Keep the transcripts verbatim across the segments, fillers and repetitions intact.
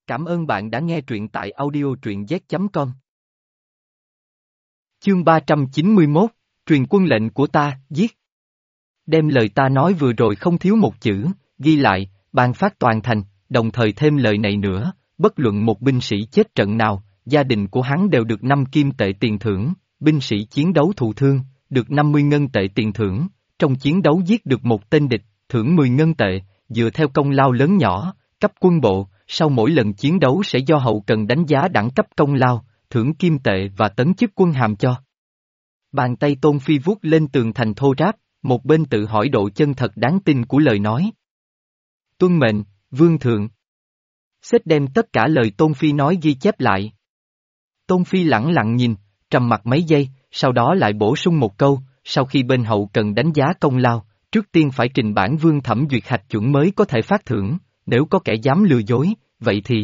Cảm ơn bạn đã nghe truyện tại audio truyện z chấm com. Chương ba trăm chín mươi mốt, truyền quân lệnh của ta, giết. Đem lời ta nói vừa rồi không thiếu một chữ, ghi lại, ban phát toàn thành, đồng thời thêm lời này nữa, bất luận một binh sĩ chết trận nào, gia đình của hắn đều được năm kim tệ tiền thưởng, binh sĩ chiến đấu thụ thương, được năm mươi ngân tệ tiền thưởng, trong chiến đấu giết được một tên địch, thưởng mười ngân tệ, dựa theo công lao lớn nhỏ, cấp quân bộ, sau mỗi lần chiến đấu sẽ do hậu cần đánh giá đẳng cấp công lao, thưởng kim tệ và tấn chức quân hàm cho. Bàn tay Tôn Phi vuốt lên tường thành thô ráp, một bên tự hỏi độ chân thật đáng tin của lời nói. Tuân mệnh, vương thượng. Xếp đem tất cả lời Tôn Phi nói ghi chép lại. Tôn Phi lẳng lặng nhìn, trầm mặt mấy giây, sau đó lại bổ sung một câu, sau khi bên hậu cần đánh giá công lao, trước tiên phải trình bản vương thẩm duyệt hạch chuẩn mới có thể phát thưởng, nếu có kẻ dám lừa dối, vậy thì...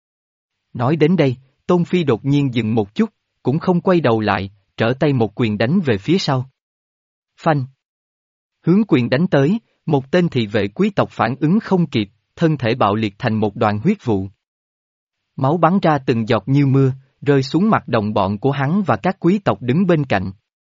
Nói đến đây, Tôn Phi đột nhiên dừng một chút, cũng không quay đầu lại, trở tay một quyền đánh về phía sau. Phanh! Hướng quyền đánh tới, một tên thị vệ quý tộc phản ứng không kịp, thân thể bạo liệt thành một đoàn huyết vụ. Máu bắn ra từng giọt như mưa, rơi xuống mặt đồng bọn của hắn và các quý tộc đứng bên cạnh.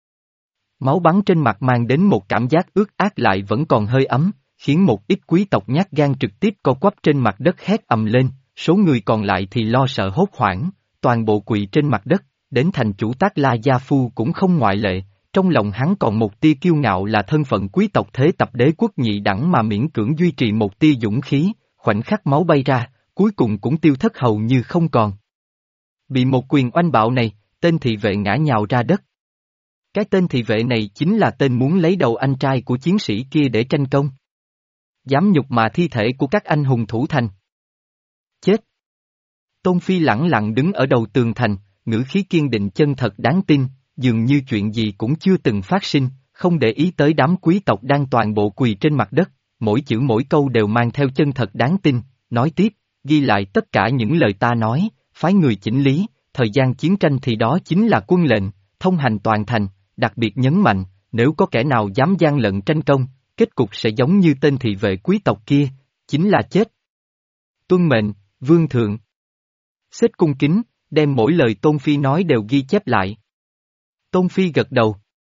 Máu bắn trên mặt mang đến một cảm giác ướt át lại vẫn còn hơi ấm, khiến một ít quý tộc nhát gan trực tiếp co quắp trên mặt đất hét ầm lên, số người còn lại thì lo sợ hốt hoảng, toàn bộ quỳ trên mặt đất, đến thành chủ Tác La Gia Phu cũng không ngoại lệ, trong lòng hắn còn một tia kiêu ngạo là thân phận quý tộc thế tập đế quốc nhị đẳng mà miễn cưỡng duy trì một tia dũng khí, khoảnh khắc máu bay ra, cuối cùng cũng tiêu thất hầu như không còn. Bị một quyền oanh bạo này, tên thị vệ ngã nhào ra đất. Cái tên thị vệ này chính là tên muốn lấy đầu anh trai của chiến sĩ kia để tranh công. Dám nhục mạ thi thể của các anh hùng thủ thành. Chết! Tôn Phi lẳng lặng đứng ở đầu tường thành, ngữ khí kiên định chân thật đáng tin, dường như chuyện gì cũng chưa từng phát sinh, không để ý tới đám quý tộc đang toàn bộ quỳ trên mặt đất, mỗi chữ mỗi câu đều mang theo chân thật đáng tin, nói tiếp, ghi lại tất cả những lời ta nói, phái người chỉnh lý, thời gian chiến tranh thì đó chính là quân lệnh, thông hành toàn thành, đặc biệt nhấn mạnh, nếu có kẻ nào dám gian lận tranh công, kết cục sẽ giống như tên thị vệ quý tộc kia, chính là chết. Tuân mệnh, vương thượng. Xếp cung kính, đem mỗi lời Tôn Phi nói đều ghi chép lại. Tôn Phi gật đầu.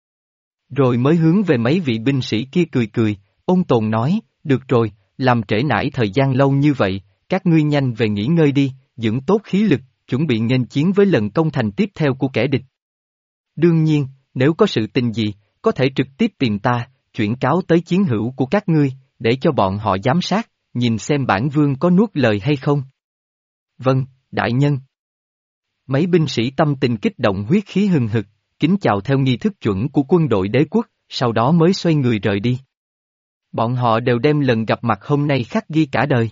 Rồi mới hướng về mấy vị binh sĩ kia cười cười, ôn tồn nói, được rồi, làm trễ nải thời gian lâu như vậy, các ngươi nhanh về nghỉ ngơi đi, dưỡng tốt khí lực, chuẩn bị nghênh chiến với lần công thành tiếp theo của kẻ địch. Đương nhiên, nếu có sự tình gì, có thể trực tiếp tìm ta, chuyển cáo tới chiến hữu của các ngươi, để cho bọn họ giám sát, nhìn xem bản vương có nuốt lời hay không. Vâng, đại nhân. Mấy binh sĩ tâm tình kích động huyết khí hừng hực, kính chào theo nghi thức chuẩn của quân đội đế quốc, sau đó mới xoay người rời đi. Bọn họ đều đem lần gặp mặt hôm nay khắc ghi cả đời.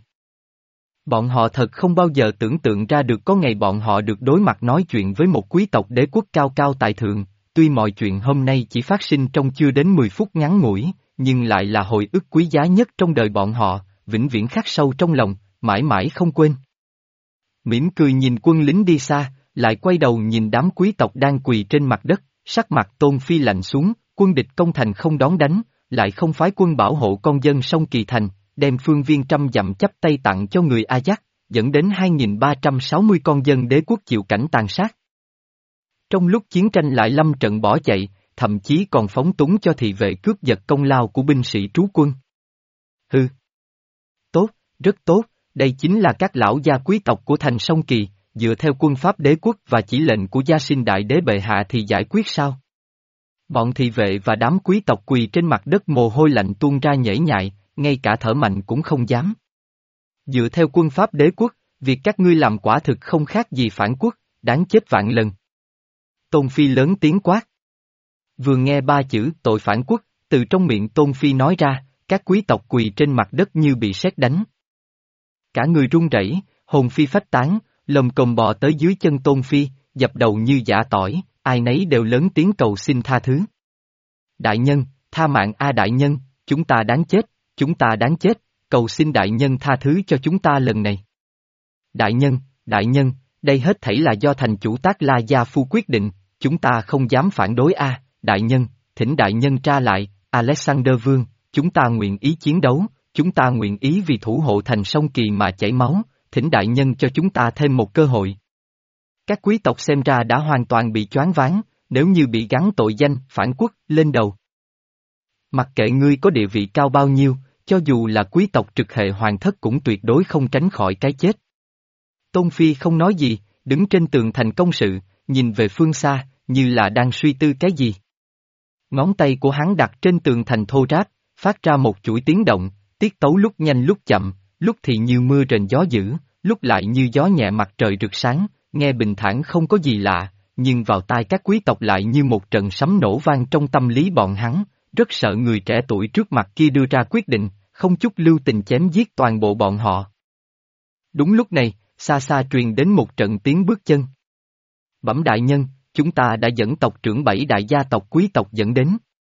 Bọn họ thật không bao giờ tưởng tượng ra được có ngày bọn họ được đối mặt nói chuyện với một quý tộc đế quốc cao cao tại thượng, tuy mọi chuyện hôm nay chỉ phát sinh trong chưa đến mười phút ngắn ngủi, nhưng lại là hồi ức quý giá nhất trong đời bọn họ, vĩnh viễn khắc sâu trong lòng, mãi mãi không quên. Mỉm cười nhìn quân lính đi xa, lại quay đầu nhìn đám quý tộc đang quỳ trên mặt đất, sắc mặt Tôn Phi lạnh xuống, quân địch công thành không đón đánh, lại không phái quân bảo hộ con dân sông Kỳ Thành, đem phương viên trăm dặm chấp tay tặng cho người A Dắc, dẫn đến hai nghìn ba trăm sáu mươi con dân đế quốc chịu cảnh tàn sát. Trong lúc chiến tranh lại lâm trận bỏ chạy, thậm chí còn phóng túng cho thị vệ cướp giật công lao của binh sĩ trú quân. Hừ. Tốt, rất tốt, đây chính là các lão gia quý tộc của thành sông Kỳ, dựa theo quân pháp đế quốc và chỉ lệnh của Gia Sinh Đại Đế bệ hạ thì giải quyết sao? Bọn thị vệ và đám quý tộc quỳ trên mặt đất mồ hôi lạnh tuôn ra nhễ nhại, ngay cả thở mạnh cũng không dám. Dựa theo quân pháp đế quốc, việc các ngươi làm quả thực không khác gì phản quốc, đáng chết vạn lần. Tôn Phi lớn tiếng quát. Vừa nghe ba chữ tội phản quốc, từ trong miệng Tôn Phi nói ra, các quý tộc quỳ trên mặt đất như bị sét đánh. Cả người run rẩy, hồn phi phách tán, lồm cồm bò tới dưới chân Tôn Phi, dập đầu như giã tỏi, ai nấy đều lớn tiếng cầu xin tha thứ. Đại nhân, tha mạng a đại nhân, chúng ta đáng chết, chúng ta đáng chết, cầu xin đại nhân tha thứ cho chúng ta lần này. Đại nhân, đại nhân, đây hết thảy là do thành chủ Tác La Gia Phu quyết định, chúng ta không dám phản đối a, đại nhân, thỉnh đại nhân tra lại, Alexander Vương, chúng ta nguyện ý chiến đấu, chúng ta nguyện ý vì thủ hộ thành sông Kỳ mà chảy máu, thỉnh đại nhân cho chúng ta thêm một cơ hội. Các quý tộc xem ra đã hoàn toàn bị choáng váng, nếu như bị gắn tội danh phản quốc lên đầu. Mặc kệ ngươi có địa vị cao bao nhiêu, cho dù là quý tộc trực hệ hoàng thất cũng tuyệt đối không tránh khỏi cái chết. Tôn Phi không nói gì, đứng trên tường thành công sự, nhìn về phương xa, như là đang suy tư cái gì. Ngón tay của hắn đặt trên tường thành thô ráp, phát ra một chuỗi tiếng động, tiết tấu lúc nhanh lúc chậm, lúc thì như mưa rền gió dữ, lúc lại như gió nhẹ mặt trời rực sáng, nghe bình thản không có gì lạ, nhưng vào tai các quý tộc lại như một trận sấm nổ vang trong tâm lý bọn hắn, rất sợ người trẻ tuổi trước mặt kia đưa ra quyết định, không chút lưu tình chém giết toàn bộ bọn họ. Đúng lúc này, xa xa truyền đến một trận tiếng bước chân. Bẩm đại nhân, chúng ta đã dẫn tộc trưởng bảy đại gia tộc quý tộc dẫn đến.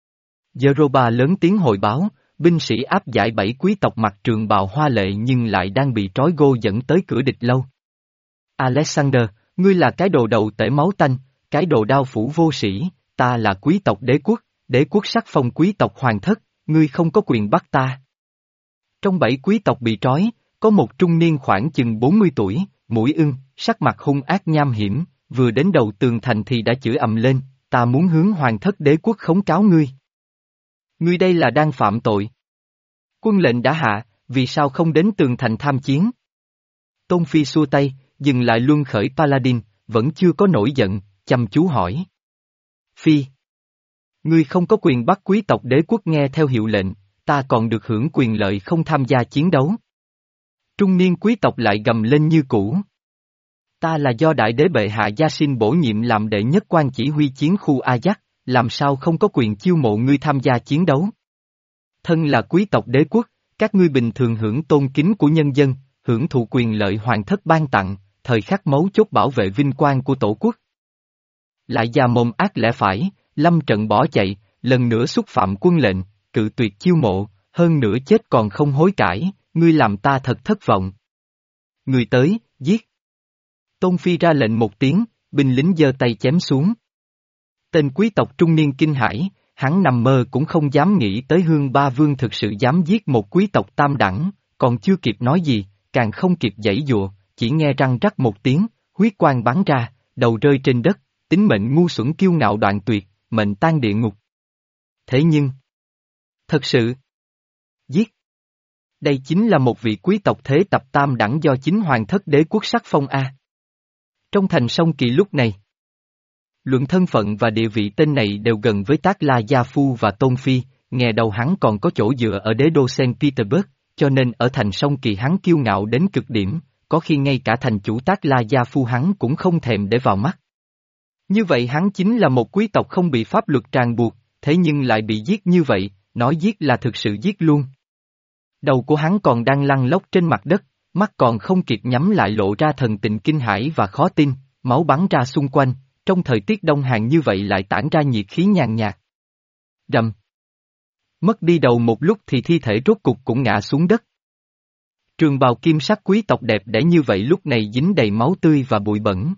Jeroba lớn tiếng hồi báo, binh sĩ áp giải bảy quý tộc mặc trường bào hoa lệ nhưng lại đang bị trói gô dẫn tới cửa địch lâu. Alexander, ngươi là cái đồ đầu tể máu tanh, cái đồ đao phủ vô sĩ, ta là quý tộc đế quốc, đế quốc sắc phong quý tộc hoàng thất, ngươi không có quyền bắt ta. Trong bảy quý tộc bị trói, có một trung niên khoảng chừng bốn mươi tuổi, mũi ưng, sắc mặt hung ác nham hiểm, vừa đến đầu tường thành thì đã chửi ầm lên, ta muốn hướng hoàng thất đế quốc khống cáo ngươi. Ngươi đây là đang phạm tội. Quân lệnh đã hạ, vì sao không đến tường thành tham chiến? Tôn Phi xua tay, dừng lại luân khởi Paladin, vẫn chưa có nổi giận, chăm chú hỏi. Phi. Ngươi không có quyền bắt quý tộc đế quốc nghe theo hiệu lệnh, ta còn được hưởng quyền lợi không tham gia chiến đấu. Trung niên quý tộc lại gầm lên như cũ. Ta là do đại đế bệ hạ gia xin bổ nhiệm làm đệ nhất quan chỉ huy chiến khu Ajax, làm sao không có quyền chiêu mộ ngươi tham gia chiến đấu? Thân là quý tộc đế quốc, các ngươi bình thường hưởng tôn kính của nhân dân, hưởng thụ quyền lợi hoàng thất ban tặng, thời khắc mấu chốt bảo vệ vinh quang của tổ quốc. Lại già mồm ác lẽ phải, lâm trận bỏ chạy, lần nữa xúc phạm quân lệnh, cự tuyệt chiêu mộ, hơn nữa chết còn không hối cải, ngươi làm ta thật thất vọng. Người tới, giết. Tôn Phi ra lệnh một tiếng, binh lính giơ tay chém xuống. Tên quý tộc trung niên kinh hãi, hắn nằm mơ cũng không dám nghĩ tới Hương Ba Vương thực sự dám giết một quý tộc tam đẳng, còn chưa kịp nói gì, càng không kịp giãy giụa, chỉ nghe răng rắc một tiếng, huyết quang bắn ra, đầu rơi trên đất, tính mệnh ngu xuẩn kiêu ngạo đoạn tuyệt, mệnh tan địa ngục. Thế nhưng, thật sự, giết. Đây chính là một vị quý tộc thế tập tam đẳng do chính hoàng thất đế quốc sắc phong A. Trong thành Sông Kỳ lúc này, luận thân phận và địa vị tên này đều gần với Tác La Gia Phu và Tôn Phi, nghe đầu hắn còn có chỗ dựa ở đế đô Saint Petersburg, cho nên ở thành Sông Kỳ hắn kiêu ngạo đến cực điểm, có khi ngay cả thành chủ Tác La Gia Phu hắn cũng không thèm để vào mắt. Như vậy hắn chính là một quý tộc không bị pháp luật ràng buộc, thế nhưng lại bị giết như vậy, nói giết là thực sự giết luôn. Đầu của hắn còn đang lăn lóc trên mặt đất, mắt còn không kịp nhắm lại lộ ra thần tình kinh hãi và khó tin, máu bắn ra xung quanh, trong thời tiết đông hàng như vậy lại tản ra nhiệt khí nhàn nhạt. Rầm. Mất đi đầu một lúc thì thi thể rốt cục cũng ngã xuống đất. Trường bào kim sắc quý tộc đẹp đẽ như vậy lúc này dính đầy máu tươi và bụi bẩn.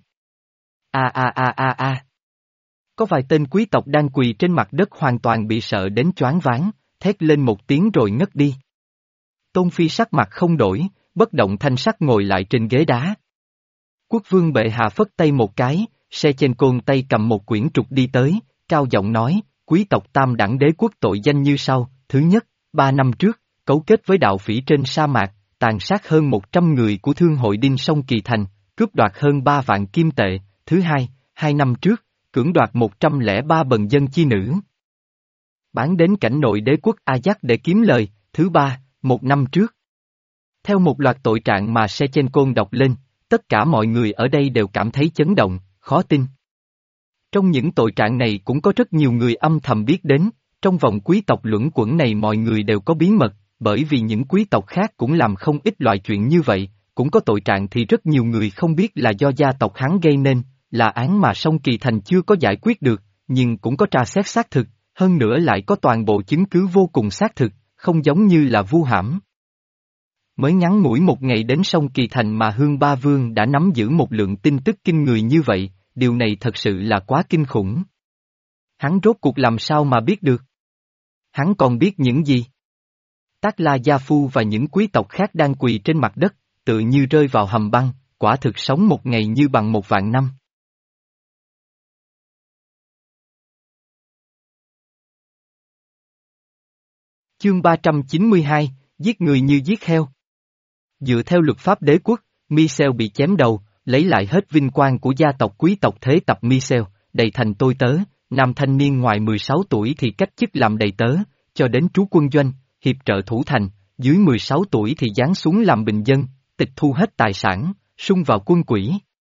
A a a a a. Có vài tên quý tộc đang quỳ trên mặt đất hoàn toàn bị sợ đến choáng váng, thét lên một tiếng rồi ngất đi. Tôn Phi sắc mặt không đổi, bất động thanh sắc ngồi lại trên ghế đá. Quốc vương bệ hạ phất tay một cái, xe trên côn tay cầm một quyển trục đi tới, cao giọng nói, quý tộc tam đẳng đế quốc tội danh như sau, thứ nhất, ba năm trước, cấu kết với đạo phỉ trên sa mạc, tàn sát hơn một trăm người của thương hội Đinh Sông Kỳ Thành, cướp đoạt hơn ba vạn kim tệ, thứ hai, hai năm trước, cưỡng đoạt một trăm lẻ ba bần dân chi nữ. Bán đến cảnh nội đế quốc Ajax để kiếm lời, thứ ba, một năm trước. Theo một loạt tội trạng mà Sechenko đọc lên, tất cả mọi người ở đây đều cảm thấy chấn động, khó tin. Trong những tội trạng này cũng có rất nhiều người âm thầm biết đến, trong vòng quý tộc luẩn quẩn này mọi người đều có bí mật, bởi vì những quý tộc khác cũng làm không ít loại chuyện như vậy, cũng có tội trạng thì rất nhiều người không biết là do gia tộc hắn gây nên, là án mà Sông Kỳ Thành chưa có giải quyết được, nhưng cũng có tra xét xác thực, hơn nữa lại có toàn bộ chứng cứ vô cùng xác thực, không giống như là vu hãm. Mới ngắn ngủi một ngày đến Sông Kỳ Thành mà Hương Ba Vương đã nắm giữ một lượng tin tức kinh người như vậy, điều này thật sự là quá kinh khủng. Hắn rốt cuộc làm sao mà biết được? Hắn còn biết những gì? Tác La Gia Phu và những quý tộc khác đang quỳ trên mặt đất, tự như rơi vào hầm băng, quả thực sống một ngày như bằng một vạn năm. Chương ba trăm chín mươi hai, giết người như giết heo. Dựa theo luật pháp đế quốc, Michel bị chém đầu, lấy lại hết vinh quang của gia tộc quý tộc thế tập Michel, đầy thành tôi tớ, nam thanh niên ngoài mười sáu tuổi thì cách chức làm đầy tớ, cho đến trú quân doanh, hiệp trợ thủ thành, dưới mười sáu tuổi thì giáng xuống làm bình dân, tịch thu hết tài sản, sung vào quân quỹ.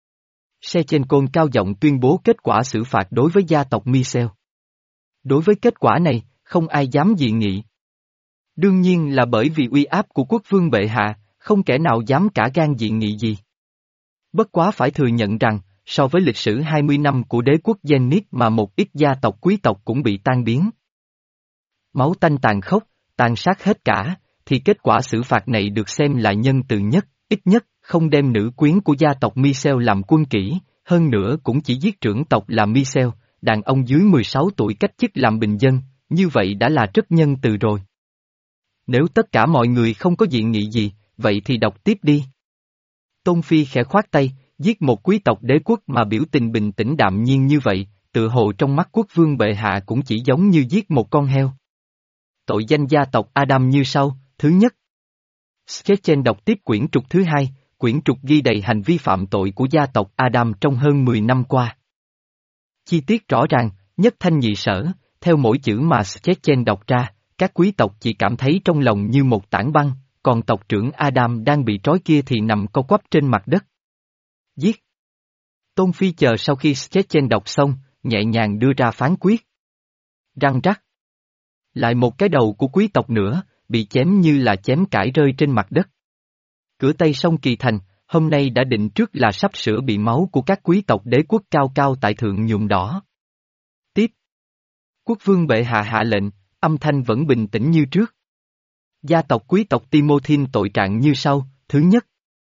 Sechenko cao giọng tuyên bố kết quả xử phạt đối với gia tộc Michel. Đối với kết quả này, không ai dám dị nghị. Đương nhiên là bởi vì uy áp của quốc vương bệ hạ, không kẻ nào dám cả gan dị nghị gì. Bất quá phải thừa nhận rằng, so với lịch sử hai mươi năm của đế quốc Zenith mà một ít gia tộc quý tộc cũng bị tan biến. Máu tanh tàn khốc, tàn sát hết cả, thì kết quả xử phạt này được xem là nhân từ nhất, ít nhất, không đem nữ quyến của gia tộc Michel làm quân kỹ, hơn nữa cũng chỉ giết trưởng tộc là Michel, đàn ông dưới mười sáu tuổi cách chức làm bình dân, như vậy đã là rất nhân từ rồi. Nếu tất cả mọi người không có dị nghị gì, vậy thì đọc tiếp đi. Tôn Phi khẽ khoát tay, giết một quý tộc đế quốc mà biểu tình bình tĩnh đạm nhiên như vậy, tự hồ trong mắt quốc vương bệ hạ cũng chỉ giống như giết một con heo. Tội danh gia tộc Adam như sau, thứ nhất. Sketchen đọc tiếp quyển trục thứ hai, quyển trục ghi đầy hành vi phạm tội của gia tộc Adam trong hơn mười năm qua. Chi tiết rõ ràng, nhất thanh nhị sở, theo mỗi chữ mà Sketchen đọc ra, các quý tộc chỉ cảm thấy trong lòng như một tảng băng, còn tộc trưởng Adam đang bị trói kia thì nằm co quắp trên mặt đất. Giết. Tôn Phi chờ sau khi Sketchen đọc xong, nhẹ nhàng đưa ra phán quyết. Răng rắc. Lại một cái đầu của quý tộc nữa, bị chém như là chém cải rơi trên mặt đất. Cửa Tây Sông Kỳ Thành, hôm nay đã định trước là sắp sửa bị máu của các quý tộc đế quốc cao cao tại thượng nhuộm đỏ. Tiếp. Quốc vương bệ hạ hạ lệnh, âm thanh vẫn bình tĩnh như trước. Gia tộc quý tộc Timothin tội trạng như sau, thứ nhất.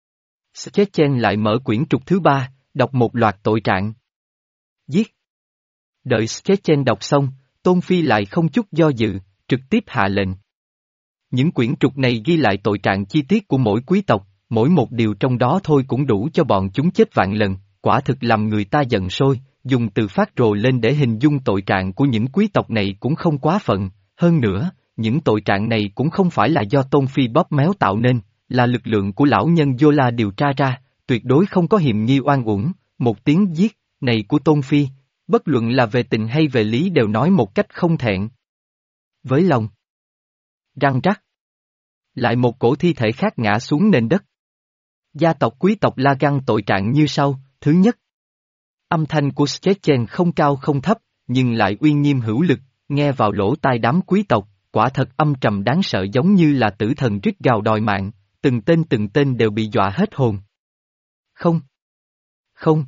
Sketchen lại mở quyển trục thứ ba, đọc một loạt tội trạng. Giết. Đợi Sketchen đọc xong, Tôn Phi lại không chút do dự, trực tiếp hạ lệnh. Những quyển trục này ghi lại tội trạng chi tiết của mỗi quý tộc, mỗi một điều trong đó thôi cũng đủ cho bọn chúng chết vạn lần, quả thực làm người ta giận sôi, dùng từ phát rồ lên để hình dung tội trạng của những quý tộc này cũng không quá phận, hơn nữa, những tội trạng này cũng không phải là do Tôn Phi bóp méo tạo nên, là lực lượng của lão nhân Yola điều tra ra, tuyệt đối không có hiềm nghi oan uổng, một tiếng giết, này của Tôn Phi, bất luận là về tình hay về lý đều nói một cách không thẹn. Với lòng. Răng rắc. Lại một cổ thi thể khác ngã xuống nền đất. Gia tộc quý tộc La Găng tội trạng như sau, thứ nhất. Âm thanh của Sketchen không cao không thấp, nhưng lại uy nghiêm hữu lực, nghe vào lỗ tai đám quý tộc, quả thật âm trầm đáng sợ giống như là tử thần rít gào đòi mạng, từng tên từng tên đều bị dọa hết hồn. Không. Không.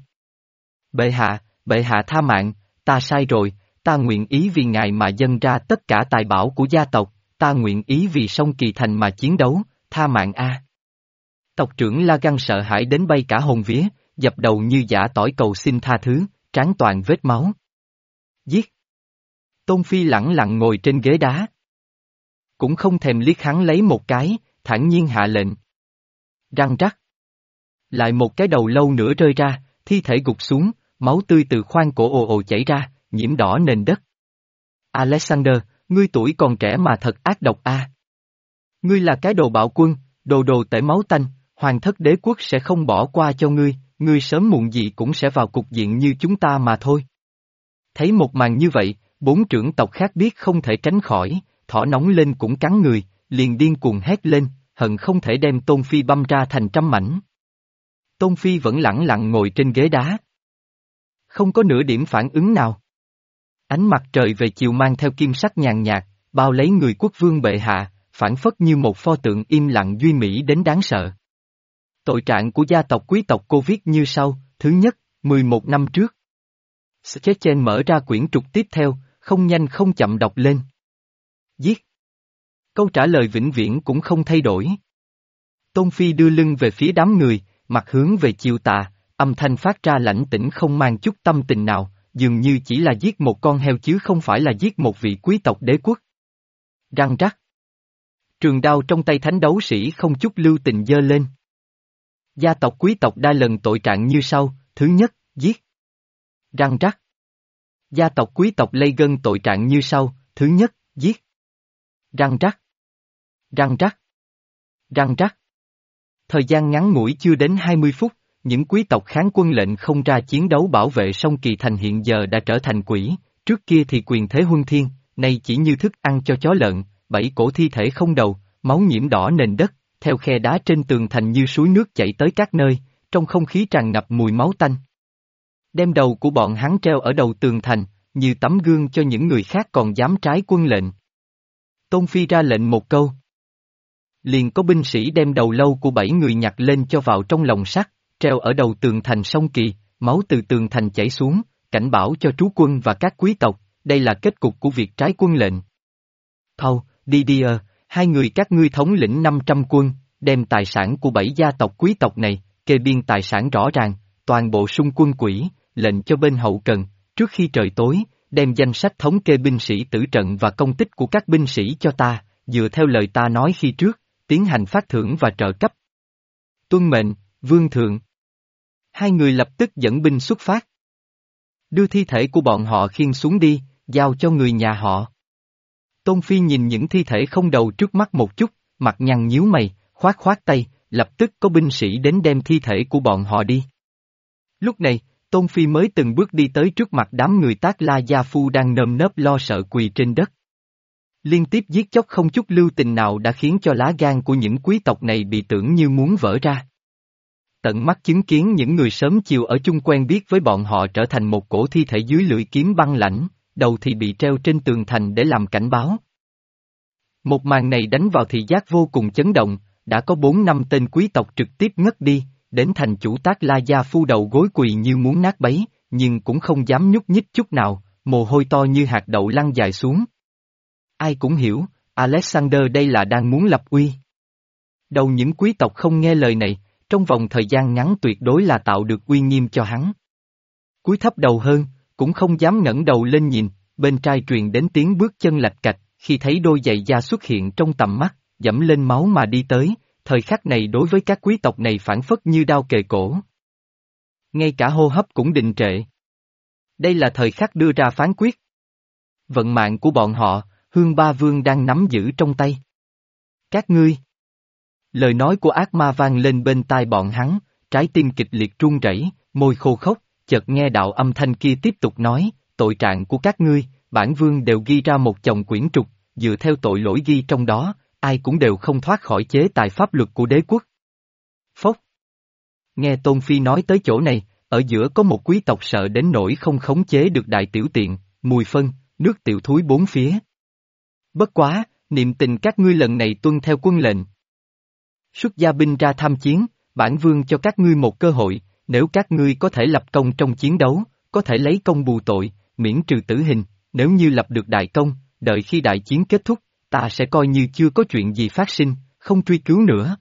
Bệ hạ, bệ hạ tha mạng, ta sai rồi, ta nguyện ý vì ngài mà dâng ra tất cả tài bảo của gia tộc, ta nguyện ý vì sông Kỳ Thành mà chiến đấu, tha mạng a. Tộc trưởng La Găng sợ hãi đến bay cả hồn vía, dập đầu như giả tỏi cầu xin tha thứ, trán toàn vết máu. Giết. Tôn Phi lẳng lặng ngồi trên ghế đá. Cũng không thèm liếc hắn lấy một cái, thản nhiên hạ lệnh. Răng rắc. Lại một cái đầu lâu nữa rơi ra, thi thể gục xuống, máu tươi từ khoang cổ ồ ồ chảy ra, nhiễm đỏ nền đất. Alexander, ngươi tuổi còn trẻ mà thật ác độc a. Ngươi là cái đồ bạo quân, đồ đồ tể máu tanh, hoàng thất đế quốc sẽ không bỏ qua cho ngươi, ngươi sớm muộn gì cũng sẽ vào cục diện như chúng ta mà thôi. Thấy một màn như vậy, bốn trưởng tộc khác biết không thể tránh khỏi, thỏ nóng lên cũng cắn người, liền điên cuồng hét lên, hận không thể đem Tôn Phi băm ra thành trăm mảnh. Tôn Phi vẫn lẳng lặng ngồi trên ghế đá. Không có nửa điểm phản ứng nào. Ánh mặt trời về chiều mang theo kim sắc nhàn nhạt, bao lấy người quốc vương bệ hạ, phản phất như một pho tượng im lặng duy mỹ đến đáng sợ. Tội trạng của gia tộc quý tộc Cô viết như sau, thứ nhất, mười một năm trước. Sketchen mở ra quyển trục tiếp theo, không nhanh không chậm đọc lên. Giết. Câu trả lời vĩnh viễn cũng không thay đổi. Tôn Phi đưa lưng về phía đám người, mặt hướng về chiều tà, âm thanh phát ra lãnh tĩnh không mang chút tâm tình nào, dường như chỉ là giết một con heo chứ không phải là giết một vị quý tộc đế quốc. Răng rắc. Trường đao trong tay thánh đấu sĩ không chút lưu tình giơ lên. Gia tộc quý tộc đa lần tội trạng như sau: thứ nhất, giết. Răng rắc. Gia tộc quý tộc Lây Gân tội trạng như sau: thứ nhất, giết. Răng rắc. Răng rắc. Răng rắc. Thời gian ngắn ngủi chưa đến hai mươi phút, những quý tộc kháng quân lệnh không ra chiến đấu bảo vệ Song Kỳ Thành hiện giờ đã trở thành quỷ, trước kia thì quyền thế huân thiên, nay chỉ như thức ăn cho chó lợn, bảy cổ thi thể không đầu, máu nhiễm đỏ nền đất, theo khe đá trên tường thành như suối nước chảy tới các nơi, trong không khí tràn ngập mùi máu tanh. Đem đầu của bọn hắn treo ở đầu tường thành, như tấm gương cho những người khác còn dám trái quân lệnh. Tôn Phi ra lệnh một câu. Liền có binh sĩ đem đầu lâu của bảy người nhặt lên cho vào trong lồng sắt, treo ở đầu tường thành Song Kỳ, máu từ tường thành chảy xuống, cảnh báo cho trú quân và các quý tộc, đây là kết cục của việc trái quân lệnh. Thâu, Didier, hai người các ngươi thống lĩnh năm trăm quân, đem tài sản của bảy gia tộc quý tộc này, kê biên tài sản rõ ràng, toàn bộ sung quân quỹ, lệnh cho bên hậu cần, trước khi trời tối, đem danh sách thống kê binh sĩ tử trận và công tích của các binh sĩ cho ta, dựa theo lời ta nói khi trước, tiến hành phát thưởng và trợ cấp. Tuân mệnh, vương thượng. Hai người lập tức dẫn binh xuất phát. Đưa thi thể của bọn họ khiêng xuống đi, giao cho người nhà họ. Tôn Phi nhìn những thi thể không đầu trước mắt một chút, mặt nhăn nhíu mày, khoát khoát tay, lập tức có binh sĩ đến đem thi thể của bọn họ đi. Lúc này, Tôn Phi mới từng bước đi tới trước mặt đám người Tác La Gia Phu đang nơm nớp lo sợ quỳ trên đất. Liên tiếp giết chóc không chút lưu tình nào đã khiến cho lá gan của những quý tộc này bị tưởng như muốn vỡ ra. Tận mắt chứng kiến những người sớm chiều ở chung quen biết với bọn họ trở thành một cổ thi thể dưới lưỡi kiếm băng lãnh, đầu thì bị treo trên tường thành để làm cảnh báo. Một màn này đánh vào thị giác vô cùng chấn động, đã có bốn năm tên quý tộc trực tiếp ngất đi, đến thành chủ Tác La Gia Phu đầu gối quỳ như muốn nát bấy, nhưng cũng không dám nhúc nhích chút nào, mồ hôi to như hạt đậu lăn dài xuống. Ai cũng hiểu, Alexander đây là đang muốn lập uy. Đầu những quý tộc không nghe lời này, trong vòng thời gian ngắn tuyệt đối là tạo được uy nghiêm cho hắn. Cúi thấp đầu hơn, cũng không dám ngẩng đầu lên nhìn, bên trai truyền đến tiếng bước chân lạch cạch, khi thấy đôi giày da xuất hiện trong tầm mắt, dẫm lên máu mà đi tới, thời khắc này đối với các quý tộc này phản phất như đao kề cổ. Ngay cả hô hấp cũng đình trệ. Đây là thời khắc đưa ra phán quyết. Vận mạng của bọn họ, Hương Ba Vương đang nắm giữ trong tay. Các ngươi. Lời nói của ác ma vang lên bên tai bọn hắn, trái tim kịch liệt run rẩy, môi khô khốc, chợt nghe đạo âm thanh kia tiếp tục nói, tội trạng của các ngươi, bản vương đều ghi ra một chồng quyển trục, dựa theo tội lỗi ghi trong đó, ai cũng đều không thoát khỏi chế tài pháp luật của đế quốc. Phốc. Nghe Tôn Phi nói tới chỗ này, ở giữa có một quý tộc sợ đến nỗi không khống chế được đại tiểu tiện, mùi phân, nước tiểu thúi bốn phía. Bất quá, niệm tình các ngươi lần này tuân theo quân lệnh. Xuất gia binh ra tham chiến, bản vương cho các ngươi một cơ hội, nếu các ngươi có thể lập công trong chiến đấu, có thể lấy công bù tội, miễn trừ tử hình, nếu như lập được đại công, đợi khi đại chiến kết thúc, ta sẽ coi như chưa có chuyện gì phát sinh, không truy cứu nữa.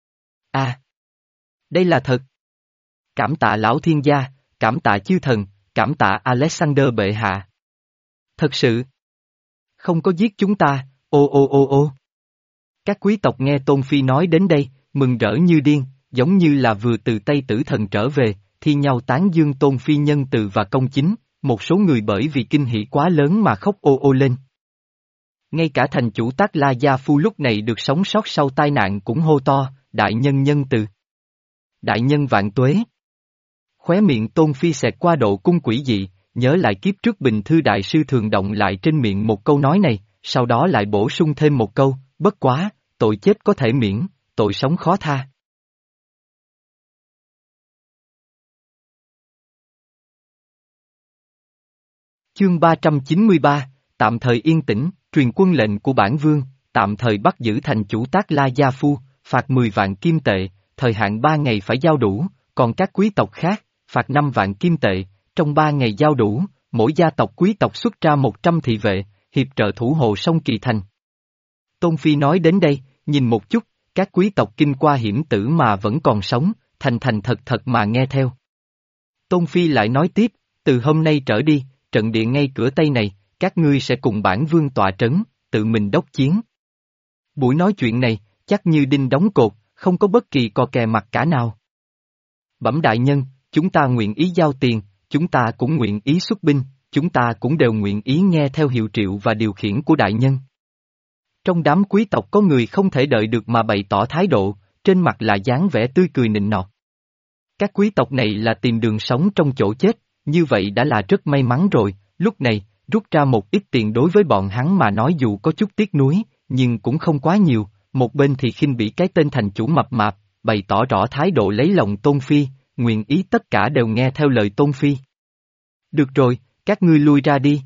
À! Đây là thật! Cảm tạ lão thiên gia, cảm tạ chư thần, cảm tạ Alexander bệ hạ. Thật sự! Không có giết chúng ta, ô ô ô ô. Các quý tộc nghe Tôn Phi nói đến đây, mừng rỡ như điên, giống như là vừa từ Tây Tử Thần trở về, thi nhau tán dương Tôn Phi nhân từ và công chính, một số người bởi vì kinh hỉ quá lớn mà khóc ô ô lên. Ngay cả thành chủ Tác La Gia Phu lúc này được sống sót sau tai nạn cũng hô to, đại nhân nhân từ. Đại nhân vạn tuế. Khóe miệng Tôn Phi xẹt qua độ cung quỷ dị, nhớ lại kiếp trước Bình Thư Đại Sư thường động lại trên miệng một câu nói này, sau đó lại bổ sung thêm một câu, bất quá, tội chết có thể miễn, tội sống khó tha. Chương ba trăm chín mươi ba, tạm thời yên tĩnh, truyền quân lệnh của bản vương, tạm thời bắt giữ thành chủ Tác La Gia Phu, phạt mười vạn kim tệ, thời hạn ba ngày phải giao đủ, còn các quý tộc khác, phạt năm vạn kim tệ, trong ba ngày giao đủ, mỗi gia tộc quý tộc xuất ra một trăm thị vệ, hiệp trợ thủ hộ Song Kỳ Thành. Tôn Phi nói đến đây, nhìn một chút, các quý tộc kinh qua hiểm tử mà vẫn còn sống, thành thành thật thật mà nghe theo. Tôn Phi lại nói tiếp, từ hôm nay trở đi, trận địa ngay cửa Tây này, các ngươi sẽ cùng bản vương tọa trấn, tự mình đốc chiến. Buổi nói chuyện này, chắc như đinh đóng cột, không có bất kỳ cò kè mặt cả nào. Bẩm đại nhân, chúng ta nguyện ý giao tiền, chúng ta cũng nguyện ý xuất binh, chúng ta cũng đều nguyện ý nghe theo hiệu triệu và điều khiển của đại nhân. Trong đám quý tộc có người không thể đợi được mà bày tỏ thái độ, trên mặt là dáng vẻ tươi cười nịnh nọt. Các quý tộc này là tìm đường sống trong chỗ chết, như vậy đã là rất may mắn rồi, lúc này, rút ra một ít tiền đối với bọn hắn mà nói dù có chút tiếc nuối, nhưng cũng không quá nhiều, một bên thì khinh bỉ cái tên thành chủ mập mạp, bày tỏ rõ thái độ lấy lòng Tôn Phi, nguyện ý tất cả đều nghe theo lời Tôn Phi. Được rồi, các ngươi lui ra đi.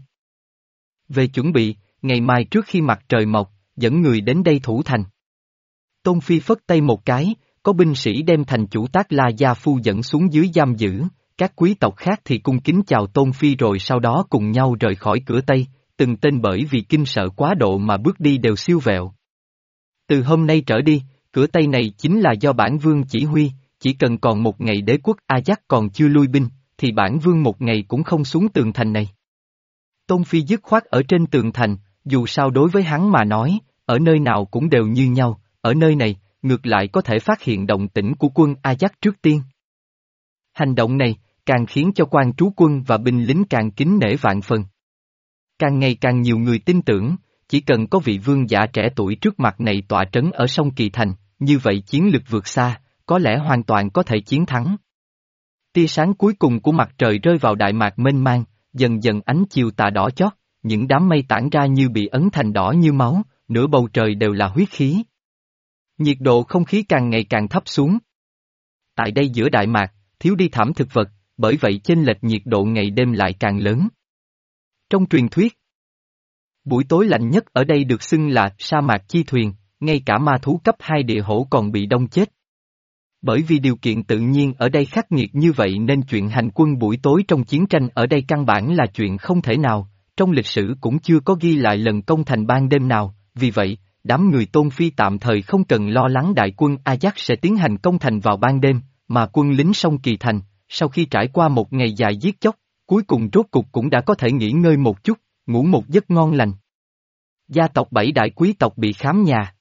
Về chuẩn bị, ngày mai trước khi mặt trời mọc, dẫn người đến đây thủ thành. Tôn Phi phất tay một cái, có binh sĩ đem thành chủ Tác La Gia Phu dẫn xuống dưới giam giữ, các quý tộc khác thì cung kính chào Tôn Phi rồi sau đó cùng nhau rời khỏi cửa Tây, từng tên bởi vì kinh sợ quá độ mà bước đi đều siêu vẹo. Từ hôm nay trở đi, cửa Tây này chính là do bản vương chỉ huy, chỉ cần còn một ngày đế quốc Ajax còn chưa lui binh, thì bản vương một ngày cũng không xuống tường thành này. Tôn Phi dứt khoát ở trên tường thành, dù sao đối với hắn mà nói, ở nơi nào cũng đều như nhau, ở nơi này, ngược lại có thể phát hiện động tĩnh của quân Ajax trước tiên. Hành động này, càng khiến cho quan trú quân và binh lính càng kính nể vạn phần. Càng ngày càng nhiều người tin tưởng, chỉ cần có vị vương giả trẻ tuổi trước mặt này tọa trấn ở sông Kỳ Thành, như vậy chiến lực vượt xa, có lẽ hoàn toàn có thể chiến thắng. Tia sáng cuối cùng của mặt trời rơi vào đại mạc mênh mang, dần dần ánh chiều tà đỏ chót, những đám mây tản ra như bị ấn thành đỏ như máu, nửa bầu trời đều là huyết khí. Nhiệt độ không khí càng ngày càng thấp xuống. Tại đây giữa đại mạc, thiếu đi thảm thực vật, bởi vậy chênh lệch nhiệt độ ngày đêm lại càng lớn. Trong truyền thuyết, buổi tối lạnh nhất ở đây được xưng là sa mạc chi thuyền, ngay cả ma thú cấp hai địa hổ còn bị đông chết. Bởi vì điều kiện tự nhiên ở đây khắc nghiệt như vậy nên chuyện hành quân buổi tối trong chiến tranh ở đây căn bản là chuyện không thể nào, trong lịch sử cũng chưa có ghi lại lần công thành ban đêm nào, vì vậy, đám người Tôn Phi tạm thời không cần lo lắng đại quân Ajax sẽ tiến hành công thành vào ban đêm, mà quân lính sông Kỳ Thành, sau khi trải qua một ngày dài giết chóc, cuối cùng rốt cục cũng đã có thể nghỉ ngơi một chút, ngủ một giấc ngon lành. Gia tộc bảy đại quý tộc bị khám nhà.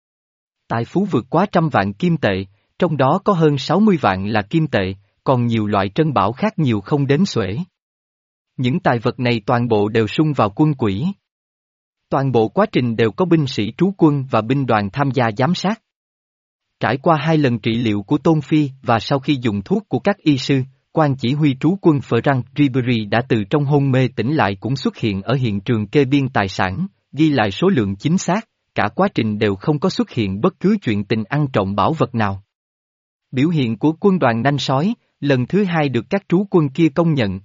Tài phú vượt quá trăm vạn kim tệ, trong đó có hơn sáu mươi vạn là kim tệ, còn nhiều loại trân bảo khác nhiều không đếm xuể. Những tài vật này toàn bộ đều sung vào quân quỹ. Toàn bộ quá trình đều có binh sĩ trú quân và binh đoàn tham gia giám sát. Trải qua hai lần trị liệu của Tôn Phi và sau khi dùng thuốc của các y sư, quan chỉ huy trú quân Frank Ribery đã từ trong hôn mê tỉnh lại cũng xuất hiện ở hiện trường kê biên tài sản, ghi lại số lượng chính xác, cả quá trình đều không có xuất hiện bất cứ chuyện tình ăn trộm bảo vật nào. Biểu hiện của quân đoàn nanh sói, lần thứ hai được các trú quân kia công nhận.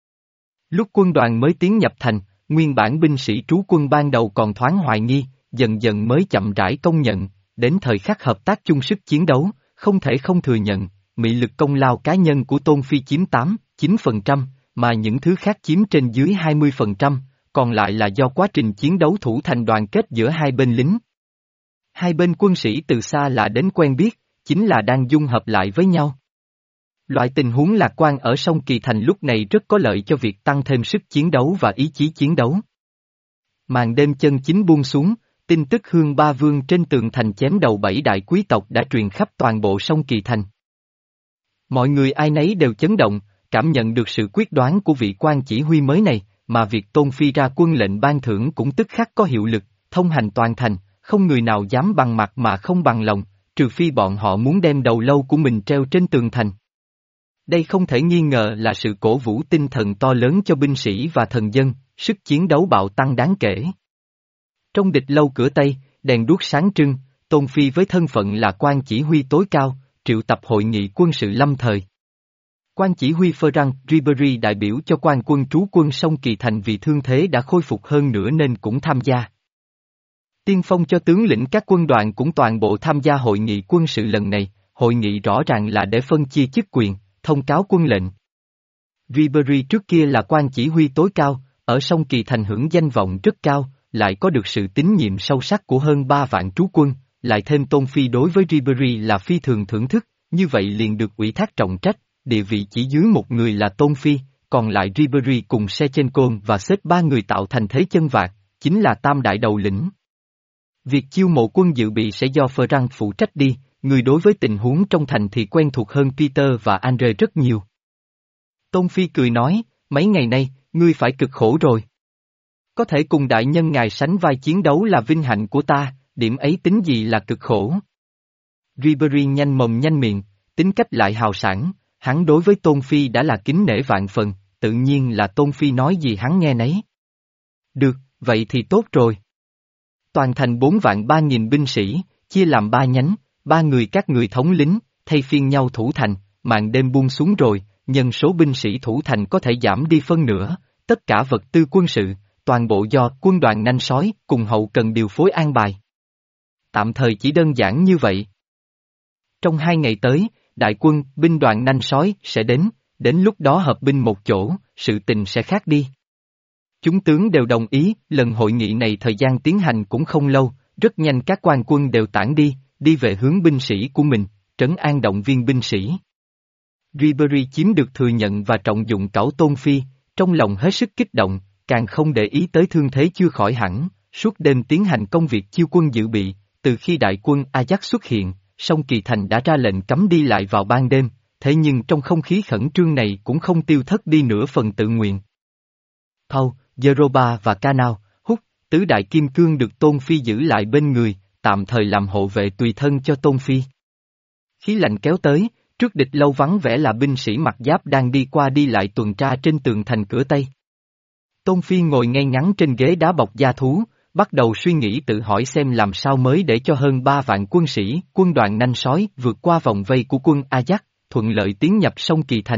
Lúc quân đoàn mới tiến nhập thành, nguyên bản binh sĩ trú quân ban đầu còn thoáng hoài nghi, dần dần mới chậm rãi công nhận, đến thời khắc hợp tác chung sức chiến đấu, không thể không thừa nhận, mị lực công lao cá nhân của Tôn Phi chiếm tám, chín phần trăm, mà những thứ khác chiếm trên dưới hai mươi phần trăm, còn lại là do quá trình chiến đấu thủ thành đoàn kết giữa hai bên lính. Hai bên quân sĩ từ xa lạ đến quen biết, chính là đang dung hợp lại với nhau. Loại tình huống lạc quan ở sông Kỳ Thành lúc này rất có lợi cho việc tăng thêm sức chiến đấu và ý chí chiến đấu. Màn đêm chân chính buông xuống, tin tức Hương Ba Vương trên tường thành chém đầu bảy đại quý tộc đã truyền khắp toàn bộ sông Kỳ Thành. Mọi người ai nấy đều chấn động, cảm nhận được sự quyết đoán của vị quan chỉ huy mới này, mà việc Tôn Phi ra quân lệnh ban thưởng cũng tức khắc có hiệu lực, thông hành toàn thành, không người nào dám bằng mặt mà không bằng lòng, trừ phi bọn họ muốn đem đầu lâu của mình treo trên tường thành. Đây không thể nghi ngờ là sự cổ vũ tinh thần to lớn cho binh sĩ và thần dân, sức chiến đấu bạo tăng đáng kể. Trong địch lâu cửa Tây, đèn đuốc sáng trưng, Tôn Phi với thân phận là quan chỉ huy tối cao, triệu tập hội nghị quân sự lâm thời. Quan chỉ huy Frank Ribery đại biểu cho quan quân trú quân sông Kỳ Thành vì thương thế đã khôi phục hơn nữa nên cũng tham gia. Tiên phong cho tướng lĩnh các quân đoàn cũng toàn bộ tham gia hội nghị quân sự lần này, hội nghị rõ ràng là để phân chia chức quyền, thông cáo quân lệnh. Ribery trước kia là quan chỉ huy tối cao, ở sông Kỳ Thành hưởng danh vọng rất cao, lại có được sự tín nhiệm sâu sắc của hơn ba vạn trú quân, lại thêm Tôn Phi đối với Ribery là phi thường thưởng thức, như vậy liền được ủy thác trọng trách, địa vị chỉ dưới một người là Tôn Phi, còn lại Ribery cùng Sechenko và xếp ba người tạo thành thế chân vạc, chính là tam đại đầu lĩnh. Việc chiêu mộ quân dự bị sẽ do Frank phụ trách đi, người đối với tình huống trong thành thì quen thuộc hơn Peter và Andre rất nhiều. Tôn Phi cười nói, mấy ngày nay, ngươi phải cực khổ rồi. Có thể cùng đại nhân ngài sánh vai chiến đấu là vinh hạnh của ta, điểm ấy tính gì là cực khổ. Ribery nhanh mồm nhanh miệng, tính cách lại hào sảng, hắn đối với Tôn Phi đã là kính nể vạn phần, tự nhiên là Tôn Phi nói gì hắn nghe nấy. Được, vậy thì tốt rồi. Toàn thành bốn vạn ba nghìn binh sĩ, chia làm ba nhánh, ba người các người thống lính, thay phiên nhau thủ thành, màn đêm buông xuống rồi, nhân số binh sĩ thủ thành có thể giảm đi phân nửa, tất cả vật tư quân sự, toàn bộ do quân đoàn nanh sói cùng hậu cần điều phối an bài. Tạm thời chỉ đơn giản như vậy. Trong hai ngày tới, đại quân, binh đoàn nanh sói sẽ đến, đến lúc đó hợp binh một chỗ, sự tình sẽ khác đi. Chúng tướng đều đồng ý, lần hội nghị này thời gian tiến hành cũng không lâu, rất nhanh các quan quân đều tản đi, đi về hướng binh sĩ của mình, trấn an động viên binh sĩ. Ribery chiếm được thừa nhận và trọng dụng cẩu Tôn Phi, trong lòng hết sức kích động, càng không để ý tới thương thế chưa khỏi hẳn, suốt đêm tiến hành công việc chiêu quân dự bị, từ khi đại quân Ajax xuất hiện, song Kỳ Thành đã ra lệnh cấm đi lại vào ban đêm, thế nhưng trong không khí khẩn trương này cũng không tiêu thất đi nửa phần tự nguyện. Paul, Jeroba và Canao, Hút, tứ đại kim cương được Tôn Phi giữ lại bên người, tạm thời làm hộ vệ tùy thân cho Tôn Phi. Khí lạnh kéo tới, trước địch lâu vắng vẻ là binh sĩ mặc giáp đang đi qua đi lại tuần tra trên tường thành cửa Tây. Tôn Phi ngồi ngay ngắn trên ghế đá bọc da thú, bắt đầu suy nghĩ tự hỏi xem làm sao mới để cho hơn ba vạn quân sĩ, quân đoàn nanh sói vượt qua vòng vây của quân Ajax, thuận lợi tiến nhập sông Kỳ Thành.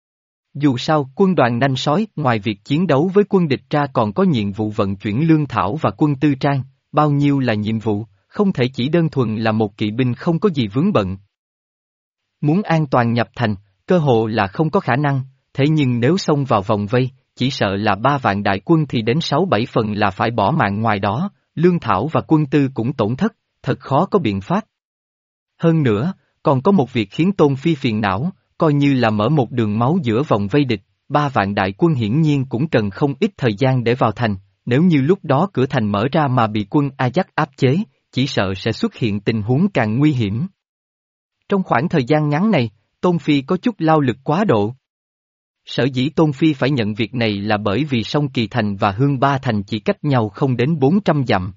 Dù sao, quân đoàn nanh sói ngoài việc chiến đấu với quân địch ra còn có nhiệm vụ vận chuyển lương thảo và quân tư trang, bao nhiêu là nhiệm vụ, không thể chỉ đơn thuần là một kỵ binh không có gì vướng bận. Muốn an toàn nhập thành, cơ hồ là không có khả năng, thế nhưng nếu xông vào vòng vây, chỉ sợ là ba vạn đại quân thì đến sáu bảy phần là phải bỏ mạng ngoài đó, lương thảo và quân tư cũng tổn thất, thật khó có biện pháp. Hơn nữa, còn có một việc khiến Tôn Phi phiền não, coi như là mở một đường máu giữa vòng vây địch, ba vạn đại quân hiển nhiên cũng cần không ít thời gian để vào thành, nếu như lúc đó cửa thành mở ra mà bị quân Ajax áp chế, chỉ sợ sẽ xuất hiện tình huống càng nguy hiểm. Trong khoảng thời gian ngắn này, Tôn Phi có chút lao lực quá độ. Sở dĩ Tôn Phi phải nhận việc này là bởi vì sông Kỳ Thành và Hương Ba Thành chỉ cách nhau không đến bốn trăm dặm.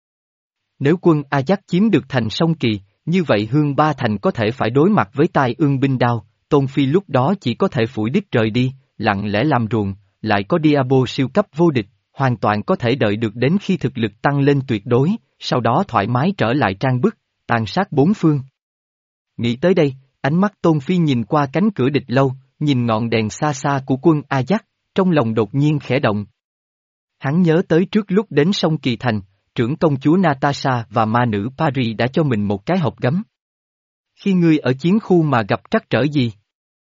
Nếu quân Ajax chiếm được thành sông Kỳ, như vậy Hương Ba Thành có thể phải đối mặt với tai ương binh đao, Tôn Phi lúc đó chỉ có thể phủi đít rời đi, lặng lẽ làm ruộng, lại có Diabo siêu cấp vô địch, hoàn toàn có thể đợi được đến khi thực lực tăng lên tuyệt đối, sau đó thoải mái trở lại trang bức, tàn sát bốn phương. Nghĩ tới đây, ánh mắt Tôn Phi nhìn qua cánh cửa địch lâu, nhìn ngọn đèn xa xa của quân Ajax, trong lòng đột nhiên khẽ động. Hắn nhớ tới trước lúc đến sông Kỳ Thành, trưởng công chúa Natasha và ma nữ Paris đã cho mình một cái hộp gấm. Khi ngươi ở chiến khu mà gặp trắc trở gì?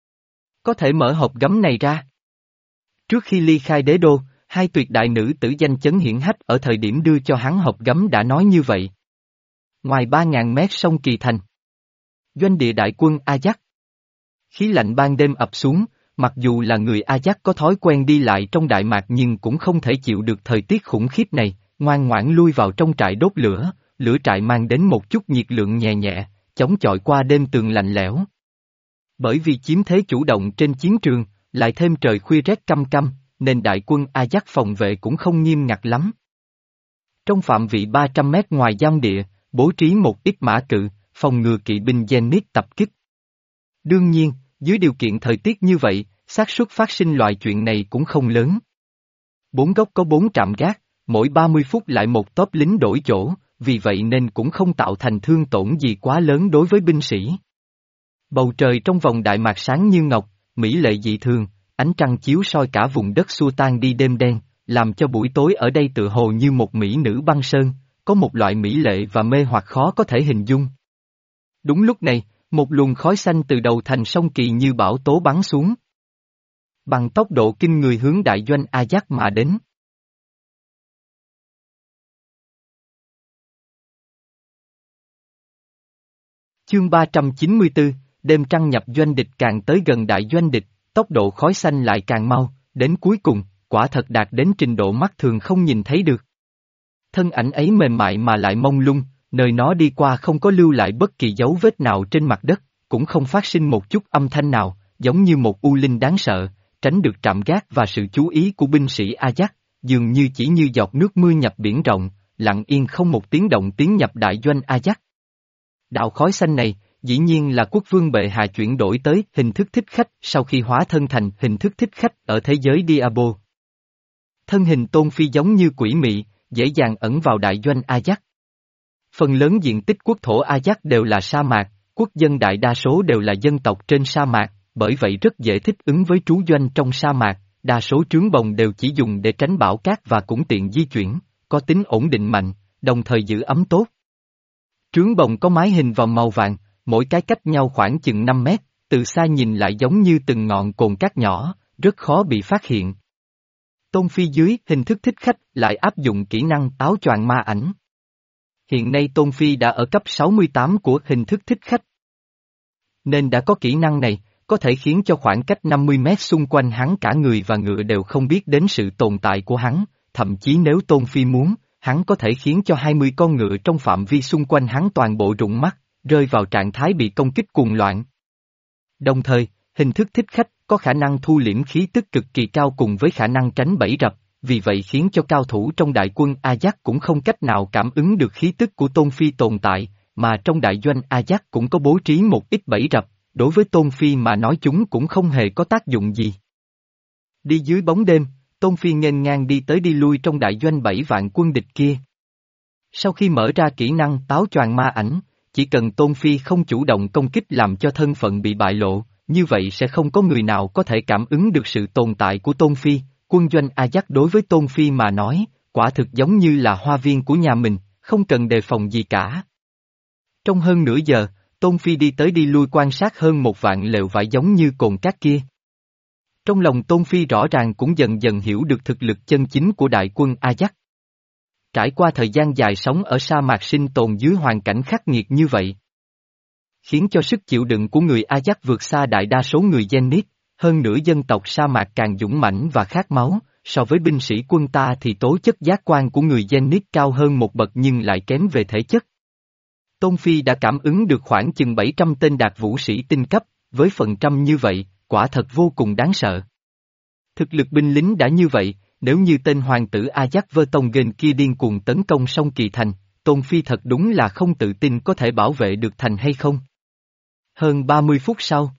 Có thể mở hộp gấm này ra. Trước khi ly khai đế đô, hai tuyệt đại nữ tử danh chấn hiển hách ở thời điểm đưa cho hắn hộp gấm đã nói như vậy. Ngoài ba ngàn mét sông Kỳ Thành, doanh địa đại quân Ajax. Khí lạnh ban đêm ập xuống, mặc dù là người Ajax có thói quen đi lại trong Đại Mạc nhưng cũng không thể chịu được thời tiết khủng khiếp này, ngoan ngoãn lui vào trong trại đốt lửa, lửa trại mang đến một chút nhiệt lượng nhẹ nhẹ, chống chọi qua đêm tường lạnh lẽo. Bởi vì chiếm thế chủ động trên chiến trường, lại thêm trời khuya rét căm căm, nên đại quân Ajax phòng vệ cũng không nghiêm ngặt lắm. Trong phạm vị ba trăm mét ngoài giam địa, bố trí một ít mã cự, phòng ngừa kỵ binh Zenit tập kích. Đương nhiên, dưới điều kiện thời tiết như vậy, xác suất phát sinh loại chuyện này cũng không lớn. Bốn góc có bốn trạm gác, mỗi ba mươi phút lại một tốp lính đổi chỗ, vì vậy nên cũng không tạo thành thương tổn gì quá lớn đối với binh sĩ. Bầu trời trong vòng Đại Mạc sáng như ngọc, mỹ lệ dị thường, ánh trăng chiếu soi cả vùng đất xua tan đi đêm đen, làm cho buổi tối ở đây tựa hồ như một mỹ nữ băng sơn, có một loại mỹ lệ và mê hoặc khó có thể hình dung. Đúng lúc này, một luồng khói xanh từ đầu thành sông Kỳ như bão tố bắn xuống. Bằng tốc độ kinh người hướng đại doanh Ajax mà đến. Chương ba trăm chín mươi tư, đêm trăng nhập doanh địch càng tới gần đại doanh địch, tốc độ khói xanh lại càng mau, đến cuối cùng, quả thật đạt đến trình độ mắt thường không nhìn thấy được. Thân ảnh ấy mềm mại mà lại mông lung, Nơi nó đi qua không có lưu lại bất kỳ dấu vết nào trên mặt đất, cũng không phát sinh một chút âm thanh nào, giống như một u linh đáng sợ, tránh được trạm gác và sự chú ý của binh sĩ Ajax, dường như chỉ như giọt nước mưa nhập biển rộng, lặng yên không một tiếng động tiến nhập đại doanh Ajax. Đạo khói xanh này, dĩ nhiên là quốc vương bệ hạ chuyển đổi tới hình thức thích khách sau khi hóa thân thành hình thức thích khách ở thế giới Diablo. Thân hình Tôn Phi giống như quỷ mị, dễ dàng ẩn vào đại doanh Ajax. Phần lớn diện tích quốc thổ Ajax đều là sa mạc, quốc dân đại đa số đều là dân tộc trên sa mạc, bởi vậy rất dễ thích ứng với trú doanh trong sa mạc, đa số trướng bồng đều chỉ dùng để tránh bão cát và cũng tiện di chuyển, có tính ổn định mạnh, đồng thời giữ ấm tốt. Trướng bồng có mái hình vòm màu vàng, mỗi cái cách nhau khoảng chừng năm mét, từ xa nhìn lại giống như từng ngọn cồn cát nhỏ, rất khó bị phát hiện. Tôn Phi dưới hình thức thích khách lại áp dụng kỹ năng áo choàng ma ảnh. Hiện nay Tôn Phi đã ở cấp sáu mươi tám của hình thức thích khách. Nên đã có kỹ năng này, có thể khiến cho khoảng cách năm mươi mét xung quanh hắn cả người và ngựa đều không biết đến sự tồn tại của hắn, thậm chí nếu Tôn Phi muốn, hắn có thể khiến cho hai mươi con ngựa trong phạm vi xung quanh hắn toàn bộ rụng mắt, rơi vào trạng thái bị công kích cuồng loạn. Đồng thời, hình thức thích khách có khả năng thu liễm khí tức cực kỳ cao cùng với khả năng tránh bẫy rập, vì vậy khiến cho cao thủ trong đại quân Ajax cũng không cách nào cảm ứng được khí tức của Tôn Phi tồn tại, mà trong đại doanh Ajax cũng có bố trí một ít bẫy rập, đối với Tôn Phi mà nói chúng cũng không hề có tác dụng gì. Đi dưới bóng đêm, Tôn Phi nghênh ngang đi tới đi lui trong đại doanh bảy vạn quân địch kia. Sau khi mở ra kỹ năng táo choàng ma ảnh, chỉ cần Tôn Phi không chủ động công kích làm cho thân phận bị bại lộ, như vậy sẽ không có người nào có thể cảm ứng được sự tồn tại của Tôn Phi. Quân doanh Ajax đối với Tôn Phi mà nói, quả thực giống như là hoa viên của nhà mình, không cần đề phòng gì cả. Trong hơn nửa giờ, Tôn Phi đi tới đi lui quan sát hơn một vạn lều vải giống như cồn cát kia. Trong lòng Tôn Phi rõ ràng cũng dần dần hiểu được thực lực chân chính của đại quân Ajax. Trải qua thời gian dài sống ở sa mạc sinh tồn dưới hoàn cảnh khắc nghiệt như vậy, khiến cho sức chịu đựng của người Ajax vượt xa đại đa số người Zenith, hơn nữa dân tộc sa mạc càng dũng mãnh và khát máu, so với binh sĩ quân ta thì tố chất giác quan của người Zenith cao hơn một bậc nhưng lại kém về thể chất. Tôn Phi đã cảm ứng được khoảng chừng bảy trăm tên đạt vũ sĩ tinh cấp, với phần trăm như vậy, quả thật vô cùng đáng sợ. Thực lực binh lính đã như vậy, nếu như tên hoàng tử Ajax Vertonghen kia điên cuồng tấn công sông Kỳ Thành, Tôn Phi thật đúng là không tự tin có thể bảo vệ được thành hay không. Hơn ba mươi phút sau,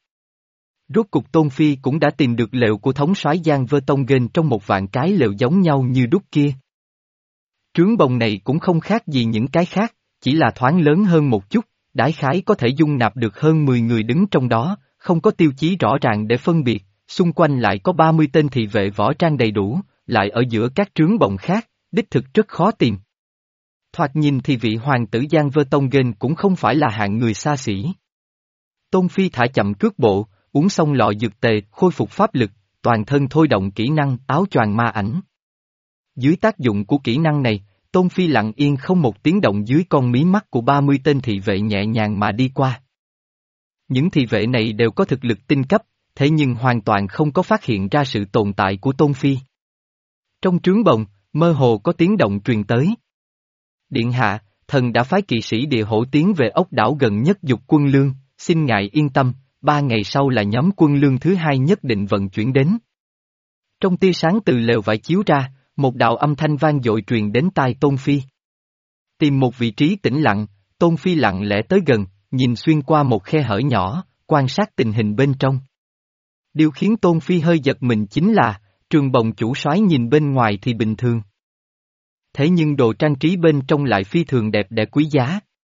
rốt cục Tôn Phi cũng đã tìm được lều của thống soái Giang Vertonghen trong một vạn cái lều giống nhau như đúc kia. Trướng bồng này cũng không khác gì những cái khác, chỉ là thoáng lớn hơn một chút, đại khái có thể dung nạp được hơn mười người đứng trong đó, không có tiêu chí rõ ràng để phân biệt, xung quanh lại có ba mươi tên thị vệ võ trang đầy đủ, lại ở giữa các trướng bồng khác, đích thực rất khó tìm. Thoạt nhìn thì vị hoàng tử Giang Vertonghen cũng không phải là hạng người xa xỉ. Tôn Phi thả chậm cước bộ, uống xong lọ dược tề, khôi phục pháp lực, toàn thân thôi động kỹ năng áo choàng ma ảnh. Dưới tác dụng của kỹ năng này, Tôn Phi lặng yên không một tiếng động dưới con mí mắt của ba mươi tên thị vệ nhẹ nhàng mà đi qua. Những thị vệ này đều có thực lực tinh cấp, thế nhưng hoàn toàn không có phát hiện ra sự tồn tại của Tôn Phi. Trong trướng bồng, mơ hồ có tiếng động truyền tới. Điện hạ, thần đã phái kỵ sĩ địa hổ tiến về ốc đảo gần nhất dục quân lương, xin ngài yên tâm, ba ngày sau là nhóm quân lương thứ hai nhất định vận chuyển đến. Trong tia sáng từ lều vải chiếu ra, một đạo âm thanh vang dội truyền đến tai Tôn Phi. Tìm một vị trí tĩnh lặng, Tôn Phi lặng lẽ tới gần, nhìn xuyên qua một khe hở nhỏ, quan sát tình hình bên trong. Điều khiến Tôn Phi hơi giật mình chính là, trường bồng chủ soái nhìn bên ngoài thì bình thường. Thế nhưng đồ trang trí bên trong lại phi thường đẹp đẽ quý giá.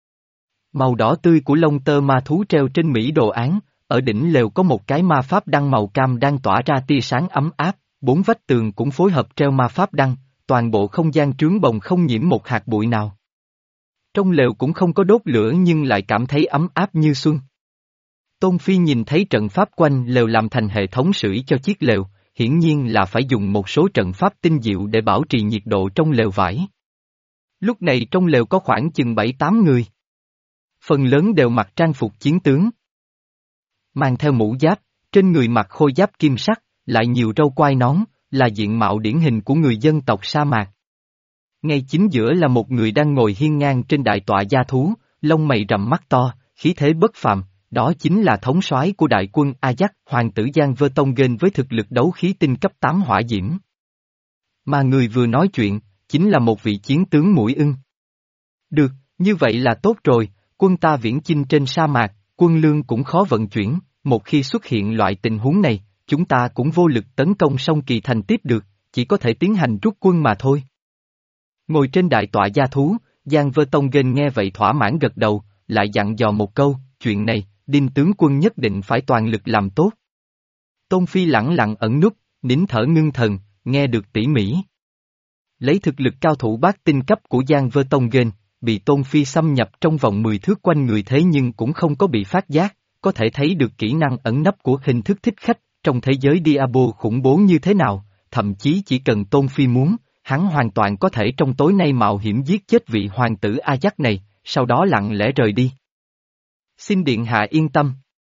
Màu đỏ tươi của lông tơ ma thú treo trên mỹ đồ án, ở đỉnh lều có một cái ma pháp đăng màu cam đang tỏa ra tia sáng ấm áp, bốn vách tường cũng phối hợp treo ma pháp đăng, toàn bộ không gian trướng bồng không nhiễm một hạt bụi nào. Trong lều cũng không có đốt lửa nhưng lại cảm thấy ấm áp như xuân. Tôn Phi nhìn thấy trận pháp quanh lều làm thành hệ thống sưởi cho chiếc lều, hiển nhiên là phải dùng một số trận pháp tinh diệu để bảo trì nhiệt độ trong lều vải. Lúc này trong lều có khoảng chừng bảy tám người. Phần lớn đều mặc trang phục chiến tướng. Mang theo mũ giáp, trên người mặc khôi giáp kim sắc, lại nhiều râu quai nón, là diện mạo điển hình của người dân tộc sa mạc. Ngay chính giữa là một người đang ngồi hiên ngang trên đại tọa gia thú, lông mày rậm mắt to, khí thế bất phàm, đó chính là thống soái của đại quân Ajax, hoàng tử Giang Vơ Tông Nghênh với thực lực đấu khí tinh cấp tám hỏa diễm. Mà người vừa nói chuyện, chính là một vị chiến tướng mũi ưng. Được, như vậy là tốt rồi, quân ta viễn chinh trên sa mạc, quân lương cũng khó vận chuyển, một khi xuất hiện loại tình huống này, chúng ta cũng vô lực tấn công sông Kỳ Thành tiếp được, chỉ có thể tiến hành rút quân mà thôi. Ngồi trên đại tọa gia thú, Giang Vơ Tông Nghênh nghe vậy thỏa mãn gật đầu, lại dặn dò một câu, chuyện này, Đinh tướng quân nhất định phải toàn lực làm tốt. Tôn Phi lẳng lặng ẩn núp, nín thở ngưng thần, nghe được tỉ mỉ. Lấy thực lực cao thủ bát tinh cấp của Giang Vơ Tông Nghênh, bị Tôn Phi xâm nhập trong vòng mười thước quanh người thế nhưng cũng không có bị phát giác, có thể thấy được kỹ năng ẩn nấp của hình thức thích khách, trong thế giới Diablo khủng bố như thế nào, thậm chí chỉ cần Tôn Phi muốn, hắn hoàn toàn có thể trong tối nay mạo hiểm giết chết vị hoàng tử Ajax này, sau đó lặng lẽ rời đi. Xin điện hạ yên tâm.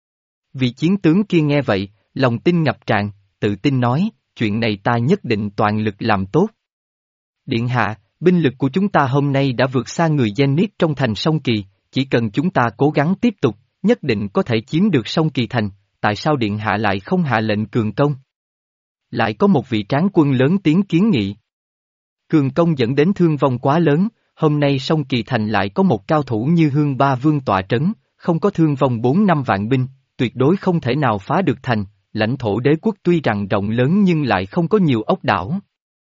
Vị chiến tướng kia nghe vậy, lòng tin ngập tràn, tự tin nói, chuyện này ta nhất định toàn lực làm tốt. Điện hạ, binh lực của chúng ta hôm nay đã vượt xa người Zenith trong thành sông Kỳ, chỉ cần chúng ta cố gắng tiếp tục, nhất định có thể chiếm được sông Kỳ Thành, tại sao điện hạ lại không hạ lệnh cường công? Lại có một vị tráng quân lớn tiếng kiến nghị. Cường công dẫn đến thương vong quá lớn, hôm nay sông Kỳ Thành lại có một cao thủ như Hương Ba Vương tọa trấn, không có thương vong bốn năm vạn binh, tuyệt đối không thể nào phá được thành, lãnh thổ đế quốc tuy rằng rộng lớn nhưng lại không có nhiều ốc đảo.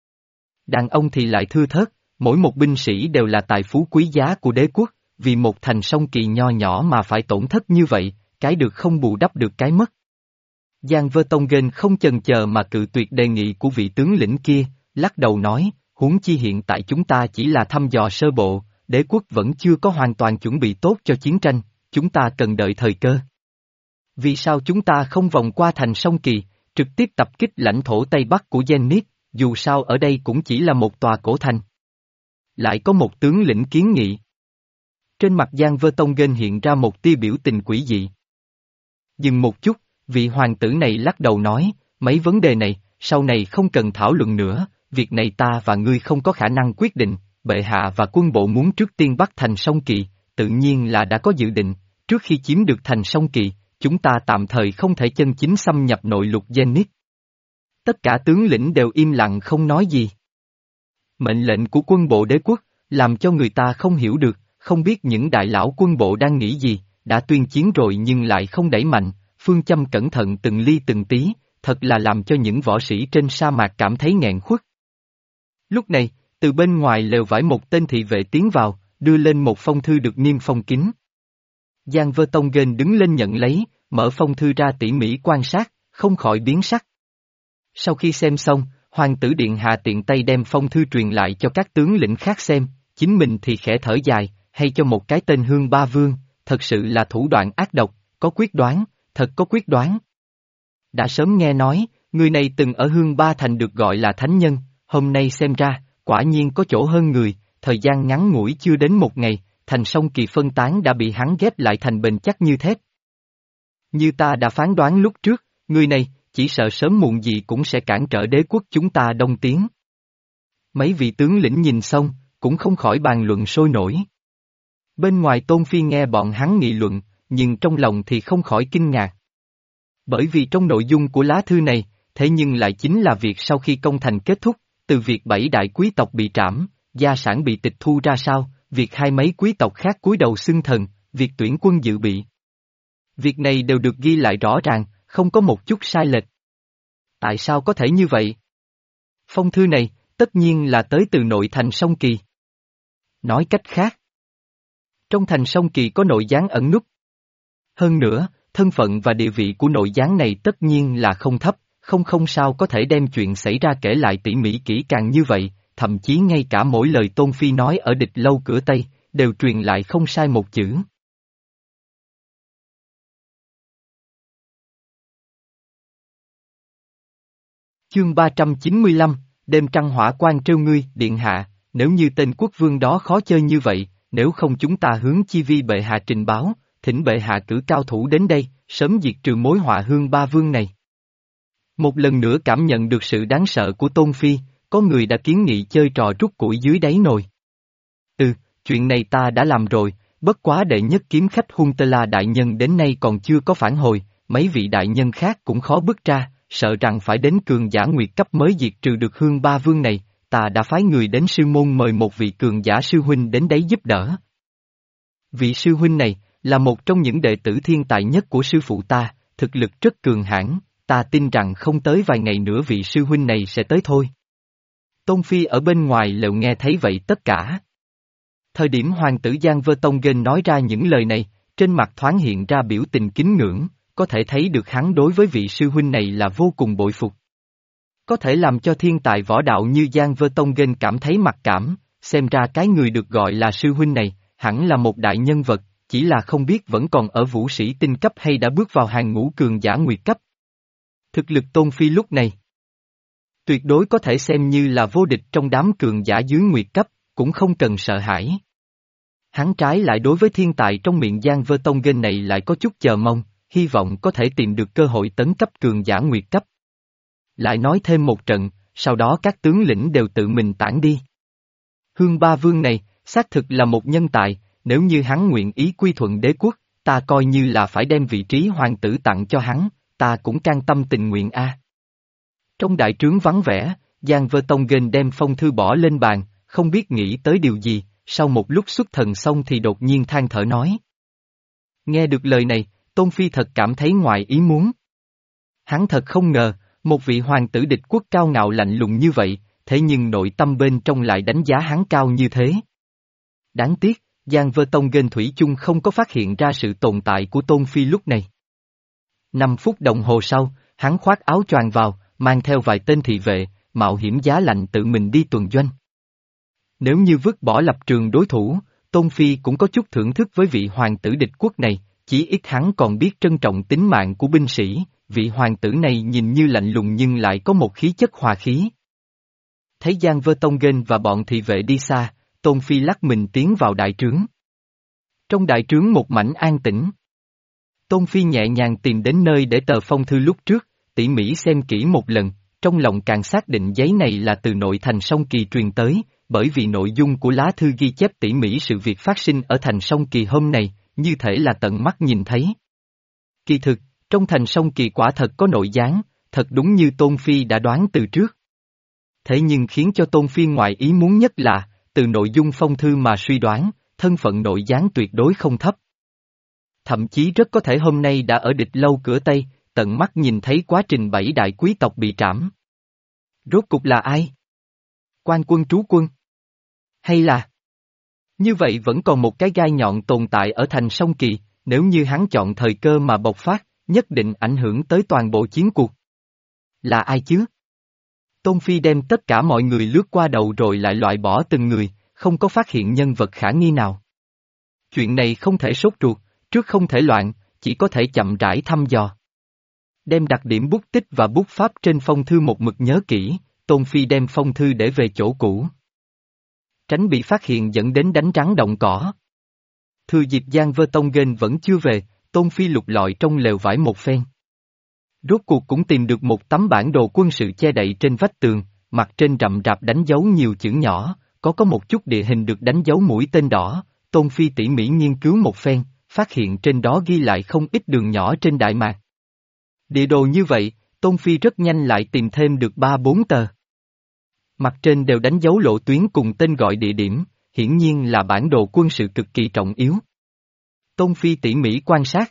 Đàn ông thì lại thưa thớt, mỗi một binh sĩ đều là tài phú quý giá của đế quốc, vì một thành sông Kỳ nho nhỏ mà phải tổn thất như vậy, cái được không bù đắp được cái mất. Giang Vơ Tông Nghênh không chần chờ mà cự tuyệt đề nghị của vị tướng lĩnh kia, lắc đầu nói, huống chi hiện tại chúng ta chỉ là thăm dò sơ bộ, đế quốc vẫn chưa có hoàn toàn chuẩn bị tốt cho chiến tranh, chúng ta cần đợi thời cơ. Vì sao chúng ta không vòng qua thành sông Kỳ, trực tiếp tập kích lãnh thổ Tây Bắc của Zenith, dù sao ở đây cũng chỉ là một tòa cổ thành. Lại có một tướng lĩnh kiến nghị. Trên mặt Giang Vơ Tông Nghênh hiện ra một tia biểu tình quỷ dị. Dừng một chút, vị hoàng tử này lắc đầu nói, mấy vấn đề này, sau này không cần thảo luận nữa, việc này ta và ngươi không có khả năng quyết định, bệ hạ và quân bộ muốn trước tiên bắt thành sông Kỳ, tự nhiên là đã có dự định, trước khi chiếm được thành sông Kỳ, chúng ta tạm thời không thể chân chính xâm nhập nội lục Zenith. Tất cả tướng lĩnh đều im lặng không nói gì. Mệnh lệnh của quân bộ đế quốc, làm cho người ta không hiểu được, không biết những đại lão quân bộ đang nghĩ gì, đã tuyên chiến rồi nhưng lại không đẩy mạnh, phương châm cẩn thận từng ly từng tí, thật là làm cho những võ sĩ trên sa mạc cảm thấy nghẹn khuất. Lúc này, từ bên ngoài lều vải một tên thị vệ tiến vào, đưa lên một phong thư được niêm phong kín. Giang Vơ Tông Nghênh đứng lên nhận lấy, mở phong thư ra tỉ mỉ quan sát, không khỏi biến sắc. Sau khi xem xong, hoàng tử điện hạ tiện tay đem phong thư truyền lại cho các tướng lĩnh khác xem, chính mình thì khẽ thở dài, hay cho một cái tên Hương Ba Vương, thật sự là thủ đoạn ác độc, có quyết đoán, thật có quyết đoán. Đã sớm nghe nói, người này từng ở Hương Ba Thành được gọi là thánh nhân, hôm nay xem ra, quả nhiên có chỗ hơn người, thời gian ngắn ngủi chưa đến một ngày, thành sông Kỳ phân tán đã bị hắn ghép lại thành bền chắc như thép. Như ta đã phán đoán lúc trước, người này, chỉ sợ sớm muộn gì cũng sẽ cản trở đế quốc chúng ta đông tiến. Mấy vị tướng lĩnh nhìn xong, cũng không khỏi bàn luận sôi nổi. Bên ngoài Tôn Phi nghe bọn hắn nghị luận, nhưng trong lòng thì không khỏi kinh ngạc. Bởi vì trong nội dung của lá thư này, thế nhưng lại chính là việc sau khi công thành kết thúc, từ việc bảy đại quý tộc bị trảm, gia sản bị tịch thu ra sao, việc hai mấy quý tộc khác cúi đầu xưng thần, việc tuyển quân dự bị. Việc này đều được ghi lại rõ ràng, không có một chút sai lệch. Tại sao có thể như vậy? Phong thư này, tất nhiên là tới từ nội thành sông Kỳ. Nói cách khác, trong thành sông Kỳ có nội gián ẩn núp. Hơn nữa, thân phận và địa vị của nội gián này tất nhiên là không thấp, không không sao có thể đem chuyện xảy ra kể lại tỉ mỉ kỹ càng như vậy, thậm chí ngay cả mỗi lời Tôn Phi nói ở địch lâu cửa Tây, đều truyền lại không sai một chữ. Chương ba trăm chín mươi lăm, đêm trăng hỏa quan trêu ngươi, điện hạ, nếu như tên quốc vương đó khó chơi như vậy, nếu không chúng ta hướng chi vi bệ hạ trình báo, thỉnh bệ hạ cử cao thủ đến đây, sớm diệt trừ mối họa Hương Ba Vương này. Một lần nữa cảm nhận được sự đáng sợ của Tôn Phi, có người đã kiến nghị chơi trò rút củi dưới đáy nồi. Ừ, chuyện này ta đã làm rồi, bất quá đệ nhất kiếm khách Huntela đại nhân đến nay còn chưa có phản hồi, mấy vị đại nhân khác cũng khó bước ra, sợ rằng phải đến cường giả nguyệt cấp mới diệt trừ được Hương Ba Vương này, ta đã phái người đến sư môn mời một vị cường giả sư huynh đến đấy giúp đỡ. Vị sư huynh này, là một trong những đệ tử thiên tài nhất của sư phụ ta, thực lực rất cường hãn, ta tin rằng không tới vài ngày nữa vị sư huynh này sẽ tới thôi. Tôn Phi ở bên ngoài lều nghe thấy vậy tất cả. Thời điểm hoàng tử Giang Vơ Tông Gen nói ra những lời này, trên mặt thoáng hiện ra biểu tình kính ngưỡng, có thể thấy được hắn đối với vị sư huynh này là vô cùng bội phục. Có thể làm cho thiên tài võ đạo như Giang Vơ Tông Gen cảm thấy mặc cảm, xem ra cái người được gọi là sư huynh này, hẳn là một đại nhân vật, chỉ là không biết vẫn còn ở vũ sĩ tinh cấp hay đã bước vào hàng ngũ cường giả nguyệt cấp. Thực lực Tôn Phi lúc này tuyệt đối có thể xem như là vô địch trong đám cường giả dưới nguyệt cấp, cũng không cần sợ hãi. Hắn trái lại đối với thiên tài trong miệng Giang Vơ Tông Gen này lại có chút chờ mong, hy vọng có thể tìm được cơ hội tấn cấp cường giả nguyệt cấp. Lại nói thêm một trận, sau đó các tướng lĩnh đều tự mình tản đi. Hương Ba Vương này, xác thực là một nhân tài, nếu như hắn nguyện ý quy thuận đế quốc, ta coi như là phải đem vị trí hoàng tử tặng cho hắn, ta cũng can tâm tình nguyện a. Trong đại trướng vắng vẻ, Giang Vơ Tông Gen đem phong thư bỏ lên bàn, không biết nghĩ tới điều gì, sau một lúc xuất thần xong thì đột nhiên than thở nói. Nghe được lời này, Tôn Phi thật cảm thấy ngoài ý muốn. Hắn thật không ngờ, một vị hoàng tử địch quốc cao ngạo lạnh lùng như vậy, thế nhưng nội tâm bên trong lại đánh giá hắn cao như thế. Đáng tiếc, Giang Vơ Tông Gen thủy chung không có phát hiện ra sự tồn tại của Tôn Phi lúc này. Năm phút đồng hồ sau, hắn khoác áo choàng vào, mang theo vài tên thị vệ, mạo hiểm giá lạnh tự mình đi tuần doanh. Nếu như vứt bỏ lập trường đối thủ, Tôn Phi cũng có chút thưởng thức với vị hoàng tử địch quốc này, chỉ ít hắn còn biết trân trọng tính mạng của binh sĩ, vị hoàng tử này nhìn như lạnh lùng nhưng lại có một khí chất hòa khí. Thấy Giang Vơ Tông Gen và bọn thị vệ đi xa, Tôn Phi lắc mình tiến vào đại trướng. Trong đại trướng một mảnh an tĩnh. Tôn Phi nhẹ nhàng tìm đến nơi để tờ phong thư lúc trước, tỉ mỉ xem kỹ một lần, trong lòng càng xác định giấy này là từ nội thành Song Kỳ truyền tới, bởi vì nội dung của lá thư ghi chép tỉ mỉ sự việc phát sinh ở thành Song Kỳ hôm nay, như thể là tận mắt nhìn thấy. Kỳ thực, trong thành Song Kỳ quả thật có nội gián, thật đúng như Tôn Phi đã đoán từ trước. Thế nhưng khiến cho Tôn Phi ngoài ý muốn nhất là, từ nội dung phong thư mà suy đoán, thân phận nội gián tuyệt đối không thấp. Thậm chí rất có thể hôm nay đã ở địch lâu cửa Tây, tận mắt nhìn thấy quá trình bảy đại quý tộc bị trảm. Rốt cục là ai? Quan quân trú quân? Hay là... Như vậy vẫn còn một cái gai nhọn tồn tại ở thành Song Kỳ, nếu như hắn chọn thời cơ mà bộc phát, nhất định ảnh hưởng tới toàn bộ chiến cuộc. Là ai chứ? Tôn Phi đem tất cả mọi người lướt qua đầu rồi lại loại bỏ từng người, không có phát hiện nhân vật khả nghi nào. Chuyện này không thể sốt ruột, trước không thể loạn, chỉ có thể chậm rãi thăm dò. Đem đặc điểm bút tích và bút pháp trên phong thư một mực nhớ kỹ, Tôn Phi đem phong thư để về chỗ cũ. Tránh bị phát hiện dẫn đến đánh rắn động cỏ. Thừa dịp Giang Vơ Tông Gen vẫn chưa về, Tôn Phi lục lọi trong lều vải một phen. Rốt cuộc cũng tìm được một tấm bản đồ quân sự che đậy trên vách tường, mặt trên rậm rạp đánh dấu nhiều chữ nhỏ, có có một chút địa hình được đánh dấu mũi tên đỏ, Tôn Phi tỉ mỉ nghiên cứu một phen, phát hiện trên đó ghi lại không ít đường nhỏ trên đại mạc. Địa đồ như vậy, Tôn Phi rất nhanh lại tìm thêm được ba bốn tờ. Mặt trên đều đánh dấu lộ tuyến cùng tên gọi địa điểm, hiển nhiên là bản đồ quân sự cực kỳ trọng yếu. Tôn Phi tỉ mỉ quan sát.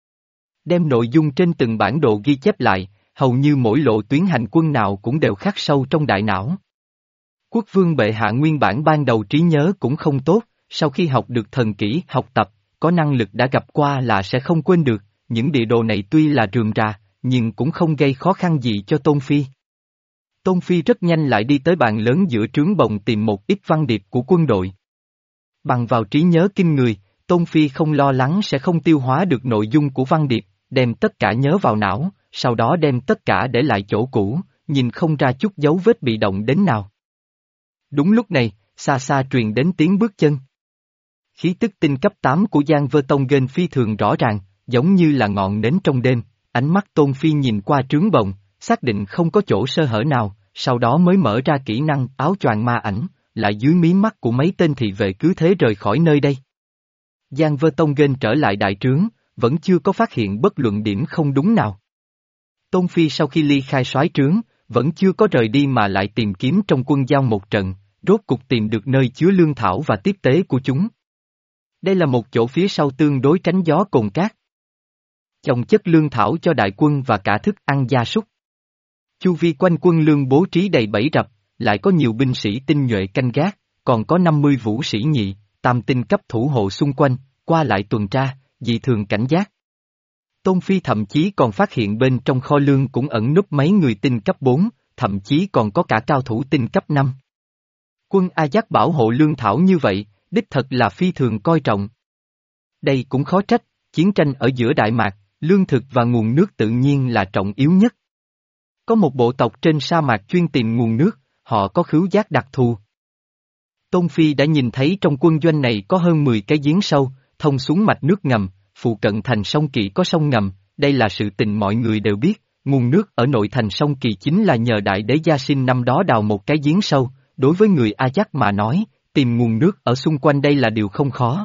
Đem nội dung trên từng bản đồ ghi chép lại, hầu như mỗi lộ tuyến hành quân nào cũng đều khắc sâu trong đại não. Quốc vương bệ hạ nguyên bản ban đầu trí nhớ cũng không tốt, sau khi học được thần kỹ học tập, có năng lực đã gặp qua là sẽ không quên được, những địa đồ này tuy là rườm rà, nhưng cũng không gây khó khăn gì cho Tôn Phi. Tôn Phi rất nhanh lại đi tới bàn lớn giữa trướng bồng tìm một ít văn điệp của quân đội. Bằng vào trí nhớ kinh người, Tôn Phi không lo lắng sẽ không tiêu hóa được nội dung của văn điệp, đem tất cả nhớ vào não, sau đó đem tất cả để lại chỗ cũ, nhìn không ra chút dấu vết bị động đến nào. Đúng lúc này, xa xa truyền đến tiếng bước chân. Khí tức tinh cấp tám của Giang Vơ Tông Gen phi thường rõ ràng, giống như là ngọn nến trong đêm, ánh mắt Tôn Phi nhìn qua trướng bồng, xác định không có chỗ sơ hở nào, sau đó mới mở ra kỹ năng áo choàng ma ảnh, lại dưới mí mắt của mấy tên thị vệ cứ thế rời khỏi nơi đây. Giang Vơ Tông Nghênh trở lại đại trướng, vẫn chưa có phát hiện bất luận điểm không đúng nào. Tôn Phi sau khi ly khai soái trướng, vẫn chưa có rời đi mà lại tìm kiếm trong quân giao một trận, rốt cục tìm được nơi chứa lương thảo và tiếp tế của chúng. Đây là một chỗ phía sau tương đối tránh gió cồn cát. Chồng chất lương thảo cho đại quân và cả thức ăn gia súc. Chu vi quanh quân lương bố trí đầy bẫy rập, lại có nhiều binh sĩ tinh nhuệ canh gác, còn có năm mươi vũ sĩ nhị, tam tinh cấp thủ hộ xung quanh, qua lại tuần tra, dị thường cảnh giác. Tôn Phi thậm chí còn phát hiện bên trong kho lương cũng ẩn núp mấy người tinh cấp bốn, thậm chí còn có cả cao thủ tinh cấp năm. Quân Ajax bảo hộ lương thảo như vậy, đích thật là phi thường coi trọng. Đây cũng khó trách, chiến tranh ở giữa Đại Mạc, lương thực và nguồn nước tự nhiên là trọng yếu nhất. Có một bộ tộc trên sa mạc chuyên tìm nguồn nước, họ có khứu giác đặc thù. Tôn Phi đã nhìn thấy trong quân doanh này có hơn mười cái giếng sâu, thông xuống mạch nước ngầm, phụ cận thành sông Kỳ có sông ngầm, đây là sự tình mọi người đều biết, nguồn nước ở nội thành sông Kỳ chính là nhờ đại đế Gia Sinh năm đó đào một cái giếng sâu, đối với người Ajax mà nói, tìm nguồn nước ở xung quanh đây là điều không khó.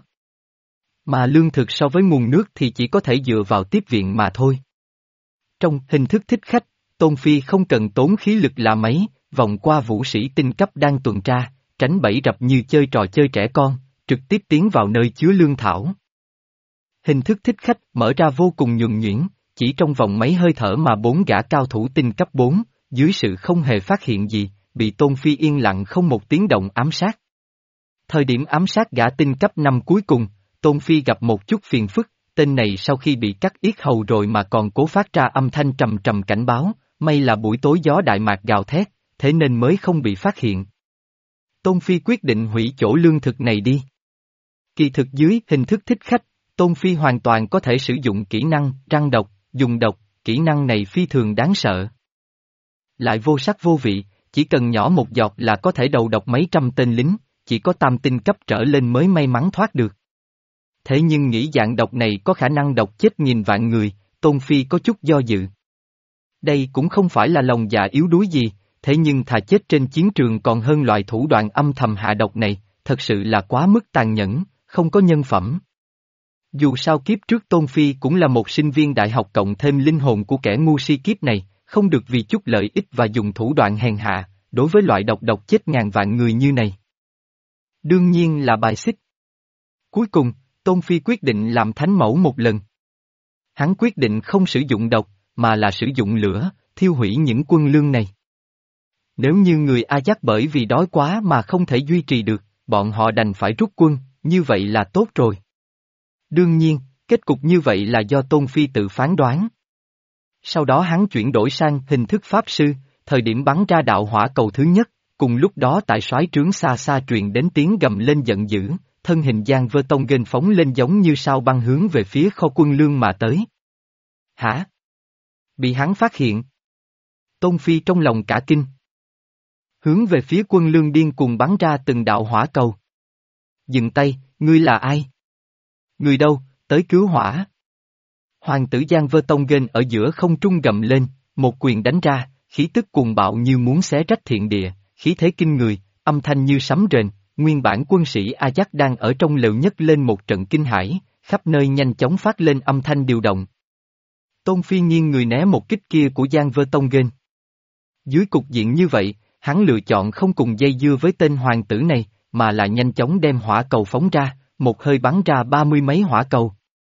Mà lương thực so với nguồn nước thì chỉ có thể dựa vào tiếp viện mà thôi. Trong hình thức thích khách, Tôn Phi không cần tốn khí lực là mấy, vòng qua vũ sĩ tinh cấp đang tuần tra, tránh bẫy rập như chơi trò chơi trẻ con, trực tiếp tiến vào nơi chứa lương thảo. Hình thức thích khách mở ra vô cùng nhuần nhuyễn, chỉ trong vòng mấy hơi thở mà bốn gã cao thủ tinh cấp bốn, dưới sự không hề phát hiện gì, bị Tôn Phi yên lặng không một tiếng động ám sát. Thời điểm ám sát gã tinh cấp năm cuối cùng, Tôn Phi gặp một chút phiền phức, tên này sau khi bị cắt yết hầu rồi mà còn cố phát ra âm thanh trầm trầm cảnh báo, may là buổi tối gió Đại Mạc gào thét, thế nên mới không bị phát hiện. Tôn Phi quyết định hủy chỗ lương thực này đi. Kỳ thực dưới hình thức thích khách, Tôn Phi hoàn toàn có thể sử dụng kỹ năng răng độc, dùng độc, kỹ năng này phi thường đáng sợ. Lại vô sắc vô vị, chỉ cần nhỏ một giọt là có thể đầu độc mấy trăm tên lính, chỉ có tam tinh cấp trở lên mới may mắn thoát được. Thế nhưng nghĩ dạng độc này có khả năng độc chết nghìn vạn người, Tôn Phi có chút do dự. Đây cũng không phải là lòng dạ yếu đuối gì, thế nhưng thà chết trên chiến trường còn hơn loại thủ đoạn âm thầm hạ độc này, thật sự là quá mức tàn nhẫn, không có nhân phẩm. Dù sao kiếp trước Tôn Phi cũng là một sinh viên đại học cộng thêm linh hồn của kẻ ngu si kiếp này, không được vì chút lợi ích và dùng thủ đoạn hèn hạ, đối với loại độc độc chết ngàn vạn người như này. Đương nhiên là bài xích. Cuối cùng, Tôn Phi quyết định làm thánh mẫu một lần. Hắn quyết định không sử dụng độc, mà là sử dụng lửa, thiêu hủy những quân lương này. Nếu như người Ajax bởi vì đói quá mà không thể duy trì được, bọn họ đành phải rút quân, như vậy là tốt rồi. Đương nhiên, kết cục như vậy là do Tôn Phi tự phán đoán. Sau đó hắn chuyển đổi sang hình thức pháp sư, thời điểm bắn ra đạo hỏa cầu thứ nhất, cùng lúc đó tại soái trướng xa xa truyền đến tiếng gầm lên giận dữ, thân hình Giang Vơ Tông Nghênh phóng lên giống như sao băng hướng về phía kho quân lương mà tới. Hả? Bị hắn phát hiện. Tôn Phi trong lòng cả kinh. Hướng về phía quân lương điên cuồng bắn ra từng đạo hỏa cầu. Dừng tay, ngươi là ai? Người đâu, tới cứu hỏa. Hoàng tử Giang Vơ Tông Nghênh ở giữa không trung gầm lên, một quyền đánh ra, khí tức cuồng bạo như muốn xé rách thiện địa, khí thế kinh người, âm thanh như sấm rền, nguyên bản quân sĩ Ajax đang ở trong lều nhấc lên một trận kinh hãi, khắp nơi nhanh chóng phát lên âm thanh điều động. Tôn Phi nghiêng người né một kích kia của Giang Vơ Tông Nghênh. Dưới cục diện như vậy, hắn lựa chọn không cùng dây dưa với tên hoàng tử này, mà là nhanh chóng đem hỏa cầu phóng ra, một hơi bắn ra ba mươi mấy hỏa cầu.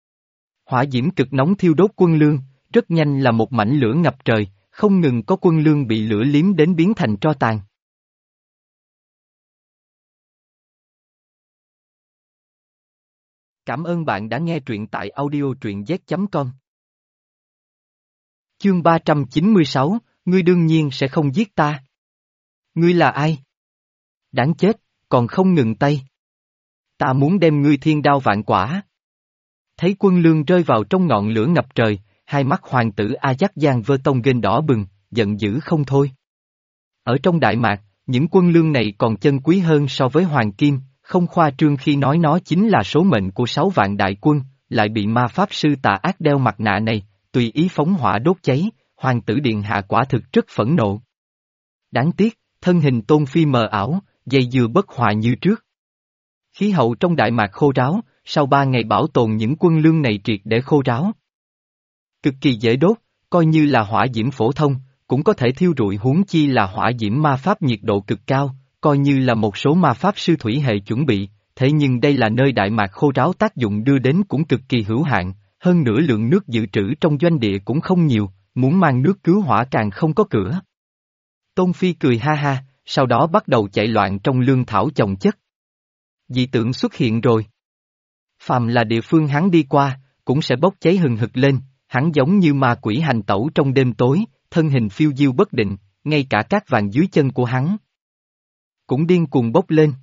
Hỏa diễm cực nóng thiêu đốt quân lương, rất nhanh là một mảnh lửa ngập trời, không ngừng có quân lương bị lửa liếm đến biến thành tro tàn. Cảm ơn bạn đã nghe truyện tại audio truyện z chấm com. Chương ba trăm chín mươi sáu, ngươi đương nhiên sẽ không giết ta. Ngươi là ai? Đáng chết, còn không ngừng tay. Ta muốn đem ngươi thiên đao vạn quả. Thấy quân lương rơi vào trong ngọn lửa ngập trời, hai mắt hoàng tử Ajax Giang Vơ Tông Nghênh đỏ bừng, giận dữ không thôi. Ở trong Đại Mạc, những quân lương này còn chân quý hơn so với hoàng kim, không khoa trương khi nói nó chính là số mệnh của sáu vạn đại quân, lại bị ma pháp sư tà ác đeo mặt nạ này, tùy ý phóng hỏa đốt cháy, hoàng tử điện hạ quả thực rất phẫn nộ. Đáng tiếc, thân hình Tôn Phi mờ ảo, dây dưa bất hòa như trước. Khí hậu trong Đại Mạc khô ráo, sau ba ngày bảo tồn những quân lương này triệt để khô ráo. Cực kỳ dễ đốt, coi như là hỏa diễm phổ thông, cũng có thể thiêu rụi huống chi là hỏa diễm ma pháp nhiệt độ cực cao, coi như là một số ma pháp sư thủy hệ chuẩn bị, thế nhưng đây là nơi Đại Mạc khô ráo tác dụng đưa đến cũng cực kỳ hữu hạn, hơn nữa lượng nước dự trữ trong doanh địa cũng không nhiều, muốn mang nước cứu hỏa càng không có cửa. Tôn Phi cười ha ha, sau đó bắt đầu chạy loạn trong lương thảo chồng chất. Dị tượng xuất hiện rồi. Phàm là địa phương hắn đi qua, cũng sẽ bốc cháy hừng hực lên, hắn giống như ma quỷ hành tẩu trong đêm tối, thân hình phiêu diêu bất định, ngay cả cát vàng dưới chân của hắn cũng điên cuồng bốc lên.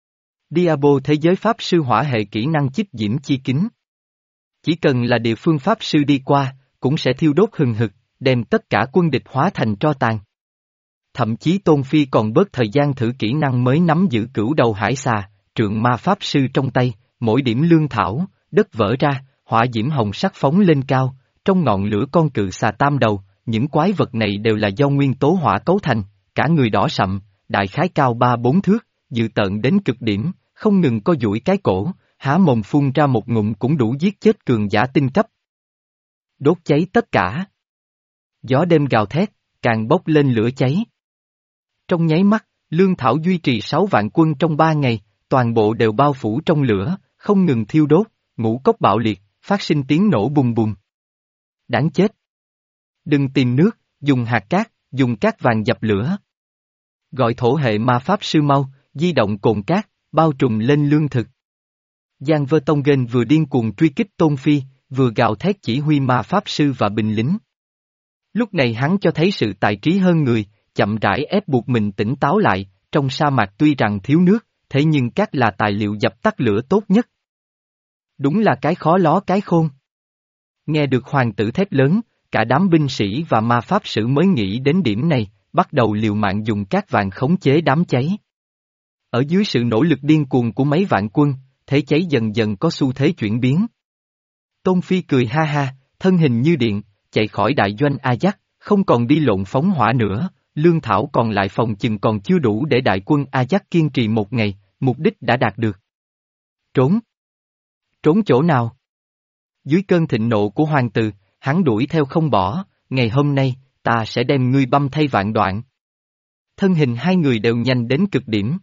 Diabo thế giới pháp sư hỏa hệ kỹ năng chích diễm chi kính. Chỉ cần là địa phương pháp sư đi qua, cũng sẽ thiêu đốt hừng hực, đem tất cả quân địch hóa thành tro tàn. Thậm chí Tôn Phi còn bớt thời gian thử kỹ năng mới nắm giữ cửu đầu hải xà, trượng ma pháp sư trong tay, mỗi điểm lương thảo, đất vỡ ra, hỏa diễm hồng sắc phóng lên cao, trong ngọn lửa con cự xà tam đầu, những quái vật này đều là do nguyên tố hỏa cấu thành, cả người đỏ sậm, đại khái cao ba bốn thước, dự tợn đến cực điểm, không ngừng co duỗi cái cổ, há mồm phun ra một ngụm cũng đủ giết chết cường giả tinh cấp. Đốt cháy tất cả. Gió đêm gào thét, càng bốc lên lửa cháy. Trong nháy mắt, lương thảo duy trì sáu vạn quân trong ba ngày, toàn bộ đều bao phủ trong lửa, không ngừng thiêu đốt, ngũ cốc bạo liệt, phát sinh tiếng nổ bùng bùng. Đáng chết! Đừng tìm nước, dùng hạt cát, dùng cát vàng dập lửa. Gọi thổ hệ ma pháp sư mau, di động cồn cát, bao trùm lên lương thực. Giang Vơ Tông Gên vừa điên cuồng truy kích Tôn Phi, vừa gào thét chỉ huy ma pháp sư và binh lính. Lúc này hắn cho thấy sự tài trí hơn người, chậm rãi ép buộc mình tỉnh táo lại, trong sa mạc tuy rằng thiếu nước, thế nhưng cát là tài liệu dập tắt lửa tốt nhất. Đúng là cái khó ló cái khôn. Nghe được hoàng tử thét lớn, cả đám binh sĩ và ma pháp sử mới nghĩ đến điểm này, bắt đầu liều mạng dùng cát vàng khống chế đám cháy. Ở dưới sự nỗ lực điên cuồng của mấy vạn quân, thế cháy dần dần có xu thế chuyển biến. Tôn Phi cười ha ha, thân hình như điện, chạy khỏi đại doanh Ajax, không còn đi lộn phóng hỏa nữa, lương thảo còn lại phòng chừng còn chưa đủ để đại quân Ajax kiên trì một ngày, mục đích đã đạt được. Trốn! Trốn chỗ nào? Dưới cơn thịnh nộ của hoàng tử, hắn đuổi theo không bỏ, ngày hôm nay, ta sẽ đem ngươi băm thay vạn đoạn. Thân hình hai người đều nhanh đến cực điểm.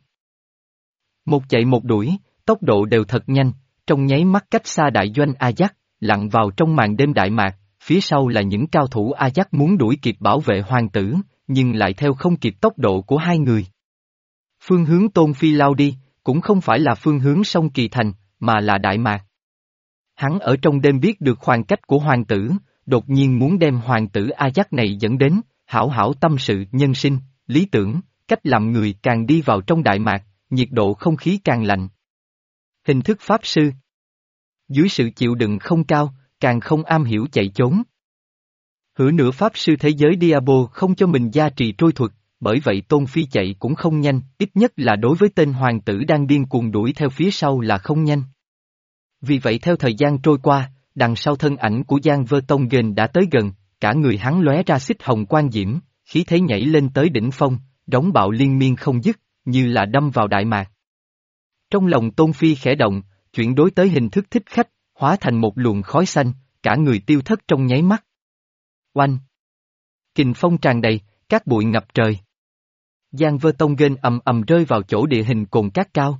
Một chạy một đuổi, tốc độ đều thật nhanh, trong nháy mắt cách xa đại doanh Ajax, lặn vào trong màn đêm Đại Mạc, phía sau là những cao thủ Ajax muốn đuổi kịp bảo vệ hoàng tử, nhưng lại theo không kịp tốc độ của hai người. Phương hướng Tôn Phi lao đi, cũng không phải là phương hướng sông Kỳ Thành, mà là Đại Mạc. Hắn ở trong đêm biết được khoảng cách của hoàng tử, đột nhiên muốn đem hoàng tử Ajax này dẫn đến, hảo hảo tâm sự nhân sinh, lý tưởng, cách làm người càng đi vào trong Đại Mạc, nhiệt độ không khí càng lạnh. Hình thức pháp sư. Dưới sự chịu đựng không cao, càng không am hiểu chạy trốn. Hửa nửa pháp sư thế giới Diabo không cho mình gia trì trôi thuật, bởi vậy Tôn Phi chạy cũng không nhanh, ít nhất là đối với tên hoàng tử đang điên cuồng đuổi theo phía sau là không nhanh. Vì vậy theo thời gian trôi qua, đằng sau thân ảnh của Giang Vơ Tông Gên đã tới gần, cả người hắn lóe ra xích hồng quang diễm, khí thế nhảy lên tới đỉnh phong, rống bạo liên miên không dứt, như là đâm vào Đại Mạc. Trong lòng Tôn Phi khẽ động, chuyển đối tới hình thức thích khách, hóa thành một luồng khói xanh, cả người tiêu thất trong nháy mắt. Oanh! Kình phong tràn đầy, cát bụi ngập trời. Giang Vơ Tông Gên ầm ầm rơi vào chỗ địa hình cồn cát cao.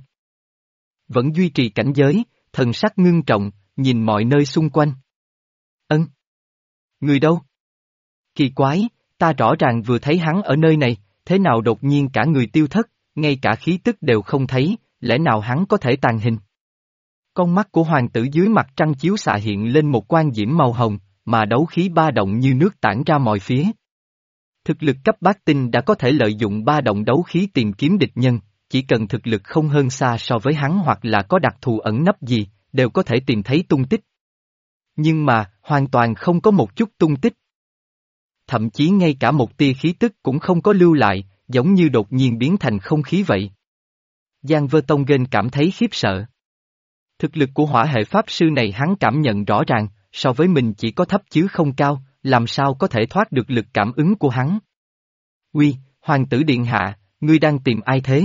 Vẫn duy trì cảnh giới, thần sắc ngưng trọng, nhìn mọi nơi xung quanh. Ân! Người đâu? Kỳ quái, ta rõ ràng vừa thấy hắn ở nơi này, thế nào đột nhiên cả người tiêu thất, ngay cả khí tức đều không thấy, lẽ nào hắn có thể tàn hình? Con mắt của hoàng tử dưới mặt trăng chiếu xạ hiện lên một quang diễm màu hồng, mà đấu khí ba động như nước tản ra mọi phía. Thực lực cấp bát tinh đã có thể lợi dụng ba động đấu khí tìm kiếm địch nhân, chỉ cần thực lực không hơn xa so với hắn hoặc là có đặc thù ẩn nấp gì, đều có thể tìm thấy tung tích. Nhưng mà, hoàn toàn không có một chút tung tích. Thậm chí ngay cả một tia khí tức cũng không có lưu lại, giống như đột nhiên biến thành không khí vậy. Giang Vơ Tông Gên cảm thấy khiếp sợ. Thực lực của hỏa hệ pháp sư này hắn cảm nhận rõ ràng, so với mình chỉ có thấp chứ không cao, làm sao có thể thoát được lực cảm ứng của hắn. Uy, Hoàng tử điện hạ, ngươi đang tìm ai thế?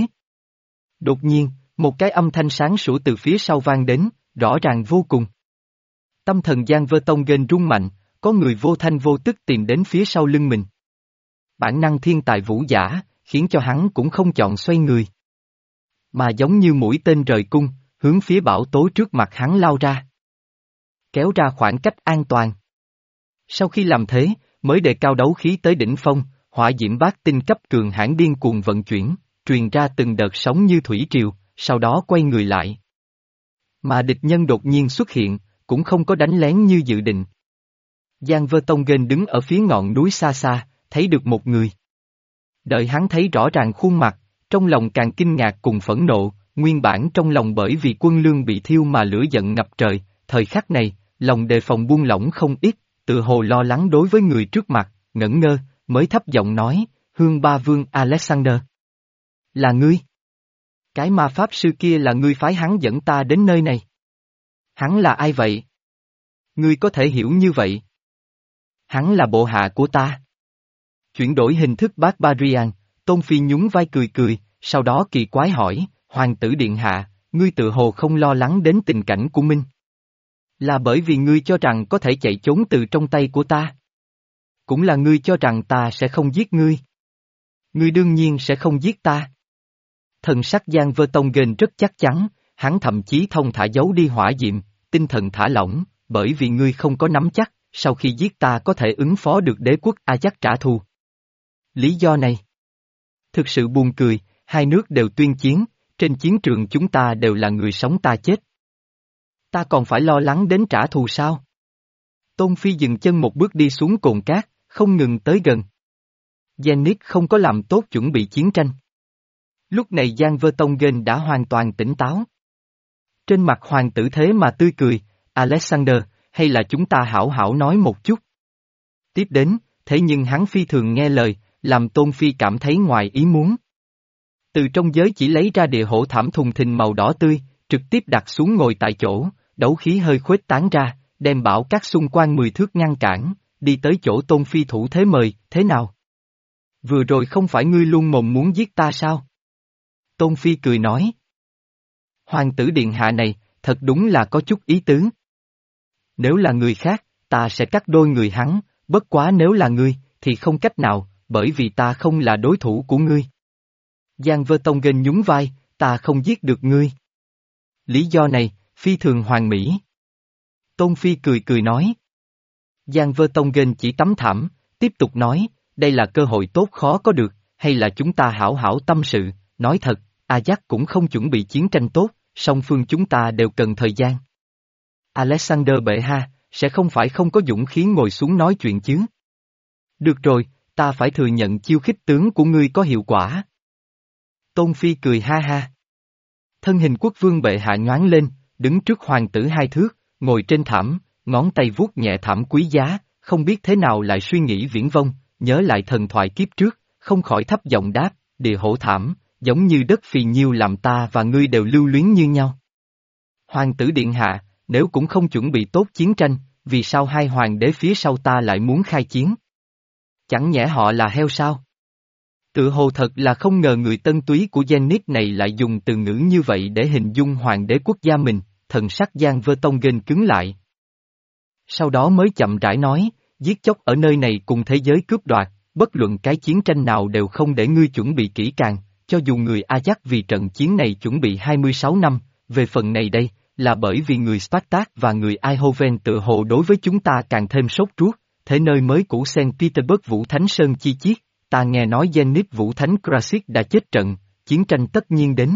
Đột nhiên, một cái âm thanh sáng sủa từ phía sau vang đến, rõ ràng vô cùng. Tâm thần Giang Vơ Tông gên rung mạnh, có người vô thanh vô tức tìm đến phía sau lưng mình. Bản năng thiên tài vũ giả, khiến cho hắn cũng không chọn xoay người. Mà giống như mũi tên rời cung, hướng phía bão tố trước mặt hắn lao ra. Kéo ra khoảng cách an toàn. Sau khi làm thế, mới đề cao đấu khí tới đỉnh phong, hỏa diễm bát tinh cấp cường hãn điên cuồng vận chuyển, truyền ra từng đợt sóng như thủy triều, sau đó quay người lại. Mà địch nhân đột nhiên xuất hiện, cũng không có đánh lén như dự định. Giang Vơ Tông Gên đứng ở phía ngọn núi xa xa, thấy được một người. Đợi hắn thấy rõ ràng khuôn mặt, trong lòng càng kinh ngạc cùng phẫn nộ, nguyên bản trong lòng bởi vì quân lương bị thiêu mà lửa giận ngập trời, thời khắc này, lòng đề phòng buông lỏng không ít, tự hồ lo lắng đối với người trước mặt, ngẩn ngơ, mới thấp giọng nói, Hương Ba Vương Alexander. Là ngươi? Cái ma pháp sư kia là ngươi phái hắn dẫn ta đến nơi này. Hắn là ai vậy? Ngươi có thể hiểu như vậy. Hắn là bộ hạ của ta. Chuyển đổi hình thức Barbarian, Tôn Phi nhún vai cười cười, sau đó kỳ quái hỏi, Hoàng tử điện hạ, ngươi tự hồ không lo lắng đến tình cảnh của Minh. Là bởi vì ngươi cho rằng có thể chạy trốn từ trong tay của ta. Cũng là ngươi cho rằng ta sẽ không giết ngươi. Ngươi đương nhiên sẽ không giết ta. Thần sắc Giang Vơ Tông Gên rất chắc chắn, hắn thậm chí thông thả giấu đi hỏa diệm, tinh thần thả lỏng, bởi vì ngươi không có nắm chắc, sau khi giết ta có thể ứng phó được đế quốc Ajax trả thù. Lý do này thực sự buồn cười, hai nước đều tuyên chiến, trên chiến trường chúng ta đều là người sống ta chết. Ta còn phải lo lắng đến trả thù sao? Tôn Phi dừng chân một bước đi xuống cồn cát, không ngừng tới gần. Zenith không có làm tốt chuẩn bị chiến tranh. Lúc này Giang Vơ Tông Gên đã hoàn toàn tỉnh táo. Trên mặt hoàng tử thế mà tươi cười, Alexander, hay là chúng ta hảo hảo nói một chút. Tiếp đến, thế nhưng hắn phi thường nghe lời, làm Tôn Phi cảm thấy ngoài ý muốn. Từ trong giới chỉ lấy ra địa hổ thảm thùng thình màu đỏ tươi, trực tiếp đặt xuống ngồi tại chỗ, đấu khí hơi khuếch tán ra, đem bảo các xung quanh mười thước ngăn cản, đi tới chỗ Tôn Phi thủ thế mời, thế nào? Vừa rồi không phải ngươi luôn mồm muốn giết ta sao? Tôn Phi cười nói. Hoàng tử điện hạ này, thật đúng là có chút ý tứ. Nếu là người khác, ta sẽ cắt đôi người hắn, bất quá nếu là ngươi, thì không cách nào, bởi vì ta không là đối thủ của ngươi. Giang Vơ Tông Gên nhún vai, ta không giết được ngươi. Lý do này, phi thường hoàn mỹ. Tôn Phi cười cười nói. Giang Vơ Tông Gên chỉ tấm thảm, tiếp tục nói, đây là cơ hội tốt khó có được, hay là chúng ta hảo hảo tâm sự, nói thật, Ajax cũng không chuẩn bị chiến tranh tốt, song phương chúng ta đều cần thời gian. Alexander bệ hạ, sẽ không phải không có dũng khí ngồi xuống nói chuyện chứ. Được rồi, ta phải thừa nhận chiêu khích tướng của ngươi có hiệu quả. Tôn Phi cười ha ha. Thân hình quốc vương bệ hạ nhoáng lên, đứng trước hoàng tử hai thước, ngồi trên thảm, ngón tay vuốt nhẹ thảm quý giá, không biết thế nào lại suy nghĩ viễn vông, nhớ lại thần thoại kiếp trước, không khỏi thấp giọng đáp, địa hổ thảm, giống như đất phì nhiêu làm ta và ngươi đều lưu luyến như nhau. Hoàng tử điện hạ, nếu cũng không chuẩn bị tốt chiến tranh, vì sao hai hoàng đế phía sau ta lại muốn khai chiến? Chẳng nhẽ họ là heo sao? Tự hồ thật là không ngờ người tân túy của Zenith này lại dùng từ ngữ như vậy để hình dung hoàng đế quốc gia mình, thần sắc Giang Vơ Tông Gên cứng lại. Sau đó mới chậm rãi nói, giết chóc ở nơi này cùng thế giới cướp đoạt, bất luận cái chiến tranh nào đều không để ngươi chuẩn bị kỹ càng, cho dù người Ajax vì trận chiến này chuẩn bị hai mươi sáu năm, về phần này đây, là bởi vì người Spartak và người Eindhoven tự hồ đối với chúng ta càng thêm sốt ruột, thế nơi mới cũ Saint Petersburg Vũ Thánh Sơn chi chiết, ta nghe nói Zenith Vũ Thánh Krasik đã chết trận, chiến tranh tất nhiên đến.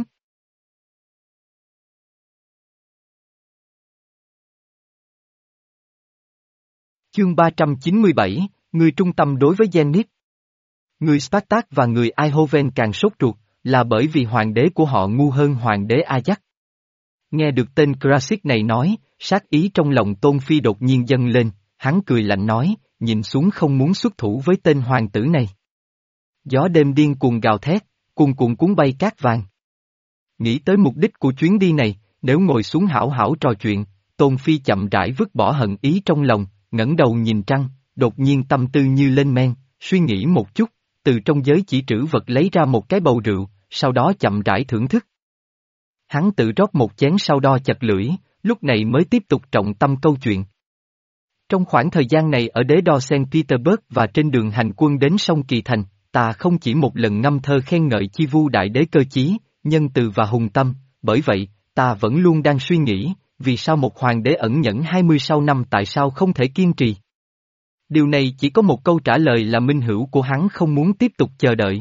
Chương ba trăm chín mươi bảy, người trung tâm đối với Zenith. Người Spartak và người Eindhoven càng sốt ruột, là bởi vì hoàng đế của họ ngu hơn hoàng đế Ajax. Nghe được tên Krasik này nói, sát ý trong lòng Tôn Phi đột nhiên dâng lên, hắn cười lạnh nói, nhìn xuống không muốn xuất thủ với tên hoàng tử này. Gió đêm điên cuồng gào thét, cuồn cuộn cuốn bay cát vàng. Nghĩ tới mục đích của chuyến đi này, nếu ngồi xuống hảo hảo trò chuyện, Tôn Phi chậm rãi vứt bỏ hận ý trong lòng, ngẩng đầu nhìn trăng, đột nhiên tâm tư như lên men, suy nghĩ một chút, từ trong giới chỉ trữ vật lấy ra một cái bầu rượu, sau đó chậm rãi thưởng thức. Hắn tự rót một chén sau đo chặt lưỡi, lúc này mới tiếp tục trọng tâm câu chuyện. Trong khoảng thời gian này ở đế đo Saint Petersburg và trên đường hành quân đến sông Kỳ Thành, ta không chỉ một lần ngâm thơ khen ngợi Chi Vu Đại Đế cơ chí, nhân từ và hùng tâm, bởi vậy, ta vẫn luôn đang suy nghĩ, vì sao một hoàng đế ẩn nhẫn hai mươi sáu năm tại sao không thể kiên trì. Điều này chỉ có một câu trả lời là minh hữu của hắn không muốn tiếp tục chờ đợi.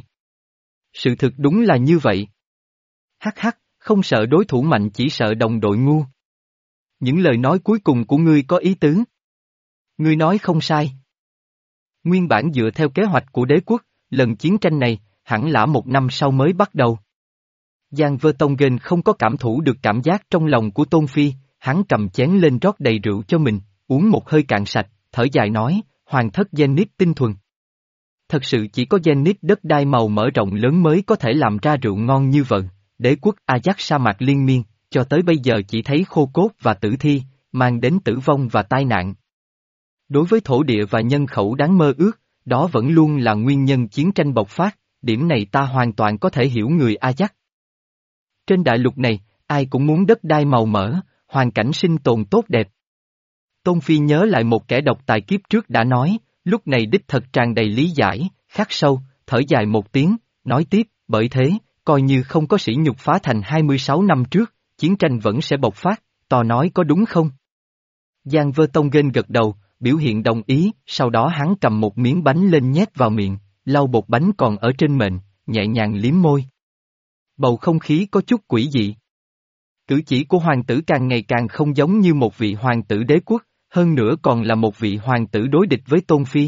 Sự thực đúng là như vậy. Hắc hắc, không sợ đối thủ mạnh chỉ sợ đồng đội ngu. Những lời nói cuối cùng của ngươi có ý tứ. Ngươi nói không sai. Nguyên bản dựa theo kế hoạch của đế quốc, lần chiến tranh này, hẳn là một năm sau mới bắt đầu. Giang Vơ Tông Gên không có cảm thụ được cảm giác trong lòng của Tôn Phi, hắn cầm chén lên rót đầy rượu cho mình, uống một hơi cạn sạch, thở dài nói, hoàng thất Zenith tinh thuần. Thật sự chỉ có Zenith đất đai màu mở rộng lớn mới có thể làm ra rượu ngon như vậy, đế quốc Ajax sa mạc liên miên, cho tới bây giờ chỉ thấy khô cốt và tử thi, mang đến tử vong và tai nạn. Đối với thổ địa và nhân khẩu đáng mơ ước, đó vẫn luôn là nguyên nhân chiến tranh bộc phát, điểm này ta hoàn toàn có thể hiểu người Ajax. Trên đại lục này, ai cũng muốn đất đai màu mỡ, hoàn cảnh sinh tồn tốt đẹp. Tôn Phi nhớ lại một kẻ độc tài kiếp trước đã nói, lúc này đích thật tràn đầy lý giải, khắc sâu, thở dài một tiếng, nói tiếp, bởi thế, coi như không có sỉ nhục phá thành hai mươi sáu năm trước, chiến tranh vẫn sẽ bộc phát, tò nói có đúng không? Giang Vơ Tông Gên gật đầu, biểu hiện đồng ý, sau đó hắn cầm một miếng bánh lên nhét vào miệng, lau bột bánh còn ở trên mệnh, nhẹ nhàng liếm môi. Bầu không khí có chút quỷ dị. Cử chỉ của hoàng tử càng ngày càng không giống như một vị hoàng tử đế quốc, hơn nữa còn là một vị hoàng tử đối địch với Tôn Phi.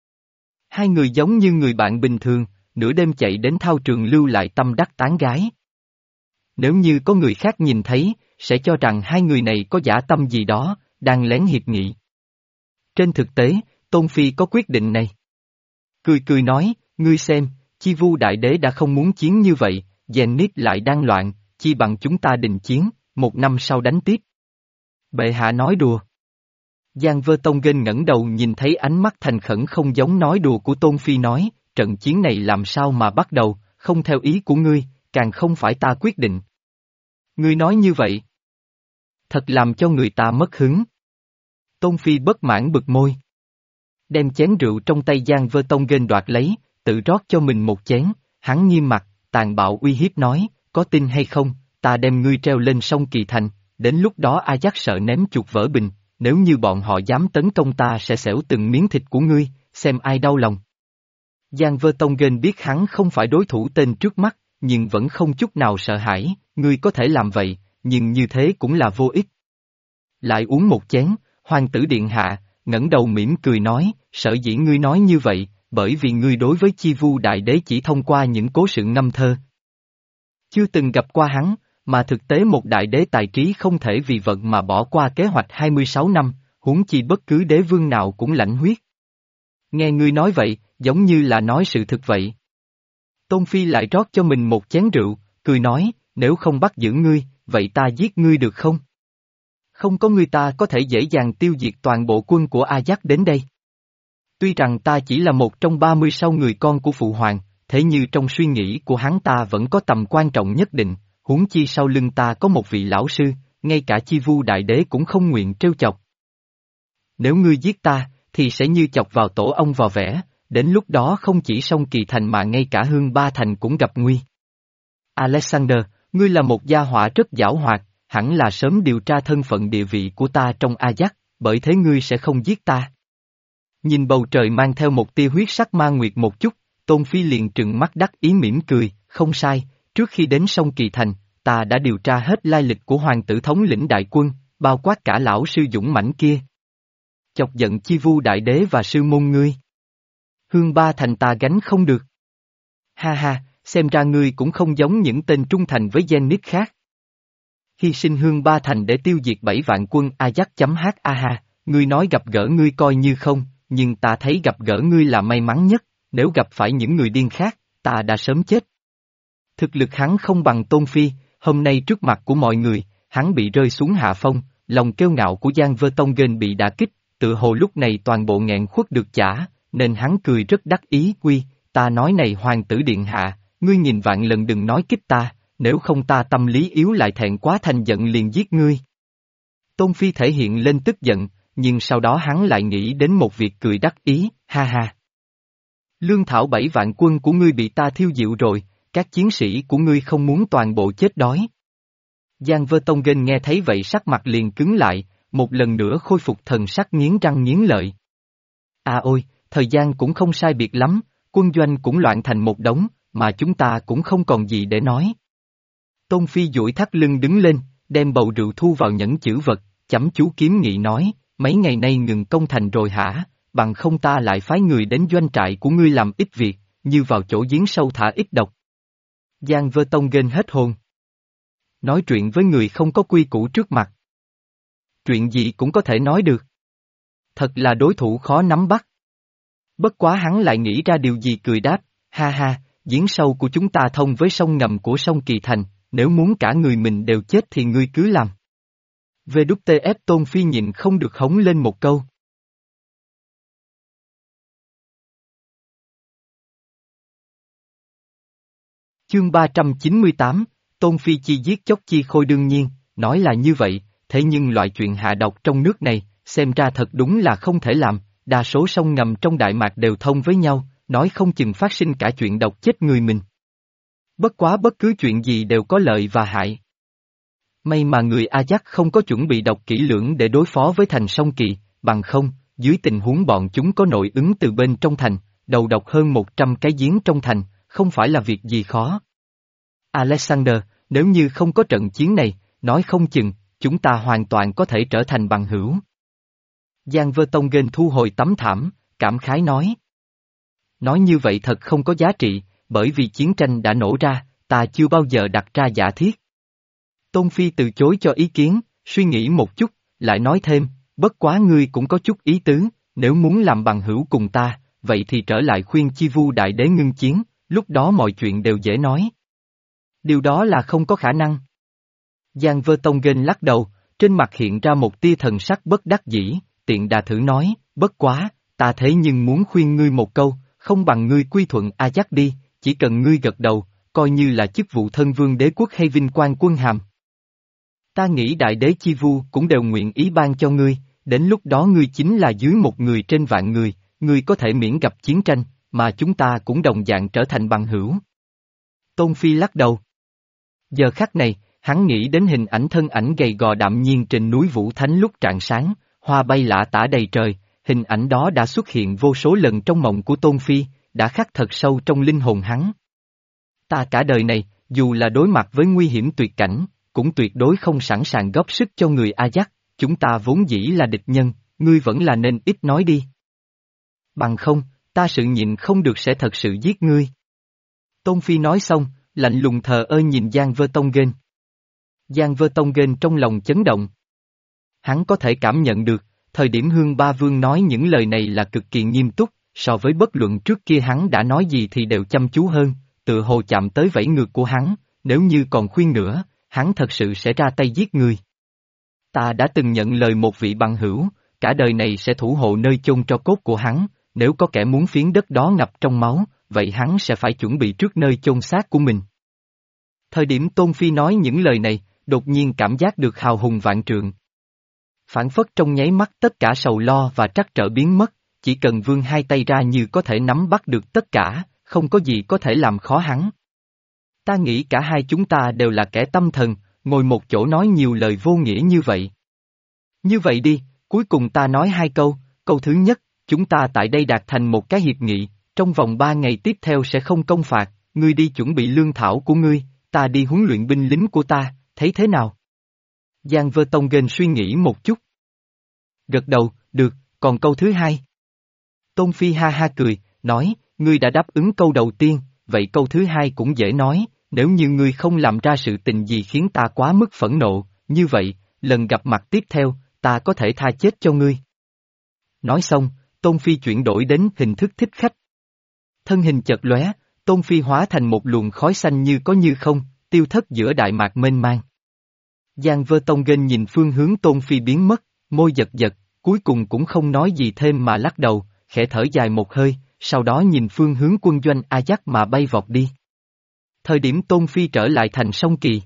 Hai người giống như người bạn bình thường, nửa đêm chạy đến thao trường lưu lại tâm đắc tán gái. Nếu như có người khác nhìn thấy, sẽ cho rằng hai người này có dã tâm gì đó, đang lén hiệp nghị. Trên thực tế, Tôn Phi có quyết định này. Cười cười nói, ngươi xem, Chi Vu Đại Đế đã không muốn chiến như vậy, Zenith lại đang loạn, chi bằng chúng ta đình chiến, một năm sau đánh tiếp. Bệ hạ nói đùa. Giang Vơ Tông Gên ngẩng đầu nhìn thấy ánh mắt thành khẩn không giống nói đùa của Tôn Phi nói, trận chiến này làm sao mà bắt đầu, không theo ý của ngươi, càng không phải ta quyết định. Ngươi nói như vậy. Thật làm cho người ta mất hứng. Tôn Phi bất mãn bực môi. Đem chén rượu trong tay Giang Vơ Tông Gên đoạt lấy, tự rót cho mình một chén, hắn nghiêm mặt, tàn bạo uy hiếp nói, có tin hay không, ta đem ngươi treo lên sông Kỳ Thành, đến lúc đó Ajax sợ ném chuột vỡ bình, nếu như bọn họ dám tấn công ta sẽ xẻo từng miếng thịt của ngươi, xem ai đau lòng. Giang Vơ Tông Gên biết hắn không phải đối thủ tên trước mắt, nhưng vẫn không chút nào sợ hãi, ngươi có thể làm vậy, nhưng như thế cũng là vô ích. Lại uống một chén, hoàng tử điện hạ, ngẩng đầu mỉm cười nói, sở dĩ ngươi nói như vậy, bởi vì ngươi đối với Chi Vu Đại Đế chỉ thông qua những cố sự ngâm thơ. Chưa từng gặp qua hắn, mà thực tế một đại đế tài trí không thể vì vận mà bỏ qua kế hoạch hai mươi sáu năm, huống chi bất cứ đế vương nào cũng lãnh huyết. Nghe ngươi nói vậy, giống như là nói sự thực vậy. Tôn Phi lại rót cho mình một chén rượu, cười nói, nếu không bắt giữ ngươi, vậy ta giết ngươi được không? Không có ngươi ta có thể dễ dàng tiêu diệt toàn bộ quân của Ajax đến đây. Tuy rằng ta chỉ là một trong ba mươi sáu người con của Phụ Hoàng, thế như trong suy nghĩ của hắn ta vẫn có tầm quan trọng nhất định, huống chi sau lưng ta có một vị lão sư, ngay cả Chi Vu Đại Đế cũng không nguyện trêu chọc. Nếu ngươi giết ta, thì sẽ như chọc vào tổ ong vò vẽ, đến lúc đó không chỉ sông Kỳ Thành mà ngay cả Hương Ba Thành cũng gặp nguy. Alexander, ngươi là một gia họa rất giảo hoạt, hẳn là sớm điều tra thân phận địa vị của ta trong Ajax, bởi thế ngươi sẽ không giết ta. Nhìn bầu trời mang theo một tia huyết sắc ma nguyệt một chút, Tôn Phi liền trừng mắt đắc ý mỉm cười, không sai, trước khi đến sông Kỳ Thành, ta đã điều tra hết lai lịch của hoàng tử thống lĩnh đại quân, bao quát cả lão sư dũng mãnh kia. Chọc giận Chi Vu Đại Đế và sư môn ngươi. Hương Ba Thành ta gánh không được. Ha ha, xem ra ngươi cũng không giống những tên trung thành với Zenith khác. Hy sinh Hương Ba Thành để tiêu diệt bảy vạn quân Ajax.ha ha, ngươi nói gặp gỡ ngươi coi như không, nhưng ta thấy gặp gỡ ngươi là may mắn nhất, nếu gặp phải những người điên khác, ta đã sớm chết. Thực lực hắn không bằng Tôn Phi, hôm nay trước mặt của mọi người, hắn bị rơi xuống hạ phong, lòng kiêu ngạo của Giang Vơ Tông Gên bị đả kích, tự hồ lúc này toàn bộ nghẹn khuất được chả, nên hắn cười rất đắc ý, quy, ta nói này hoàng tử điện hạ, ngươi nghìn vạn lần đừng nói kích ta, nếu không ta tâm lý yếu lại thẹn quá thành giận liền giết ngươi. Tôn Phi thể hiện lên tức giận, nhưng sau đó hắn lại nghĩ đến một việc cười đắc ý, ha ha. Lương thảo bảy vạn quân của ngươi bị ta thiêu diệu rồi, các chiến sĩ của ngươi không muốn toàn bộ chết đói. Giang Vơ Tông Nghênh nghe thấy vậy sắc mặt liền cứng lại, một lần nữa khôi phục thần sắc nghiến răng nghiến lợi. À ôi, thời gian cũng không sai biệt lắm, quân doanh cũng loạn thành một đống, mà chúng ta cũng không còn gì để nói. Tôn Phi duỗi thắt lưng đứng lên, đem bầu rượu thu vào nhẫn chữ vật, chăm chú kiếm nghị nói, mấy ngày nay ngừng công thành rồi hả, bằng không ta lại phái người đến doanh trại của ngươi làm ít việc, như vào chỗ giếng sâu thả ít độc. Giang Vơ Tông Nghênh hết hồn. Nói chuyện với người không có quy củ trước mặt. Chuyện gì cũng có thể nói được. Thật là đối thủ khó nắm bắt. Bất quá hắn lại nghĩ ra điều gì cười đáp, ha ha, giếng sâu của chúng ta thông với sông ngầm của sông Kỳ Thành, nếu muốn cả người mình đều chết thì ngươi cứ làm. vê kép tê ép Tôn Phi nhịn không được hống lên một câu. Chương ba trăm chín mươi tám, Tôn Phi chi giết chóc chi khôi đương nhiên, nói là như vậy, thế nhưng loại chuyện hạ độc trong nước này, xem ra thật đúng là không thể làm, đa số sông ngầm trong Đại Mạc đều thông với nhau, nói không chừng phát sinh cả chuyện độc chết người mình. Bất quá bất cứ chuyện gì đều có lợi và hại. May mà người Ajax không có chuẩn bị độc kỹ lưỡng để đối phó với thành sông Kỳ, bằng không, dưới tình huống bọn chúng có nội ứng từ bên trong thành, đầu độc hơn một trăm cái giếng trong thành, không phải là việc gì khó. Alexander, nếu như không có trận chiến này, nói không chừng, chúng ta hoàn toàn có thể trở thành bằng hữu. Giang Vơ Tông Nghênh thu hồi tấm thảm, cảm khái nói. Nói như vậy thật không có giá trị, bởi vì chiến tranh đã nổ ra, ta chưa bao giờ đặt ra giả thiết. Tôn Phi từ chối cho ý kiến, suy nghĩ một chút, lại nói thêm, bất quá ngươi cũng có chút ý tứ, nếu muốn làm bằng hữu cùng ta, vậy thì trở lại khuyên Chi Vu Đại Đế ngưng chiến, lúc đó mọi chuyện đều dễ nói. Điều đó là không có khả năng. Giang Vơ Tông Nghênh lắc đầu, trên mặt hiện ra một tia thần sắc bất đắc dĩ, tiện đà thử nói, bất quá, ta thế nhưng muốn khuyên ngươi một câu, không bằng ngươi quy thuận Ajax đi, chỉ cần ngươi gật đầu, coi như là chức vụ thân vương đế quốc hay vinh quang quân hàm. Ta nghĩ đại đế Chi Vu cũng đều nguyện ý ban cho ngươi, đến lúc đó ngươi chính là dưới một người trên vạn người, ngươi có thể miễn gặp chiến tranh, mà chúng ta cũng đồng dạng trở thành bằng hữu. Tôn Phi lắc đầu. Giờ khắc này, hắn nghĩ đến hình ảnh thân ảnh gầy gò đạm nhiên trên núi Vũ Thánh lúc rạng sáng, hoa bay lả tả đầy trời, hình ảnh đó đã xuất hiện vô số lần trong mộng của Tôn Phi, đã khắc thật sâu trong linh hồn hắn. Ta cả đời này, dù là đối mặt với nguy hiểm tuyệt cảnh, cũng tuyệt đối không sẵn sàng góp sức cho người Ajax, chúng ta vốn dĩ là địch nhân, ngươi vẫn là nên ít nói đi. Bằng không, ta sự nhịn không được sẽ thật sự giết ngươi. Tôn Phi nói xong, lạnh lùng thờ ơ nhìn Giang Vơ Tông Nghênh. Giang Vơ Tông Nghênh trong lòng chấn động. Hắn có thể cảm nhận được, thời điểm Hương Ba Vương nói những lời này là cực kỳ nghiêm túc, so với bất luận trước kia hắn đã nói gì thì đều chăm chú hơn, tự hồ chạm tới vảy ngược của hắn, nếu như còn khuyên nữa, hắn thật sự sẽ ra tay giết người. Ta đã từng nhận lời một vị bằng hữu, cả đời này sẽ thủ hộ nơi chôn tro cốt của hắn, nếu có kẻ muốn phiến đất đó ngập trong máu, vậy hắn sẽ phải chuẩn bị trước nơi chôn xác của mình. Thời điểm Tôn Phi nói những lời này, đột nhiên cảm giác được hào hùng vạn trượng. Phản phất trong nháy mắt tất cả sầu lo và trắc trở biến mất, chỉ cần vươn hai tay ra như có thể nắm bắt được tất cả, không có gì có thể làm khó hắn. Ta nghĩ cả hai chúng ta đều là kẻ tâm thần, ngồi một chỗ nói nhiều lời vô nghĩa như vậy. Như vậy đi, cuối cùng ta nói hai câu, câu thứ nhất, chúng ta tại đây đạt thành một cái hiệp nghị, trong vòng ba ngày tiếp theo sẽ không công phạt, ngươi đi chuẩn bị lương thảo của ngươi, ta đi huấn luyện binh lính của ta, thấy thế nào? Giang Vơ Tông Nghênh suy nghĩ một chút. Gật đầu, được, còn câu thứ hai. Tôn Phi ha ha cười, nói, ngươi đã đáp ứng câu đầu tiên, vậy câu thứ hai cũng dễ nói, nếu như ngươi không làm ra sự tình gì khiến ta quá mức phẫn nộ, như vậy, lần gặp mặt tiếp theo, ta có thể tha chết cho ngươi. Nói xong, Tôn Phi chuyển đổi đến hình thức thích khách. Thân hình chợt lóe, Tôn Phi hóa thành một luồng khói xanh như có như không, tiêu thất giữa Đại Mạc mênh mang. Giang Vơ Tông Nghênh nhìn phương hướng Tôn Phi biến mất, môi giật giật, cuối cùng cũng không nói gì thêm mà lắc đầu, khẽ thở dài một hơi, sau đó nhìn phương hướng quân doanh Ajax mà bay vọt đi. Thời điểm Tôn Phi trở lại thành Sông Kỳ.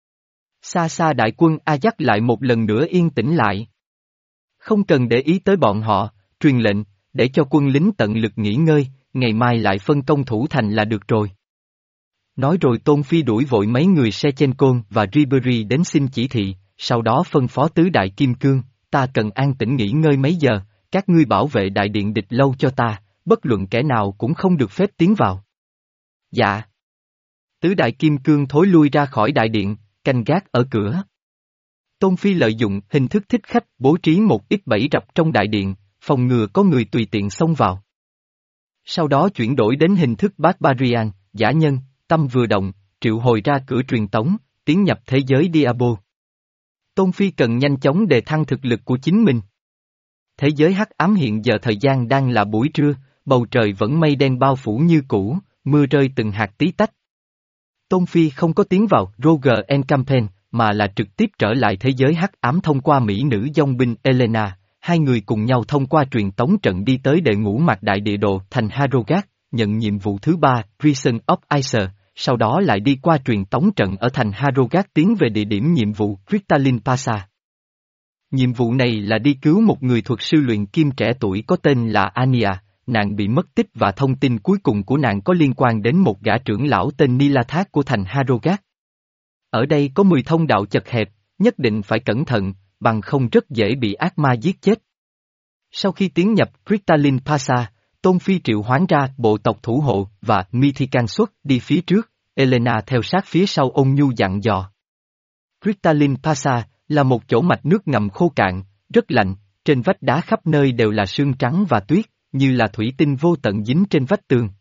Xa xa đại quân Ajax lại một lần nữa yên tĩnh lại. Không cần để ý tới bọn họ, truyền lệnh, để cho quân lính tận lực nghỉ ngơi, ngày mai lại phân công thủ thành là được rồi. Nói rồi Tôn Phi đuổi vội mấy người Sechenko và Ribery đến xin chỉ thị, sau đó phân phó tứ đại kim cương, ta cần an tĩnh nghỉ ngơi mấy giờ, các ngươi bảo vệ đại điện địch lâu cho ta, bất luận kẻ nào cũng không được phép tiến vào. Dạ. Tứ đại kim cương thối lui ra khỏi đại điện, canh gác ở cửa. Tôn Phi lợi dụng hình thức thích khách bố trí một ít bẫy rập trong đại điện, phòng ngừa có người tùy tiện xông vào. Sau đó chuyển đổi đến hình thức Barbarian, giả nhân, tâm vừa động, triệu hồi ra cửa truyền tống, tiến nhập thế giới Diablo. Tôn Phi cần nhanh chóng đề thăng thực lực của chính mình. Thế giới hắc ám hiện giờ thời gian đang là buổi trưa, bầu trời vẫn mây đen bao phủ như cũ, mưa rơi từng hạt tí tách. Tôn Phi không có tiến vào Roger and Campaign, mà là trực tiếp trở lại thế giới hắc ám thông qua mỹ nữ dòng binh Elena, hai người cùng nhau thông qua truyền tống trận đi tới đệ ngũ mạc đại địa đồ thành Harrogate, nhận nhiệm vụ thứ ba, Prison of Ice, sau đó lại đi qua truyền tống trận ở thành Harrogate tiến về địa điểm nhiệm vụ Crystalline Pasa. Nhiệm vụ này là đi cứu một người thuật sư luyện kim trẻ tuổi có tên là Ania, nàng bị mất tích và thông tin cuối cùng của nàng có liên quan đến một gã trưởng lão tên Nilathak của thành Harrogate. Ở đây có mười thông đạo chật hẹp, nhất định phải cẩn thận, bằng không rất dễ bị ác ma giết chết. Sau khi tiến nhập Crystalline Pasa, Tôn Phi triệu hoán ra bộ tộc thủ hộ và Mithican xuất đi phía trước, Elena theo sát phía sau ôn nhu dặn dò. Crystalline Pasa là một chỗ mạch nước ngầm khô cạn, rất lạnh, trên vách đá khắp nơi đều là sương trắng và tuyết, như là thủy tinh vô tận dính trên vách tường.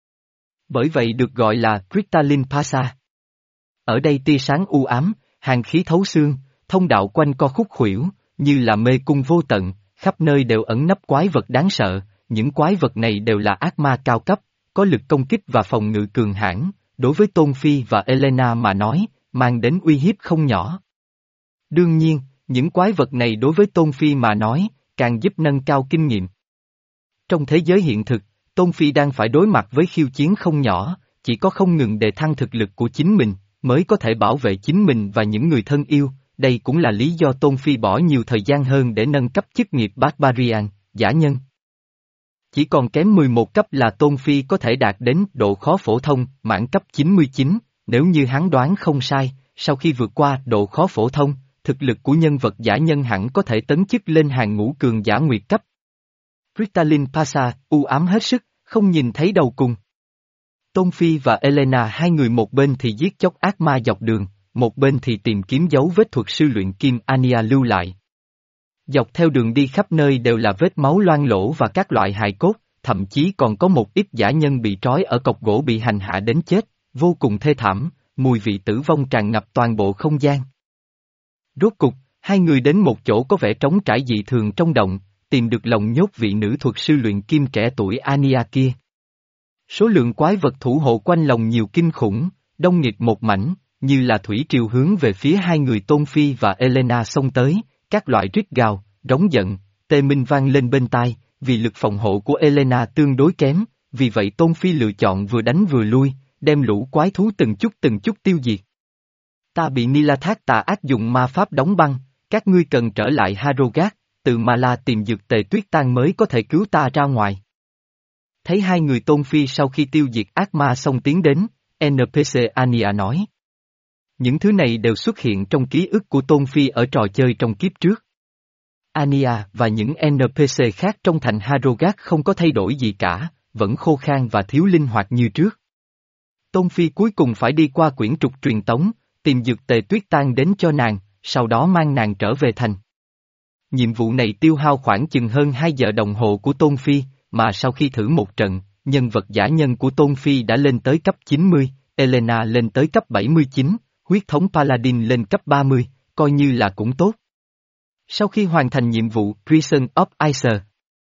Bởi vậy được gọi là Crystalline Pasa. Ở đây tia sáng u ám, hàn khí thấu xương, thông đạo quanh co khúc khuỷu, như là mê cung vô tận, khắp nơi đều ẩn nấp quái vật đáng sợ, những quái vật này đều là ác ma cao cấp, có lực công kích và phòng ngự cường hãn, đối với Tôn Phi và Elena mà nói, mang đến uy hiếp không nhỏ. Đương nhiên, những quái vật này đối với Tôn Phi mà nói, càng giúp nâng cao kinh nghiệm. Trong thế giới hiện thực, Tôn Phi đang phải đối mặt với khiêu chiến không nhỏ, chỉ có không ngừng đề thăng thực lực của chính mình, mới có thể bảo vệ chính mình và những người thân yêu, đây cũng là lý do Tôn Phi bỏ nhiều thời gian hơn để nâng cấp chức nghiệp Barbarian, giả nhân. Chỉ còn kém mười một cấp là Tôn Phi có thể đạt đến độ khó phổ thông, mãn cấp chín mươi chín, nếu như hắn đoán không sai, sau khi vượt qua độ khó phổ thông, thực lực của nhân vật giả nhân hẳn có thể tấn chức lên hàng ngũ cường giả nguyệt cấp. Crystalline Pasa, u ám hết sức, không nhìn thấy đầu cùng. Tôn Phi và Elena hai người một bên thì giết chóc ác ma dọc đường, một bên thì tìm kiếm dấu vết thuật sư luyện kim Ania lưu lại. Dọc theo đường đi khắp nơi đều là vết máu loang lỗ và các loại hài cốt, thậm chí còn có một ít giả nhân bị trói ở cọc gỗ bị hành hạ đến chết, vô cùng thê thảm, mùi vị tử vong tràn ngập toàn bộ không gian. Rốt cục, hai người đến một chỗ có vẻ trống trải dị thường trong động, tìm được lồng nhốt vị nữ thuật sư luyện kim trẻ tuổi Ania kia. Số lượng quái vật thủ hộ quanh lồng nhiều kinh khủng, đông nghịt một mảnh, như là thủy triều hướng về phía hai người Tôn Phi và Elena xông tới, các loại rít gào, rống giận, tê minh vang lên bên tai, vì lực phòng hộ của Elena tương đối kém, vì vậy Tôn Phi lựa chọn vừa đánh vừa lui, đem lũ quái thú từng chút từng chút tiêu diệt. Ta bị Nilathak tà ác dụng ma pháp đóng băng, các ngươi cần trở lại Harrogate, từ Ma La tìm dược tề tuyết tan mới có thể cứu ta ra ngoài. Thấy hai người Tôn Phi sau khi tiêu diệt ác ma xong tiến đến, en pê xê Ania nói. Những thứ này đều xuất hiện trong ký ức của Tôn Phi ở trò chơi trong kiếp trước. Ania và những en pê xê khác trong thành Harrogate không có thay đổi gì cả, vẫn khô khan và thiếu linh hoạt như trước. Tôn Phi cuối cùng phải đi qua quyển trục truyền tống, tìm dược tề tuyết tan đến cho nàng, sau đó mang nàng trở về thành. Nhiệm vụ này tiêu hao khoảng chừng hơn hai giờ đồng hồ của Tôn Phi, mà sau khi thử một trận, nhân vật giả nhân của Tôn Phi đã lên tới cấp chín mươi, Elena lên tới cấp bảy mươi chín, huyết thống Paladin lên cấp ba mươi, coi như là cũng tốt. Sau khi hoàn thành nhiệm vụ Prison of Ice,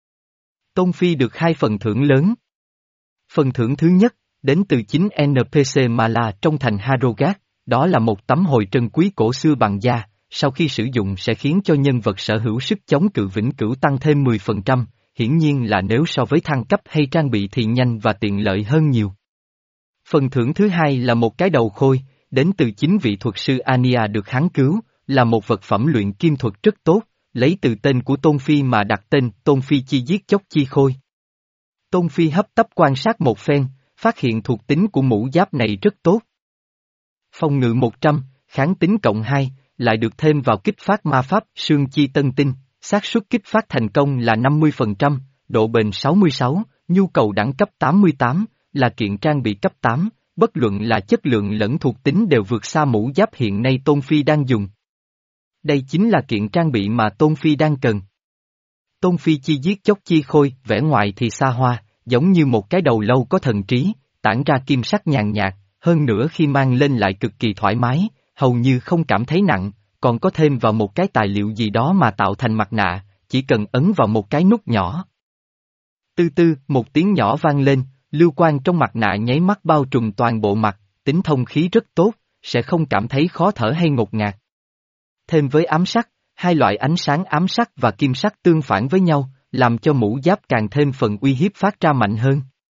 Tôn Phi được hai phần thưởng lớn. Phần thưởng thứ nhất, đến từ chính en pê xê Mala trong thành Harrogate, đó là một tấm hồi trân quý cổ xưa bằng da, sau khi sử dụng sẽ khiến cho nhân vật sở hữu sức chống cự vĩnh cửu tăng thêm mười phần trăm, hiển nhiên là nếu so với thăng cấp hay trang bị thì nhanh và tiện lợi hơn nhiều. Phần thưởng thứ hai là một cái đầu khôi, đến từ chính vị thuật sư Ania được hắn cứu, là một vật phẩm luyện kim thuật rất tốt, lấy từ tên của Tôn Phi mà đặt tên Tôn Phi chi giết chóc chi khôi. Tôn Phi hấp tấp quan sát một phen, phát hiện thuộc tính của mũ giáp này rất tốt. Phòng ngự một trăm, kháng tính cộng hai, lại được thêm vào kích phát ma pháp sương chi tân tinh, xác suất kích phát thành công là năm mươi phần trăm, độ bền sáu mươi sáu, nhu cầu đẳng cấp tám mươi tám, là kiện trang bị cấp tám, bất luận là chất lượng lẫn thuộc tính đều vượt xa mũ giáp hiện nay Tôn Phi đang dùng. Đây chính là kiện trang bị mà Tôn Phi đang cần. Tôn Phi chi giết chóc chi khôi, vẻ ngoài thì xa hoa, giống như một cái đầu lâu có thần trí, tản ra kim sắc nhàn nhạt, hơn nữa khi mang lên lại cực kỳ thoải mái, hầu như không cảm thấy nặng, còn có thêm vào một cái tài liệu gì đó mà tạo thành mặt nạ, chỉ cần ấn vào một cái nút nhỏ. Tư tư, một tiếng nhỏ vang lên, lưu quang trong mặt nạ nháy mắt bao trùm toàn bộ mặt, tính thông khí rất tốt, sẽ không cảm thấy khó thở hay ngột ngạt. Thêm với ám sắc, hai loại ánh sáng ám sắc và kim sắc tương phản với nhau, làm cho mũ giáp càng thêm phần uy hiếp phát ra mạnh hơn.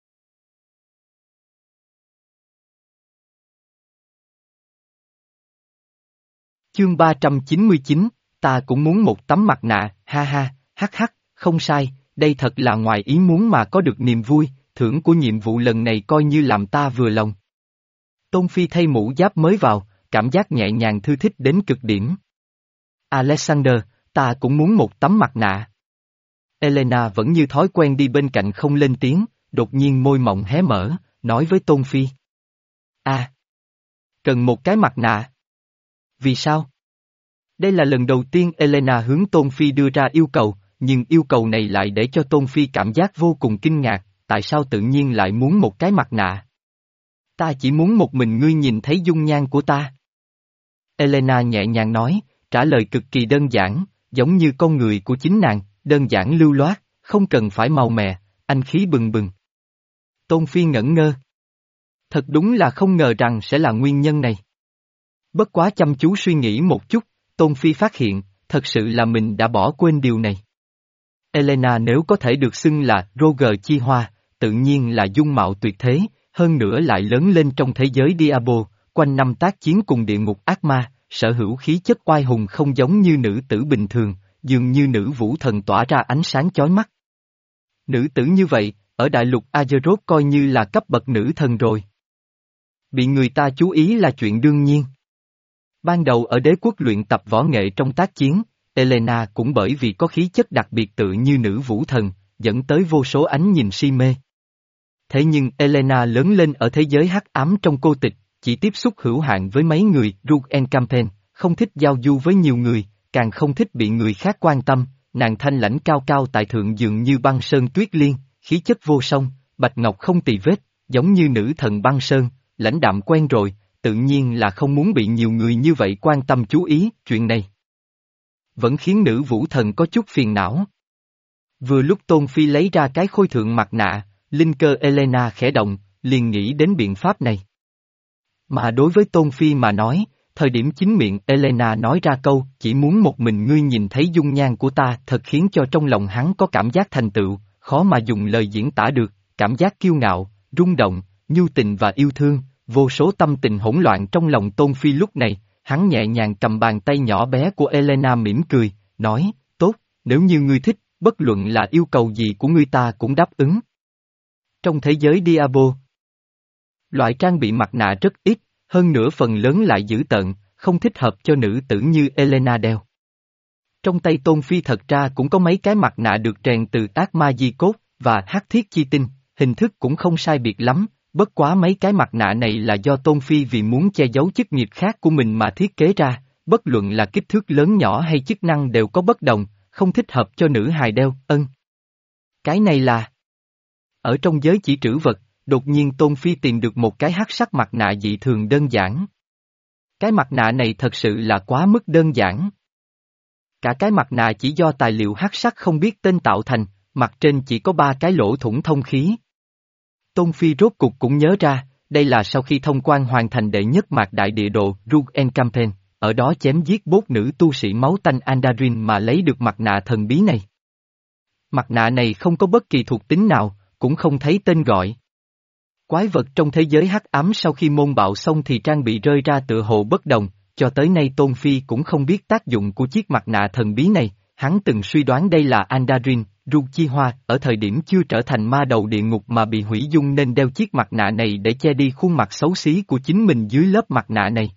Chương ba trăm chín mươi chín, ta cũng muốn một tấm mặt nạ, ha ha, hắc hắc, không sai, đây thật là ngoài ý muốn mà có được niềm vui, thưởng của nhiệm vụ lần này coi như làm ta vừa lòng. Tôn Phi thay mũ giáp mới vào, cảm giác nhẹ nhàng thư thích đến cực điểm. Alexander, ta cũng muốn một tấm mặt nạ. Elena vẫn như thói quen đi bên cạnh không lên tiếng, đột nhiên môi mọng hé mở, nói với Tôn Phi. À, cần một cái mặt nạ. Vì sao? Đây là lần đầu tiên Elena hướng Tôn Phi đưa ra yêu cầu, nhưng yêu cầu này lại để cho Tôn Phi cảm giác vô cùng kinh ngạc, tại sao tự nhiên lại muốn một cái mặt nạ? Ta chỉ muốn một mình ngươi nhìn thấy dung nhan của ta. Elena nhẹ nhàng nói, trả lời cực kỳ đơn giản, giống như con người của chính nàng, đơn giản lưu loát, không cần phải màu mè, anh khí bừng bừng. Tôn Phi ngẩn ngơ. Thật đúng là không ngờ rằng sẽ là nguyên nhân này. Bất quá chăm chú suy nghĩ một chút, Tôn Phi phát hiện, thật sự là mình đã bỏ quên điều này. Elena nếu có thể được xưng là Roger Chi Hoa, tự nhiên là dung mạo tuyệt thế, hơn nữa lại lớn lên trong thế giới Diablo, quanh năm tác chiến cùng địa ngục ác ma, sở hữu khí chất oai hùng không giống như nữ tử bình thường, dường như nữ vũ thần tỏa ra ánh sáng chói mắt. Nữ tử như vậy, ở đại lục Azeroth coi như là cấp bậc nữ thần rồi. Bị người ta chú ý là chuyện đương nhiên. Ban đầu ở đế quốc luyện tập võ nghệ trong tác chiến, Elena cũng bởi vì có khí chất đặc biệt tự như nữ vũ thần, dẫn tới vô số ánh nhìn si mê. Thế nhưng Elena lớn lên ở thế giới hắc ám trong cô tịch, chỉ tiếp xúc hữu hạn với mấy người, Rugen Campaign, không thích giao du với nhiều người, càng không thích bị người khác quan tâm, nàng thanh lãnh cao cao tại thượng dường như băng sơn tuyết liên, khí chất vô song, bạch ngọc không tì vết, giống như nữ thần băng sơn, lãnh đạm quen rồi, tự nhiên là không muốn bị nhiều người như vậy quan tâm chú ý, chuyện này vẫn khiến nữ vũ thần có chút phiền não. Vừa lúc Tôn Phi lấy ra cái khôi thượng mặt nạ, linh cơ Elena khẽ động, liền nghĩ đến biện pháp này. Mà đối với Tôn Phi mà nói, thời điểm chính miệng Elena nói ra câu, chỉ muốn một mình ngươi nhìn thấy dung nhan của ta thật khiến cho trong lòng hắn có cảm giác thành tựu, khó mà dùng lời diễn tả được, cảm giác kiêu ngạo, rung động, nhu tình và yêu thương, vô số tâm tình hỗn loạn trong lòng Tôn Phi lúc này, hắn nhẹ nhàng cầm bàn tay nhỏ bé của Elena mỉm cười, nói, tốt, nếu như ngươi thích, bất luận là yêu cầu gì của ngươi ta cũng đáp ứng. Trong thế giới Diablo, loại trang bị mặt nạ rất ít, hơn nữa phần lớn lại dữ tợn, không thích hợp cho nữ tử như Elena đeo. Trong tay Tôn Phi thật ra cũng có mấy cái mặt nạ được rèn từ ác ma di cốt và hắc thiết chi tinh, hình thức cũng không sai biệt lắm, bất quá mấy cái mặt nạ này là do Tôn Phi vì muốn che giấu chức nghiệp khác của mình mà thiết kế ra, bất luận là kích thước lớn nhỏ hay chức năng đều có bất đồng, không thích hợp cho nữ hài đeo, ân. Cái này là... Ở trong giới chỉ trữ vật, đột nhiên Tôn Phi tìm được một cái hắc sắc mặt nạ dị thường đơn giản. Cái mặt nạ này thật sự là quá mức đơn giản. Cả cái mặt nạ chỉ do tài liệu hắc sắc không biết tên tạo thành, mặt trên chỉ có ba cái lỗ thủng thông khí. Tôn Phi rốt cục cũng nhớ ra, đây là sau khi thông quan hoàn thành đệ nhất mạc đại địa đồ Rugen Campaign, ở đó chém giết bốt nữ tu sĩ máu tanh Andarin mà lấy được mặt nạ thần bí này. Mặt nạ này không có bất kỳ thuộc tính nào, cũng không thấy tên gọi. Quái vật trong thế giới hắc ám sau khi môn bạo xong thì trang bị rơi ra tựa hồ bất đồng, cho tới nay Tôn Phi cũng không biết tác dụng của chiếc mặt nạ thần bí này, hắn từng suy đoán đây là Andarin, Ruchiha, ở thời điểm chưa trở thành ma đầu địa ngục mà bị hủy dung nên đeo chiếc mặt nạ này để che đi khuôn mặt xấu xí của chính mình dưới lớp mặt nạ này.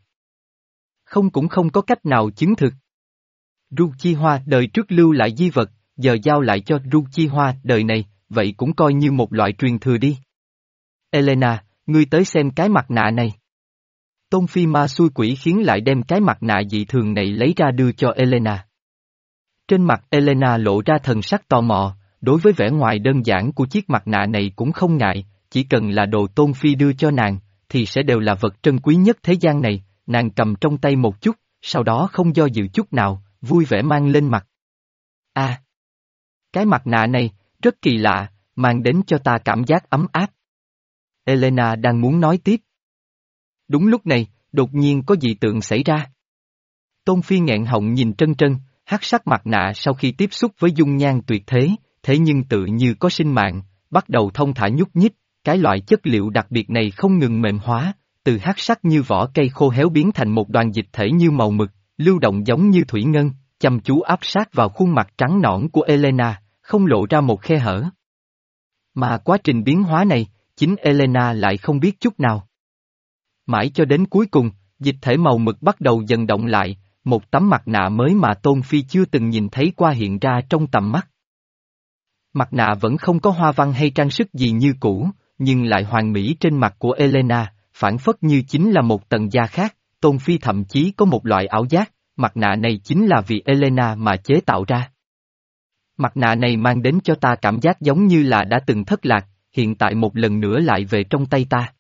Không cũng không có cách nào chứng thực. Ruchiha đời trước lưu lại di vật, giờ giao lại cho Ruchiha đời này, vậy cũng coi như một loại truyền thừa đi. Elena, ngươi tới xem cái mặt nạ này. Tôn Phi ma xui quỷ khiến lại đem cái mặt nạ dị thường này lấy ra đưa cho Elena. Trên mặt Elena lộ ra thần sắc tò mò, đối với vẻ ngoài đơn giản của chiếc mặt nạ này cũng không ngại, chỉ cần là đồ Tôn Phi đưa cho nàng, thì sẽ đều là vật trân quý nhất thế gian này, nàng cầm trong tay một chút, sau đó không do dự chút nào, vui vẻ mang lên mặt. À! Cái mặt nạ này, rất kỳ lạ, mang đến cho ta cảm giác ấm áp. Elena đang muốn nói tiếp. Đúng lúc này, đột nhiên có dị tượng xảy ra. Tôn Phi nghẹn họng nhìn Trân Trân, hắc sắc mặt nạ sau khi tiếp xúc với dung nhan tuyệt thế, thế nhưng tự như có sinh mạng, bắt đầu thông thả nhúc nhích, cái loại chất liệu đặc biệt này không ngừng mềm hóa, từ hắc sắc như vỏ cây khô héo biến thành một đoàn dịch thể như màu mực, lưu động giống như thủy ngân, chăm chú áp sát vào khuôn mặt trắng nõn của Elena, không lộ ra một khe hở. Mà quá trình biến hóa này, chính Elena lại không biết chút nào. Mãi cho đến cuối cùng, dịch thể màu mực bắt đầu dần động lại, một tấm mặt nạ mới mà Tôn Phi chưa từng nhìn thấy qua hiện ra trong tầm mắt. Mặt nạ vẫn không có hoa văn hay trang sức gì như cũ, nhưng lại hoàn mỹ trên mặt của Elena, phản phất như chính là một tầng da khác, Tôn Phi thậm chí có một loại ảo giác, mặt nạ này chính là vì Elena mà chế tạo ra. Mặt nạ này mang đến cho ta cảm giác giống như là đã từng thất lạc, hiện tại một lần nữa lại về trong tay ta.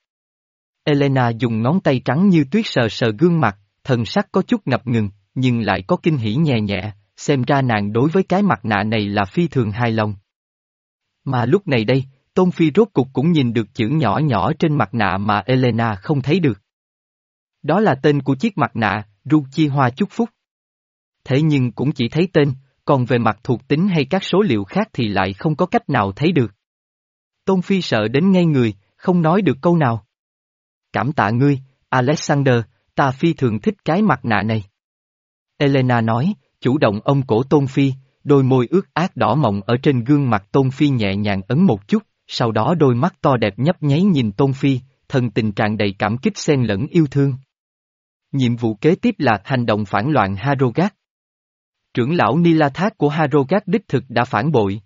Elena dùng ngón tay trắng như tuyết sờ sờ gương mặt, thần sắc có chút ngập ngừng, nhưng lại có kinh hỉ nhẹ nhẹ, xem ra nàng đối với cái mặt nạ này là phi thường hài lòng. Mà lúc này đây, Tôn Phi rốt cục cũng nhìn được chữ nhỏ nhỏ trên mặt nạ mà Elena không thấy được. Đó là tên của chiếc mặt nạ, Ruchiha chúc phúc. Thế nhưng cũng chỉ thấy tên, còn về mặt thuộc tính hay các số liệu khác thì lại không có cách nào thấy được. Tôn Phi sợ đến ngây người, không nói được câu nào. Cảm tạ ngươi, Alexander, ta phi thường thích cái mặt nạ này. Elena nói, chủ động ôm cổ Tôn Phi, đôi môi ướt át đỏ mọng ở trên gương mặt Tôn Phi nhẹ nhàng ấn một chút, sau đó đôi mắt to đẹp nhấp nháy nhìn Tôn Phi, thần tình tràn đầy cảm kích xen lẫn yêu thương. Nhiệm vụ kế tiếp là hành động phản loạn Harrogat. Trưởng lão Nilathak của Harrogat đích thực đã phản bội.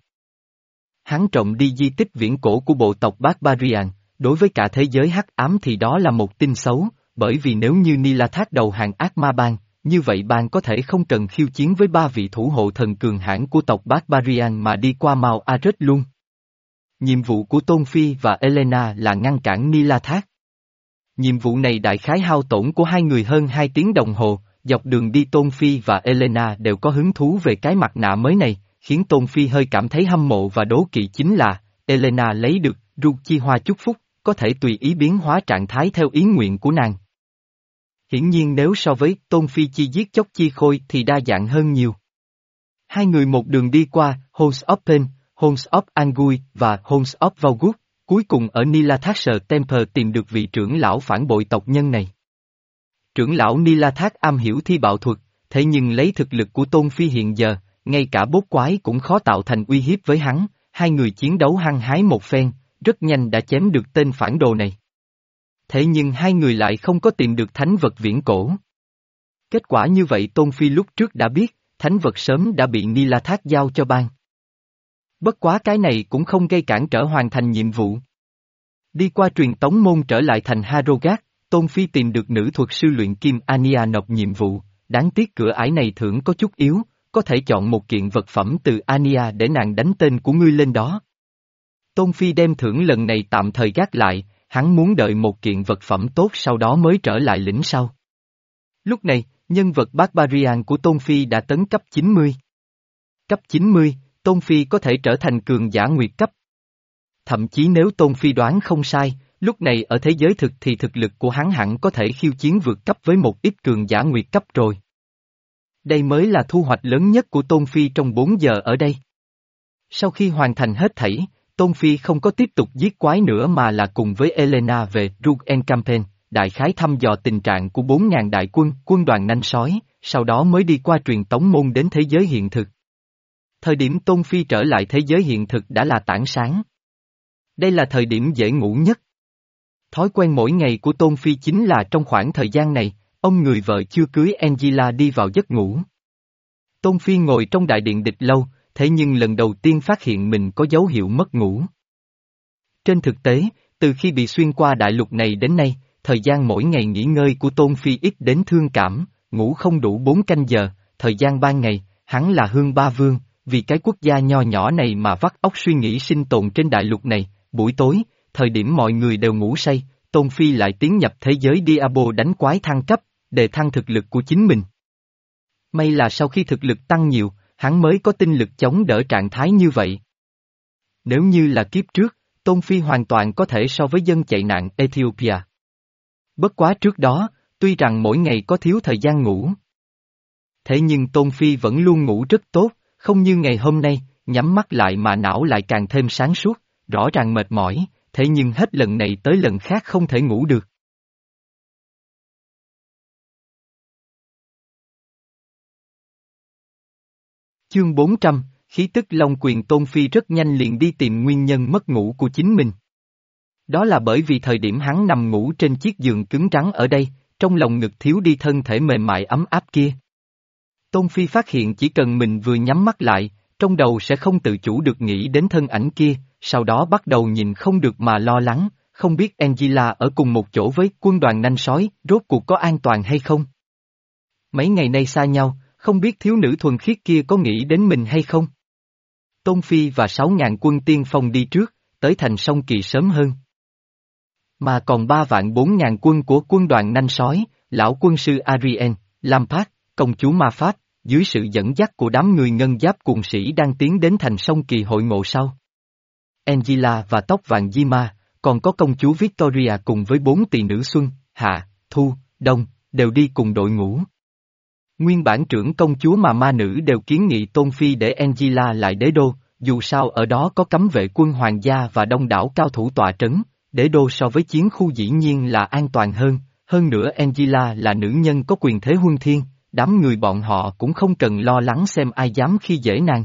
Hắn trộm đi di tích viễn cổ của bộ tộc Barbarian, đối với cả thế giới hắc ám thì đó là một tin xấu, bởi vì nếu như Nilathak đầu hàng ác ma bang, như vậy bang có thể không cần khiêu chiến với ba vị thủ hộ thần cường hãn của tộc Barbarian mà đi qua Mount Areth luôn. Nhiệm vụ của Tôn Phi và Elena là ngăn cản Nilathak. Nhiệm vụ này đại khái hao tổn của hai người hơn hai tiếng đồng hồ, dọc đường đi Tôn Phi và Elena đều có hứng thú về cái mặt nạ mới này, khiến Tôn Phi hơi cảm thấy hâm mộ và đố kỵ chính là, Elena lấy được Ruchiha chúc phúc, có thể tùy ý biến hóa trạng thái theo ý nguyện của nàng. Hiển nhiên nếu so với Tôn Phi chi giết chóc chi khôi thì đa dạng hơn nhiều. Hai người một đường đi qua Halls of Pain, Halls of Angui và Halls of Valgut, cuối cùng ở Nilathak Temple tìm được vị trưởng lão phản bội tộc nhân này. Trưởng lão Nilathak am hiểu thi bạo thuật, thế nhưng lấy thực lực của Tôn Phi hiện giờ, ngay cả bốt quái cũng khó tạo thành uy hiếp với hắn, hai người chiến đấu hăng hái một phen, rất nhanh đã chém được tên phản đồ này. Thế nhưng hai người lại không có tìm được thánh vật viễn cổ. Kết quả như vậy Tôn Phi lúc trước đã biết, thánh vật sớm đã bị Nilathak giao cho bang. Bất quá cái này cũng không gây cản trở hoàn thành nhiệm vụ. Đi qua truyền tống môn trở lại thành Harrogat, Tôn Phi tìm được nữ thuật sư luyện kim Ania nộp nhiệm vụ, đáng tiếc cửa ải này thưởng có chút yếu, có thể chọn một kiện vật phẩm từ Ania để nàng đánh tên của ngươi lên đó. Tôn Phi đem thưởng lần này tạm thời gác lại, hắn muốn đợi một kiện vật phẩm tốt sau đó mới trở lại lĩnh sau. Lúc này, nhân vật Barbarian của Tôn Phi đã tấn cấp chín mươi. Cấp chín mươi, Tôn Phi có thể trở thành cường giả nguyệt cấp. Thậm chí nếu Tôn Phi đoán không sai, lúc này ở thế giới thực thì thực lực của hắn hẳn có thể khiêu chiến vượt cấp với một ít cường giả nguyệt cấp rồi. Đây mới là thu hoạch lớn nhất của Tôn Phi trong bốn giờ ở đây. Sau khi hoàn thành hết thảy, Tôn Phi không có tiếp tục giết quái nữa mà là cùng với Elena về Rugenkampen, đại khái thăm dò tình trạng của bốn ngàn đại quân, quân đoàn nanh sói, sau đó mới đi qua truyền tống môn đến thế giới hiện thực. Thời điểm Tôn Phi trở lại thế giới hiện thực đã là tảng sáng. Đây là thời điểm dễ ngủ nhất. Thói quen mỗi ngày của Tôn Phi chính là trong khoảng thời gian này, ông người vợ chưa cưới Angela đi vào giấc ngủ. Tôn Phi ngồi trong đại điện địch lâu, thế nhưng lần đầu tiên phát hiện mình có dấu hiệu mất ngủ. Trên thực tế, từ khi bị xuyên qua đại lục này đến nay, thời gian mỗi ngày nghỉ ngơi của Tôn Phi ít đến thương cảm, ngủ không đủ bốn canh giờ, thời gian ban ngày, hắn là Hương Ba Vương, vì cái quốc gia nho nhỏ này mà vắt óc suy nghĩ sinh tồn trên đại lục này, buổi tối, thời điểm mọi người đều ngủ say, Tôn Phi lại tiến nhập thế giới Diablo đánh quái thăng cấp, để thăng thực lực của chính mình. May là sau khi thực lực tăng nhiều, hắn mới có tinh lực chống đỡ trạng thái như vậy. Nếu như là kiếp trước, Tôn Phi hoàn toàn có thể so với dân chạy nạn Ethiopia. Bất quá trước đó, tuy rằng mỗi ngày có thiếu thời gian ngủ. Thế nhưng Tôn Phi vẫn luôn ngủ rất tốt, không như ngày hôm nay, nhắm mắt lại mà não lại càng thêm sáng suốt, rõ ràng mệt mỏi, thế nhưng hết lần này tới lần khác không thể ngủ được. Chương bốn trăm, khí tức Long Quyền. Tôn Phi rất nhanh liền đi tìm nguyên nhân mất ngủ của chính mình. Đó là bởi vì thời điểm hắn nằm ngủ trên chiếc giường cứng rắn ở đây, trong lòng ngực thiếu đi thân thể mềm mại ấm áp kia. Tôn Phi phát hiện chỉ cần mình vừa nhắm mắt lại, trong đầu sẽ không tự chủ được nghĩ đến thân ảnh kia, sau đó bắt đầu nhìn không được mà lo lắng, không biết Angela ở cùng một chỗ với quân đoàn nanh sói, rốt cuộc có an toàn hay không. Mấy ngày nay xa nhau, không biết thiếu nữ thuần khiết kia có nghĩ đến mình hay không. Tôn Phi và sáu ngàn quân tiên phong đi trước, tới thành Sông Kỳ sớm hơn. Mà còn ba vạn bốn ngàn quân của quân đoàn nanh sói, lão quân sư Arien, Lampard, công chúa Ma Pháp, dưới sự dẫn dắt của đám người ngân giáp cuồng sĩ đang tiến đến thành Sông Kỳ hội ngộ sau. Angela và tóc vàng Dima, còn có công chúa Victoria cùng với bốn tỳ nữ Xuân, Hạ, Thu, Đông, đều đi cùng đội ngũ. Nguyên bản trưởng công chúa mà ma nữ đều kiến nghị Tôn Phi để Angela lại đế đô, dù sao ở đó có cấm vệ quân hoàng gia và đông đảo cao thủ tọa trấn, đế đô so với chiến khu dĩ nhiên là an toàn hơn, hơn nữa Angela là nữ nhân có quyền thế huân thiên, đám người bọn họ cũng không cần lo lắng xem ai dám khi dễ nàng.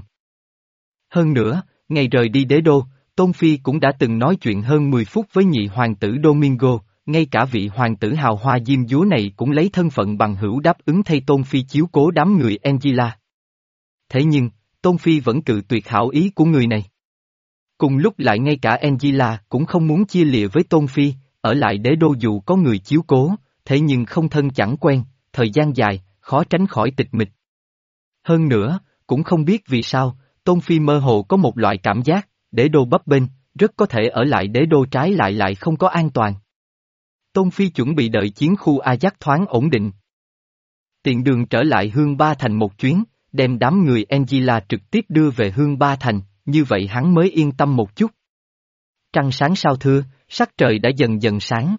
Hơn nữa, ngày rời đi đế đô, Tôn Phi cũng đã từng nói chuyện hơn mười phút với nhị hoàng tử Domingo, ngay cả vị hoàng tử hào hoa diêm dúa này cũng lấy thân phận bằng hữu đáp ứng thay Tôn Phi chiếu cố đám người Angela. Thế nhưng, Tôn Phi vẫn cự tuyệt hảo ý của người này. Cùng lúc lại ngay cả Angela cũng không muốn chia lìa với Tôn Phi, ở lại đế đô dù có người chiếu cố, thế nhưng không thân chẳng quen, thời gian dài, khó tránh khỏi tịch mịch. Hơn nữa, cũng không biết vì sao, Tôn Phi mơ hồ có một loại cảm giác, đế đô bấp bênh, rất có thể ở lại đế đô trái lại lại không có an toàn. Tôn Phi chuẩn bị đợi chiến khu Ajax thoáng ổn định. Tiện đường trở lại Hương Ba Thành một chuyến, đem đám người Angela trực tiếp đưa về Hương Ba Thành, như vậy hắn mới yên tâm một chút. Trăng sáng sao thưa, sắc trời đã dần dần sáng.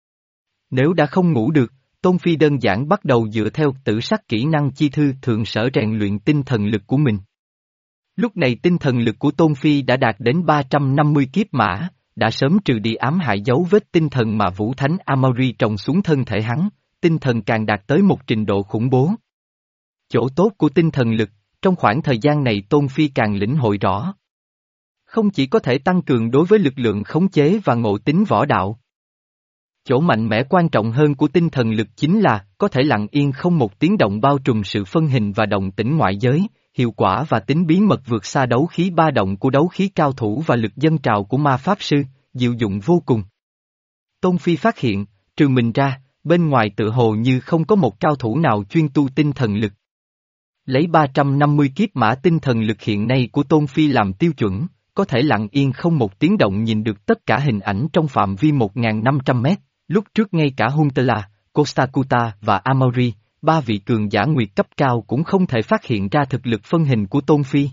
Nếu đã không ngủ được, Tôn Phi đơn giản bắt đầu dựa theo tử sắc kỹ năng chi thư thường sở rèn luyện tinh thần lực của mình. Lúc này tinh thần lực của Tôn Phi đã đạt đến ba trăm năm mươi kiếp mã, đã sớm trừ đi ám hại dấu vết tinh thần mà Vũ Thánh Amaury trồng xuống thân thể hắn, tinh thần càng đạt tới một trình độ khủng bố. Chỗ tốt của tinh thần lực, trong khoảng thời gian này Tôn Phi càng lĩnh hội rõ. Không chỉ có thể tăng cường đối với lực lượng khống chế và ngộ tính võ đạo. Chỗ mạnh mẽ quan trọng hơn của tinh thần lực chính là có thể lặng yên không một tiếng động bao trùm sự phân hình và động tĩnh ngoại giới, hiệu quả và tính bí mật vượt xa đấu khí ba động của đấu khí cao thủ và lực dân trào của ma pháp sư, diệu dụng vô cùng. Tôn Phi phát hiện, trừ mình ra, bên ngoài tự hồ như không có một cao thủ nào chuyên tu tinh thần lực. Lấy ba trăm năm mươi kiếp mã tinh thần lực hiện nay của Tôn Phi làm tiêu chuẩn, có thể lặng yên không một tiếng động nhìn được tất cả hình ảnh trong phạm vi một nghìn năm trăm mét, lúc trước ngay cả Huntela, Costacuta và Amaury, ba vị cường giả nguyệt cấp cao cũng không thể phát hiện ra thực lực phân hình của Tôn Phi.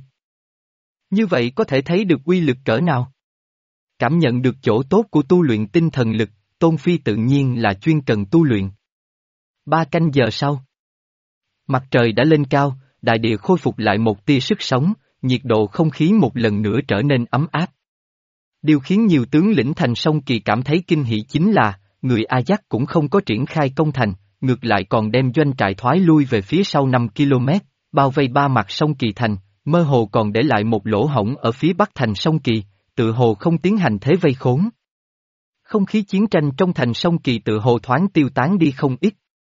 Như vậy có thể thấy được uy lực cỡ nào. Cảm nhận được chỗ tốt của tu luyện tinh thần lực, Tôn Phi tự nhiên là chuyên cần tu luyện. Ba canh giờ sau, mặt trời đã lên cao, đại địa khôi phục lại một tia sức sống, nhiệt độ không khí một lần nữa trở nên ấm áp. Điều khiến nhiều tướng lĩnh thành Song Kỳ cảm thấy kinh hỉ chính là, người Ajax cũng không có triển khai công thành, ngược lại còn đem doanh trại thoái lui về phía sau năm ki lô mét, bao vây ba mặt sông Kỳ thành, mơ hồ còn để lại một lỗ hổng ở phía bắc thành sông Kỳ, tự hồ không tiến hành thế vây khốn. Không khí chiến tranh trong thành sông Kỳ tự hồ thoáng tiêu tán đi không ít.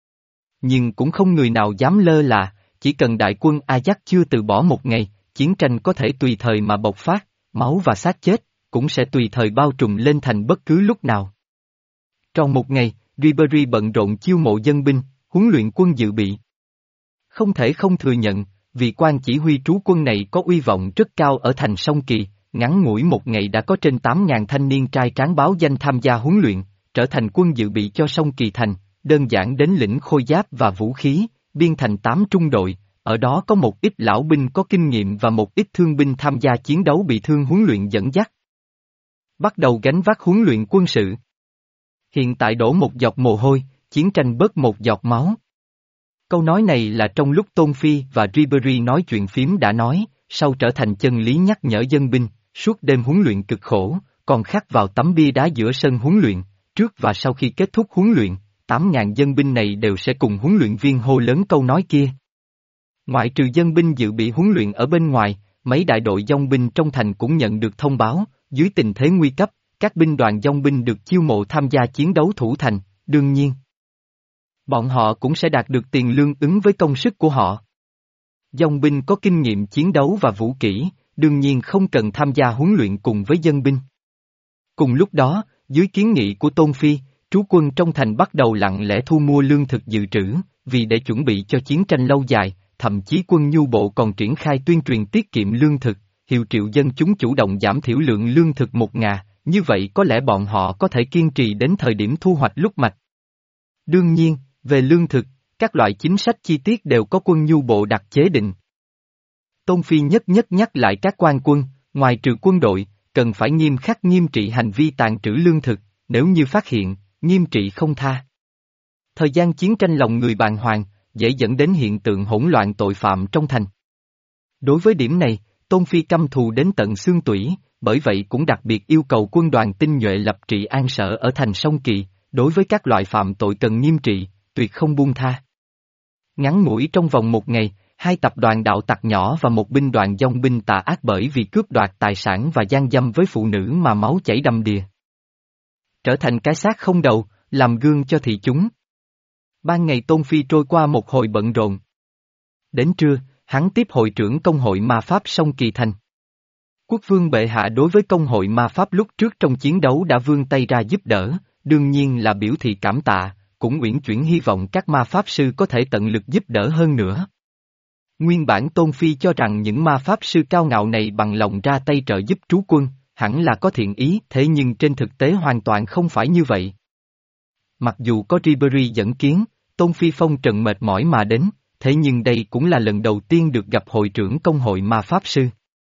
Nhưng cũng không người nào dám lơ là, chỉ cần đại quân Ajax chưa từ bỏ một ngày, chiến tranh có thể tùy thời mà bộc phát, máu và xác chết, cũng sẽ tùy thời bao trùm lên thành bất cứ lúc nào. Trong một ngày, Ribery bận rộn chiêu mộ dân binh, huấn luyện quân dự bị. Không thể không thừa nhận, vị quan chỉ huy trú quân này có uy vọng rất cao ở thành sông Kỳ, ngắn ngủi một ngày đã có trên tám ngàn thanh niên trai tráng báo danh tham gia huấn luyện, trở thành quân dự bị cho sông Kỳ thành, đơn giản đến lĩnh khôi giáp và vũ khí, biên thành tám trung đội, ở đó có một ít lão binh có kinh nghiệm và một ít thương binh tham gia chiến đấu bị thương huấn luyện dẫn dắt. Bắt đầu gánh vác huấn luyện quân sự. Hiện tại đổ một giọt mồ hôi, chiến tranh bớt một giọt máu. Câu nói này là trong lúc Tôn Phi và Ribery nói chuyện phím đã nói, sau trở thành chân lý nhắc nhở dân binh, suốt đêm huấn luyện cực khổ, còn khắc vào tấm bia đá giữa sân huấn luyện, trước và sau khi kết thúc huấn luyện, tám ngàn dân binh này đều sẽ cùng huấn luyện viên hô lớn câu nói kia. Ngoại trừ dân binh dự bị huấn luyện ở bên ngoài, mấy đại đội dong binh trong thành cũng nhận được thông báo, dưới tình thế nguy cấp, các binh đoàn dong binh được chiêu mộ tham gia chiến đấu thủ thành, đương nhiên. Bọn họ cũng sẽ đạt được tiền lương ứng với công sức của họ. Dong binh có kinh nghiệm chiến đấu và vũ kỹ, đương nhiên không cần tham gia huấn luyện cùng với dân binh. Cùng lúc đó, dưới kiến nghị của Tôn Phi, trú quân trong thành bắt đầu lặng lẽ thu mua lương thực dự trữ, vì để chuẩn bị cho chiến tranh lâu dài, thậm chí quân nhu bộ còn triển khai tuyên truyền tiết kiệm lương thực, hiệu triệu dân chúng chủ động giảm thiểu lượng lương thực một ngà, như vậy có lẽ bọn họ có thể kiên trì đến thời điểm thu hoạch lúc mạch. Đương nhiên, về lương thực, các loại chính sách chi tiết đều có quân nhu bộ đặt chế định. Tôn Phi nhất nhất nhắc lại các quan quân, ngoài trừ quân đội, cần phải nghiêm khắc nghiêm trị hành vi tàn trữ lương thực, nếu như phát hiện, nghiêm trị không tha. Thời gian chiến tranh lòng người bàng hoàng, dễ dẫn đến hiện tượng hỗn loạn tội phạm trong thành. Đối với điểm này, Tôn Phi căm thù đến tận xương tủy, bởi vậy cũng đặc biệt yêu cầu quân đoàn tinh nhuệ lập trị an sở ở thành Sông Kỳ, đối với các loại phạm tội cần nghiêm trị, tuyệt không buông tha. Ngắn ngủi trong vòng một ngày, hai tập đoàn đạo tặc nhỏ và một binh đoàn dong binh tà ác bởi vì cướp đoạt tài sản và gian dâm với phụ nữ mà máu chảy đầm đìa. Trở thành cái xác không đầu, làm gương cho thị chúng. Ban ngày Tôn Phi trôi qua một hồi bận rộn. Đến trưa, hắn tiếp hội trưởng công hội ma pháp Sông Kỳ Thành. Quốc vương bệ hạ đối với công hội ma pháp lúc trước trong chiến đấu đã vươn tay ra giúp đỡ, đương nhiên là biểu thị cảm tạ, cũng uyển chuyển hy vọng các ma pháp sư có thể tận lực giúp đỡ hơn nữa. Nguyên bản Tôn Phi cho rằng những ma pháp sư cao ngạo này bằng lòng ra tay trợ giúp trú quân, hẳn là có thiện ý, thế nhưng trên thực tế hoàn toàn không phải như vậy. Mặc dù có Ribery dẫn kiến, Tôn Phi phong trần mệt mỏi mà đến, thế nhưng đây cũng là lần đầu tiên được gặp hội trưởng công hội ma pháp sư.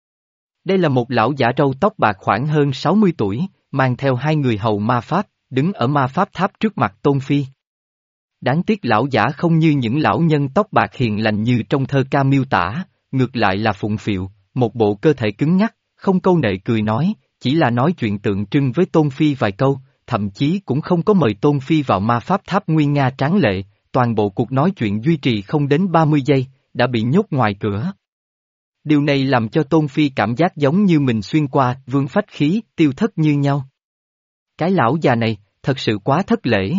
Đây là một lão giả râu tóc bạc khoảng hơn sáu mươi tuổi, mang theo hai người hầu ma pháp, đứng ở ma pháp tháp trước mặt Tôn Phi. Đáng tiếc lão giả không như những lão nhân tóc bạc hiền lành như trong thơ ca miêu tả, ngược lại là phụng phịu, một bộ cơ thể cứng nhắc, không câu nệ cười nói, chỉ là nói chuyện tượng trưng với Tôn Phi vài câu, thậm chí cũng không có mời Tôn Phi vào ma pháp tháp nguy nga tráng lệ, toàn bộ cuộc nói chuyện duy trì không đến ba mươi giây, đã bị nhốt ngoài cửa. Điều này làm cho Tôn Phi cảm giác giống như mình xuyên qua, vương phách khí, tiêu thất như nhau. Cái lão già này, thật sự quá thất lễ.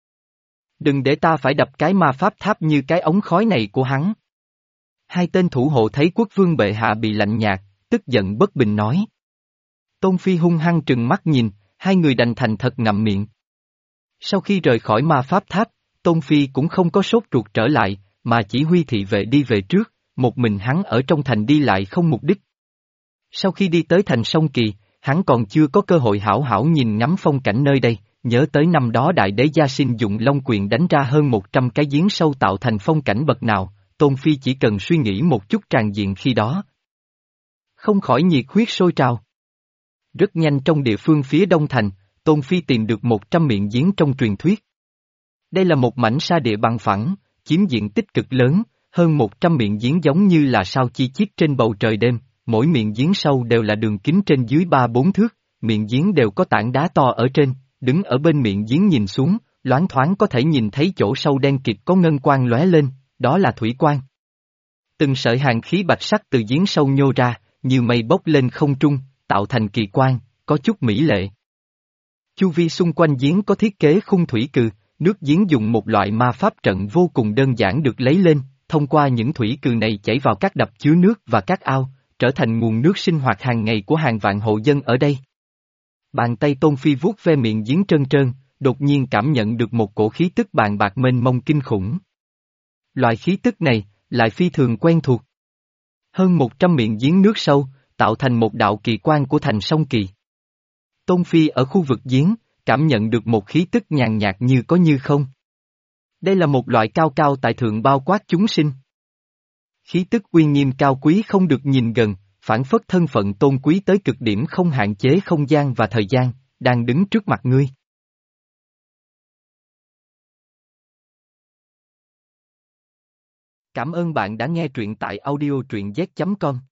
Đừng để ta phải đập cái ma pháp tháp như cái ống khói này của hắn. Hai tên thủ hộ thấy quốc vương bệ hạ bị lạnh nhạt, tức giận bất bình nói. Tôn Phi hung hăng trừng mắt nhìn, hai người đành thành thật ngậm miệng. Sau khi rời khỏi ma pháp tháp, Tôn Phi cũng không có sốt ruột trở lại, mà chỉ huy thị vệ đi về trước, một mình hắn ở trong thành đi lại không mục đích. Sau khi đi tới thành Sông Kỳ, hắn còn chưa có cơ hội hảo hảo nhìn ngắm phong cảnh nơi đây, nhớ tới năm đó đại đế Gia Sinh dụng long quyền đánh ra hơn một trăm cái giếng sâu tạo thành phong cảnh bậc nào, Tôn Phi chỉ cần suy nghĩ một chút tràn diện khi đó. Không khỏi nhiệt huyết sôi trào. Rất nhanh trong địa phương phía đông thành, Tôn Phi tìm được một trăm miệng giếng trong truyền thuyết. Đây là một mảnh sa địa bằng phẳng, chiếm diện tích cực lớn, hơn một trăm miệng giếng giống như là sao chi chít trên bầu trời đêm, mỗi miệng giếng sâu đều là đường kính trên dưới ba bốn thước, miệng giếng đều có tảng đá to ở trên, đứng ở bên miệng giếng nhìn xuống, loáng thoáng có thể nhìn thấy chỗ sâu đen kịt có ngân quang lóe lên, đó là thủy quang. Từng sợi hàn khí bạch sắc từ giếng sâu nhô ra, như mây bốc lên không trung, tạo thành kỳ quan, có chút mỹ lệ. Chu vi xung quanh giếng có thiết kế khung thủy cừ, nước giếng dùng một loại ma pháp trận vô cùng đơn giản được lấy lên, thông qua những thủy cừ này chảy vào các đập chứa nước và các ao, trở thành nguồn nước sinh hoạt hàng ngày của hàng vạn hộ dân ở đây. Bàn tay Tôn Phi vuốt ve miệng giếng trơn trơn, đột nhiên cảm nhận được một cổ khí tức bàn bạc mênh mông kinh khủng. Loại khí tức này, lại phi thường quen thuộc. Hơn một trăm miệng giếng nước sâu, tạo thành một đạo kỳ quan của thành sông kỳ. Tôn Phi ở khu vực giếng, cảm nhận được một khí tức nhàn nhạt như có như không. Đây là một loại cao cao tại thượng bao quát chúng sinh. Khí tức uy nghiêm cao quý không được nhìn gần, phản phất thân phận tôn quý tới cực điểm không hạn chế không gian và thời gian, đang đứng trước mặt ngươi. Cảm ơn bạn đã nghe truyện tại audio truyện z chấm com.